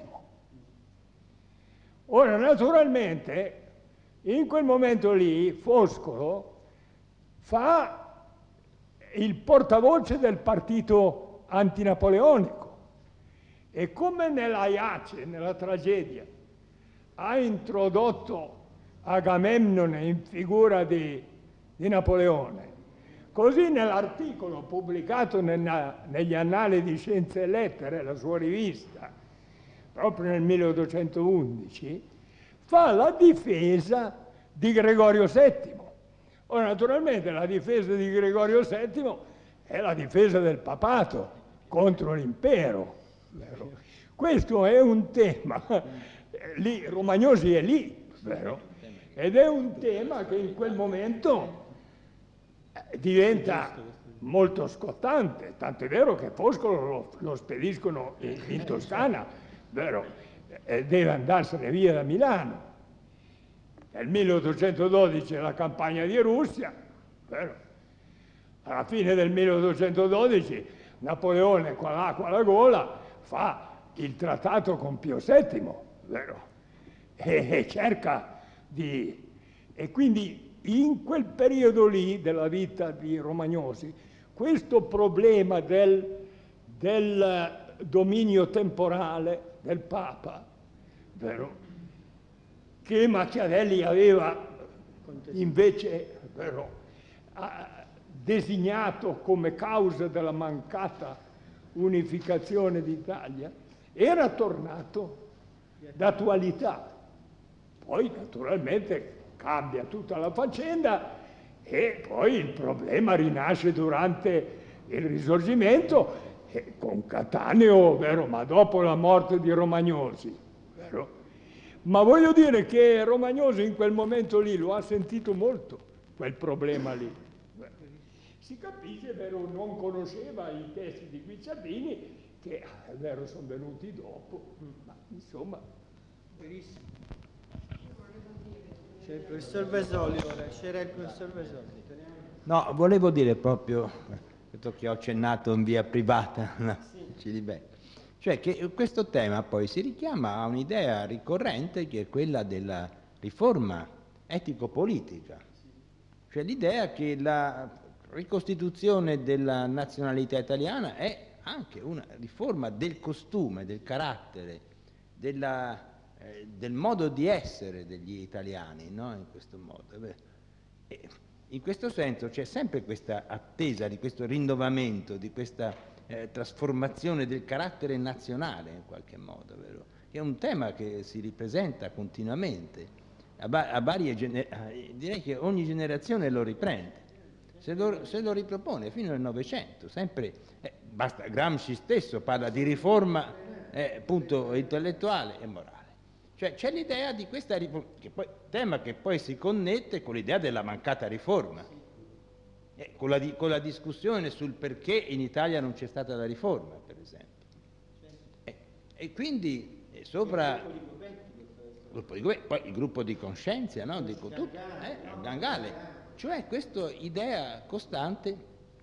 Ora, naturalmente, in quel momento lì Foscolo fa il portavoce del partito antinapoleonico. E come nell'Aiace, nella tragedia, ha introdotto Agamennone in figura di Napoleone, così nell'articolo pubblicato negli Annali di Scienze e Lettere, la sua rivista, proprio nel 1811, fa la difesa di Gregorio VII. Ora, naturalmente, la difesa di Gregorio VII è la difesa del papato contro l'impero. Vero? Questo è un tema, lì, Romagnosi è lì, vero? Ed è un tema che in quel momento diventa molto scottante, tanto è vero che Foscolo lo spediscono in Toscana, vero? Deve andarsene via da Milano. Nel 1812 la campagna di Russia, vero? Alla fine del 1812 Napoleone con l'acqua alla gola fa il trattato con Pio VII, vero? E cerca di... E quindi in quel periodo lì della vita di Romagnosi, questo problema del dominio temporale del Papa, vero? Che Machiavelli aveva invece, vero, designato come causa della mancata unificazione d'Italia, era tornato d'attualità. Poi naturalmente cambia tutta la faccenda e poi il problema rinasce durante il Risorgimento con Cattaneo, vero? Ma dopo la morte di Romagnosi, vero? Ma voglio dire che Romagnosi in quel momento lì lo ha sentito molto, quel problema lì. Si capisce, vero, non conosceva i testi di Guicciardini, che è vero sono venuti dopo, ma insomma... Verissimo. C'è il professor Vasoli ora, c'era il professor Vasoli. No, volevo dire proprio, detto che ho accennato in via privata, no? Cioè che questo tema poi si richiama a un'idea ricorrente che è quella della riforma etico-politica, cioè l'idea che la ricostituzione della nazionalità italiana è anche una riforma del costume, del carattere, del modo di essere degli italiani, no? In questo modo. E in questo senso c'è sempre questa attesa di questo rinnovamento, di questa trasformazione del carattere nazionale in qualche modo, vero? Che è un tema che si ripresenta continuamente, direi che ogni generazione lo riprende, se lo ripropone fino al Novecento, sempre, basta, Gramsci stesso parla di riforma appunto intellettuale e morale. Cioè c'è l'idea di questa riforma, tema che poi si connette con l'idea della mancata riforma, con la discussione sul perché in Italia non c'è stata la riforma, per esempio. E quindi sopra poi il gruppo di Coscienza, no? Dico tutto, Gangale, cioè questa idea costante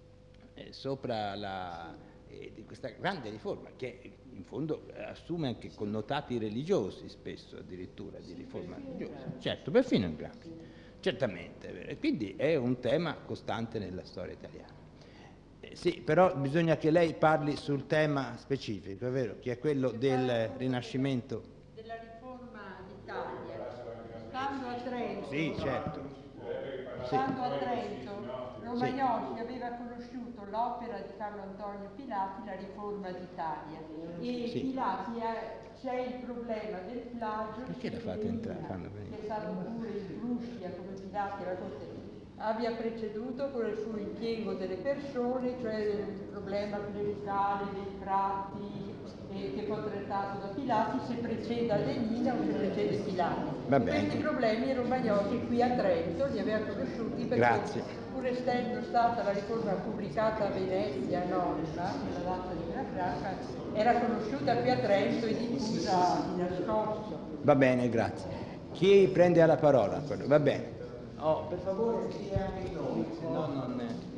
sopra di questa grande riforma che in fondo assume anche connotati religiosi spesso addirittura di riforma religiosa, certo, perfino in Gramsci, certamente, e quindi è un tema costante nella storia italiana. Sì, però bisogna che lei parli sul tema specifico, è vero, che è quello del Rinascimento. Della riforma d'Italia. Stando a Trento, Sì, certo. stando a Trento, Romagnosi aveva conosciuto l'opera di Carlo Antonio Pilati, la riforma d'Italia. E Sì. Pilati c'è il problema del plagio. Perché la fate entrare? Che è stato pure in Prussia come Pilati alla corte, abbia preceduto con il suo impiego delle persone, cioè il problema clericale dei frati che fu trattato da Pilati, se precede Adelina o se precede Pilati. Va bene. Questi problemi Romagnosi qui a Trento li aveva conosciuti perché Grazie. pur essendo stata la riforma pubblicata a Venezia anonima, nella data di Franca, era conosciuta qui a Trento e diffusa di nascosto. Va bene, grazie. Chi prende la parola? Va bene. Oh, per favore, sia anche noi, se no non...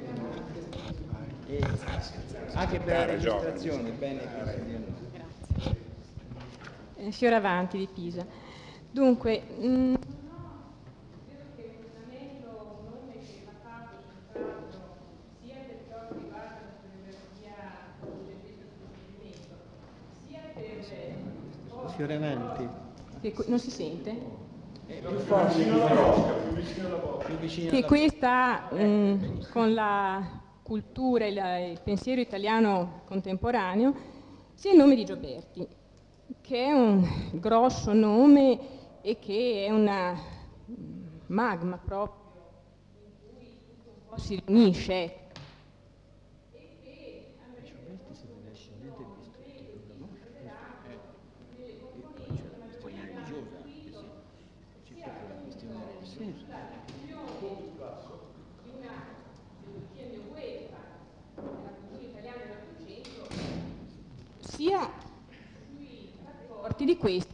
anche per la registrazione, bene. Grazie. Fioravanti di Pisa. Dunque, credo che il fondamento, un nome che va fatto sul tratto sia per ciò che riguarda la storiografia Fioravanti. Non si sente? Più vicino alla bocca. Che questa, con la cultura e il pensiero italiano contemporaneo, sia il nome di Gioberti, che è un grosso nome e che è una magma proprio in cui tutto un po' si riunisce. Sia sui rapporti di questa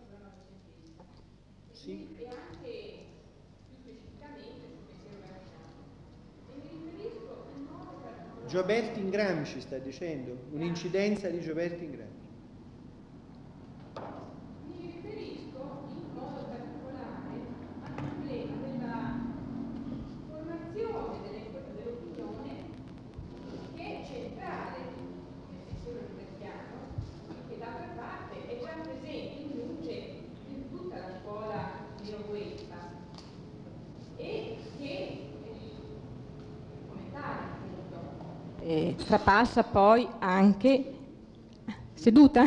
e anche più specificamente sul pensiero gramsciano. E mi riferisco in modo particolare. Gioberti in Gramsci sta dicendo, un'incidenza di Gioberti in Gramsci. Mi riferisco in modo particolare al problema della formazione dell'opinione, che è centrale nel pensiero giobertiano, che d'altra parte è già presente in luce in tutta la scuola neo-guelfa e che come tale appunto trapassa poi anche seduta?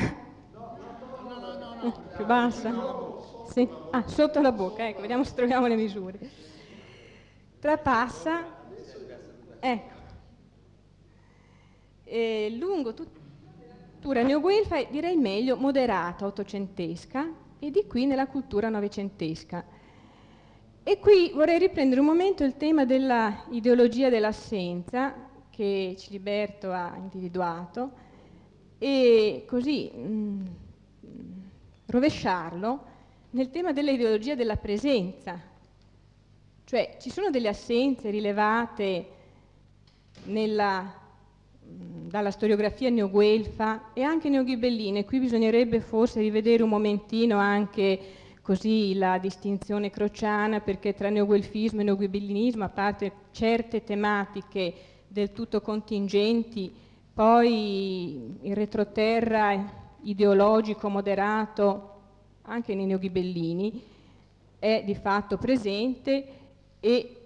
Più bassa? Sì. Ah, sotto la bocca, ecco, vediamo se troviamo le misure. Trapassa, ecco, lungo tutta la cultura neoguelfa, direi meglio moderata, ottocentesca, e di qui nella cultura novecentesca. E qui vorrei riprendere un momento il tema della ideologia dell'assenza che Ciliberto ha individuato e così rovesciarlo nel tema dell'ideologia della presenza. Cioè ci sono delle assenze rilevate dalla storiografia neoguelfa e anche neoghibellina, e qui bisognerebbe forse rivedere un momentino anche così la distinzione crociana, perché tra neoguelfismo e neoghibellinismo, a parte certe tematiche del tutto contingenti, poi il retroterra ideologico moderato anche nei neoghibellini è di fatto presente e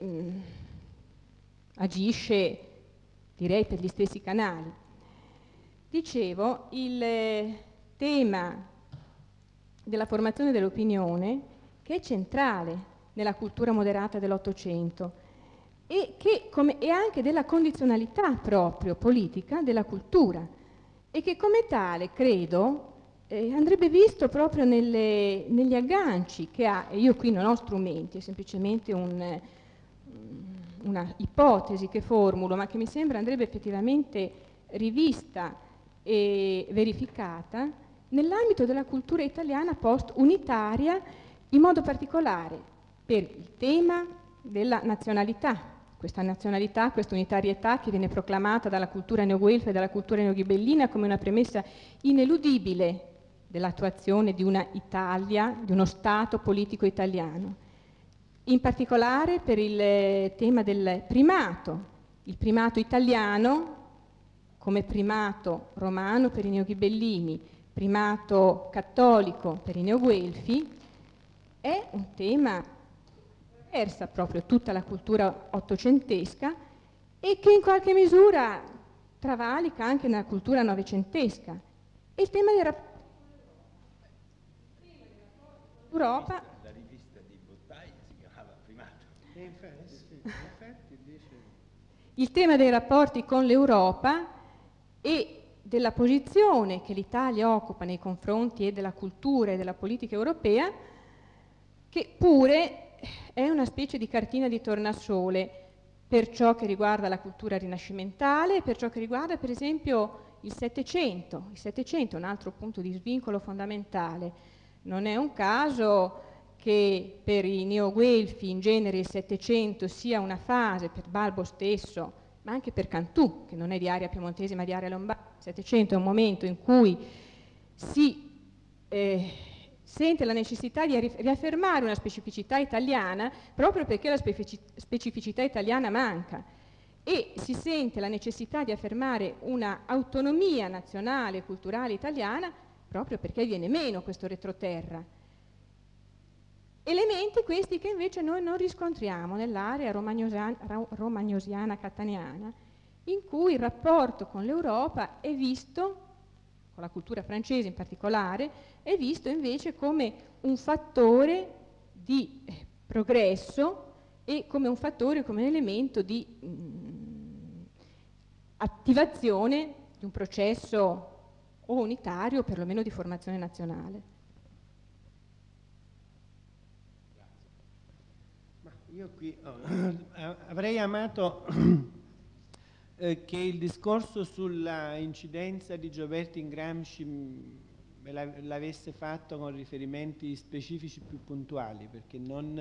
agisce, direi, per gli stessi canali. Dicevo, il tema della formazione dell'opinione, che è centrale nella cultura moderata dell'Ottocento e anche della condizionalità proprio politica della cultura, e che come tale, credo, andrebbe visto proprio negli agganci che ha, e io qui non ho strumenti, è semplicemente una ipotesi che formulo, ma che mi sembra andrebbe effettivamente rivista e verificata nell'ambito della cultura italiana post-unitaria, in modo particolare per il tema della nazionalità, questa nazionalità, questa unitarietà che viene proclamata dalla cultura neoguelfa e dalla cultura neoghibellina come una premessa ineludibile dell'attuazione di una Italia, di uno Stato politico italiano. In particolare per il tema del primato, il primato italiano come primato romano per i neoghibellini, primato cattolico per i neoguelfi, è un tema versa proprio tutta la cultura ottocentesca e che in qualche misura travalica anche nella cultura novecentesca. E il tema dell'Europa. La rivista di Bottai si chiamava Primato. Infatti dice... Il tema dei rapporti con l'Europa e della posizione che l'Italia occupa nei confronti della cultura e della politica europea, che pure è una specie di cartina di tornasole per ciò che riguarda la cultura rinascimentale e per ciò che riguarda per esempio il Settecento. Il Settecento è un altro punto di svincolo fondamentale. Non è un caso che per i neoguelfi in genere il Settecento sia una fase, per Balbo stesso, ma anche per Cantù, che non è di area piemontese ma di area lombarda. Il Settecento è un momento in cui si sente la necessità di riaffermare una specificità italiana proprio perché la specificità italiana manca, e si sente la necessità di affermare una autonomia nazionale e culturale italiana proprio perché viene meno questo retroterra. Elementi questi che invece noi non riscontriamo nell'area romagnosiana cataniana, in cui il rapporto con l'Europa è visto, con la cultura francese in particolare, è visto invece come un fattore di progresso e come un fattore, come un elemento di attivazione di un processo o unitario o perlomeno di formazione nazionale. Io qui avrei amato che il discorso sulla incidenza di Gioberti in Gramsci me l'avesse fatto con riferimenti specifici più puntuali, perché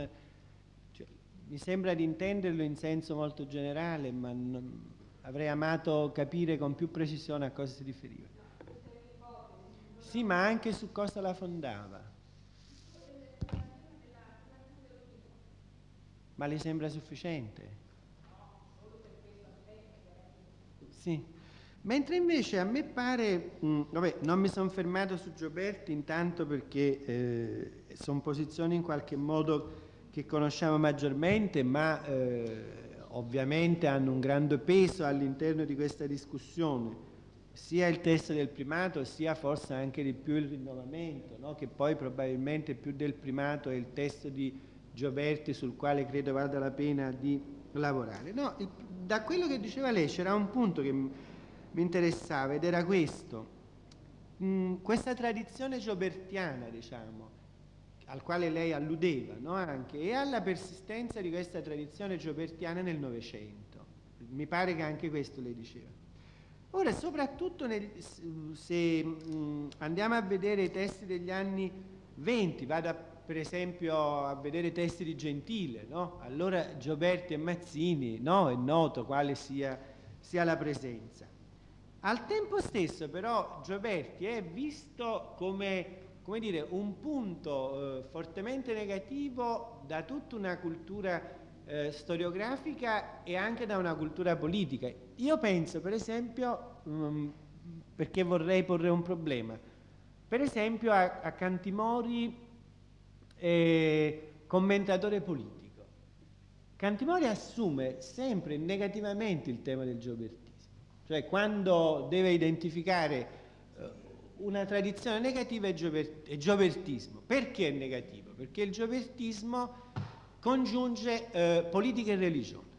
mi sembra di intenderlo in senso molto generale, ma avrei amato capire con più precisione a cosa si riferiva. Sì, ma anche su cosa la fondava. Ma le sembra sufficiente? Sì. Mentre invece a me pare, vabbè, non mi sono fermato su Gioberti intanto perché sono posizioni in qualche modo che conosciamo maggiormente, ma ovviamente hanno un grande peso all'interno di questa discussione, sia il testo del primato, sia forse anche di più il rinnovamento, no? Che poi probabilmente più del primato è il testo di Gioberti sul quale credo valga la pena di lavorare. No, da quello che diceva lei c'era un punto che mi interessava ed era questo. Questa tradizione giobertiana, diciamo, al quale lei alludeva, no? Anche, e alla persistenza di questa tradizione giobertiana nel Novecento. Mi pare che anche questo lei diceva. Ora, soprattutto se andiamo a vedere i testi degli anni 20, vado per esempio a vedere testi di Gentile, no? Allora Gioberti e Mazzini, no? È noto quale sia la presenza. Al tempo stesso però Gioberti è visto come dire, un punto fortemente negativo da tutta una cultura storiografica e anche da una cultura politica. Io penso per esempio, perché vorrei porre un problema, per esempio a Cantimori, commentatore politico. Cantimori assume sempre negativamente il tema del giobertismo, cioè quando deve identificare una tradizione negativa è giobertismo. Perché è negativo? Perché il giobertismo congiunge politica e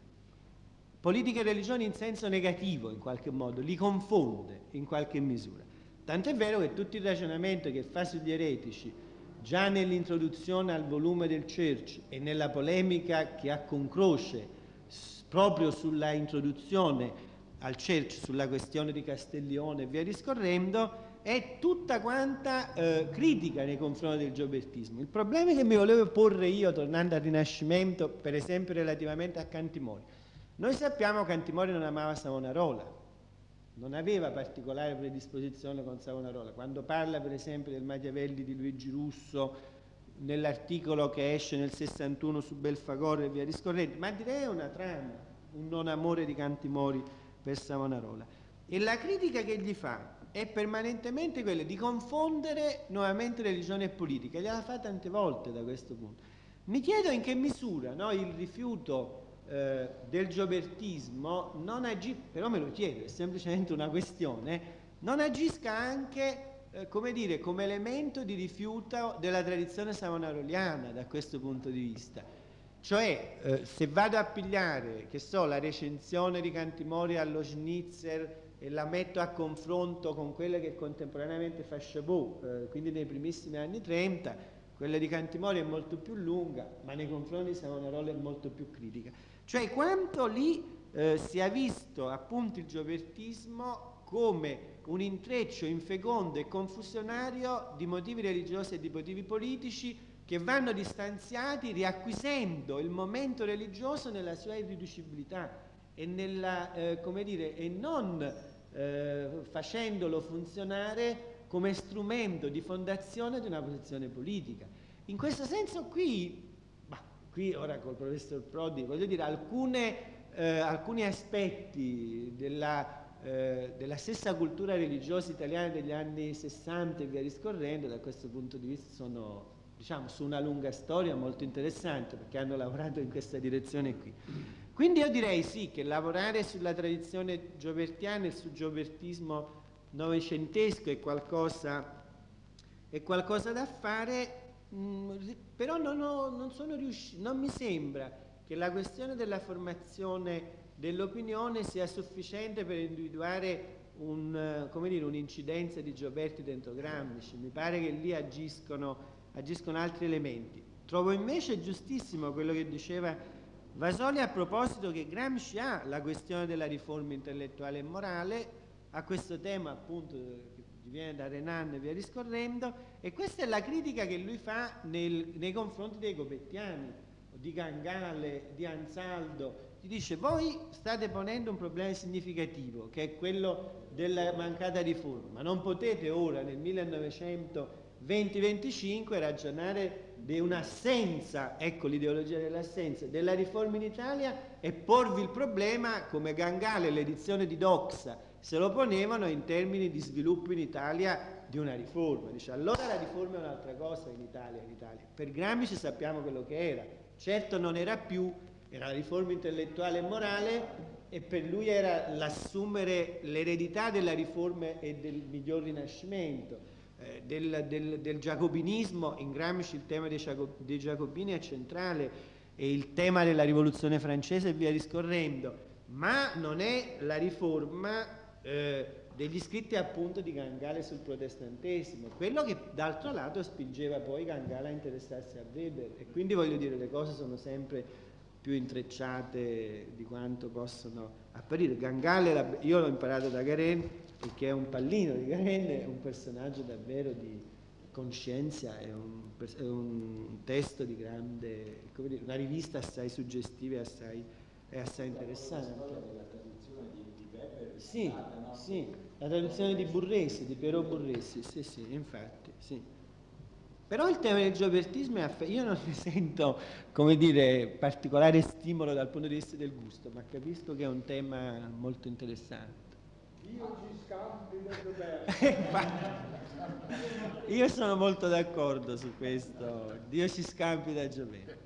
religione in senso negativo in qualche modo, li confonde in qualche misura. Tant'è vero che tutto il ragionamento che fa sugli eretici già nell'introduzione al volume del Church e nella polemica che ha con Croce proprio sulla introduzione al Church, sulla questione di Castiglione e via discorrendo, è tutta quanta critica nei confronti del giobertismo. Il problema che mi volevo porre io, tornando al Rinascimento, per esempio relativamente a Cantimori, noi sappiamo che Cantimori non amava Savonarola, non aveva particolare predisposizione con Savonarola. Quando parla per esempio del Machiavelli di Luigi Russo, nell'articolo che esce nel 61 su Belfagor e via discorrendo, ma direi una trama, un non amore di Cantimori per Savonarola. E la critica che gli fa è permanentemente quella di confondere nuovamente religione e politica. Gliela fa tante volte da questo punto. Mi chiedo in che misura, no, il rifiuto del giobertismo non però me lo chiedo, è semplicemente una questione, non agisca anche come dire, come elemento di rifiuto della tradizione savonaroliana da questo punto di vista. Cioè se vado a pigliare, che so, la recensione di Cantimori allo Schnitzer e la metto a confronto con quella che contemporaneamente fa Chabot, quindi nei primissimi anni 30, quella di Cantimori è molto più lunga, ma nei confronti di Savonarola è molto più critica. Cioè quanto lì si è visto appunto il giobertismo come un intreccio infecondo e confusionario di motivi religiosi e di motivi politici che vanno distanziati riacquisendo il momento religioso nella sua irriducibilità e nella, come dire, e non facendolo funzionare come strumento di fondazione di una posizione politica. In questo senso qui ora col professor Prodi, voglio dire, alcuni aspetti della della stessa cultura religiosa italiana degli anni 60 e via discorrendo. Da questo punto di vista sono, diciamo, su una lunga storia molto interessante, perché hanno lavorato in questa direzione qui. Quindi io direi sì, che lavorare sulla tradizione giobertiana e sul giobertismo novecentesco è qualcosa da fare, però non sono riuscito, non mi sembra che la questione della formazione dell'opinione sia sufficiente per individuare un'incidenza di Gioberti dentro Gramsci. Mi pare che lì agiscono altri elementi. Trovo invece giustissimo quello che diceva Vasoli a proposito che Gramsci ha la questione della riforma intellettuale e morale, a questo tema appunto che viene da Renan e via discorrendo, e questa è la critica che lui fa nei confronti dei gobettiani, di Gangale, di Ansaldo. Ti dice: voi state ponendo un problema significativo, che è quello della mancata riforma, non potete ora nel 1920-25 ragionare di un'assenza, ecco l'ideologia dell'assenza, della riforma in Italia, e porvi il problema come Gangale e l'edizione di Doxa se lo ponevano in termini di sviluppo in Italia di una riforma. Dice: allora la riforma è un'altra cosa in Italia. Per Gramsci sappiamo quello che era, certo non era più, era la riforma intellettuale e morale, e per lui era l'assumere l'eredità della riforma e del miglior rinascimento. Del giacobinismo, in Gramsci il tema dei giacobini è centrale, e il tema della rivoluzione francese e via discorrendo, ma non è la riforma degli scritti appunto di Gangale sul protestantesimo, quello che d'altro lato spingeva poi Gangale a interessarsi a Weber. E quindi voglio dire, le cose sono sempre più intrecciate di quanto possono apparire. Gangale, io l'ho imparato da Garen, perché è un pallino di Garen, è un personaggio davvero di coscienza, è un testo di grande, come dire, una rivista assai suggestiva e assai interessante. La traduzione di Weber, sì, la traduzione di Burresi, di Piero Burresi, sì, infatti, sì. Però il tema del giobertismo io non ne sento, come dire, particolare stimolo dal punto di vista del gusto, ma capisco che è un tema molto interessante. Dio ci scampi da Gioberti. Io sono molto d'accordo su questo, Dio ci scampi da Gioberti.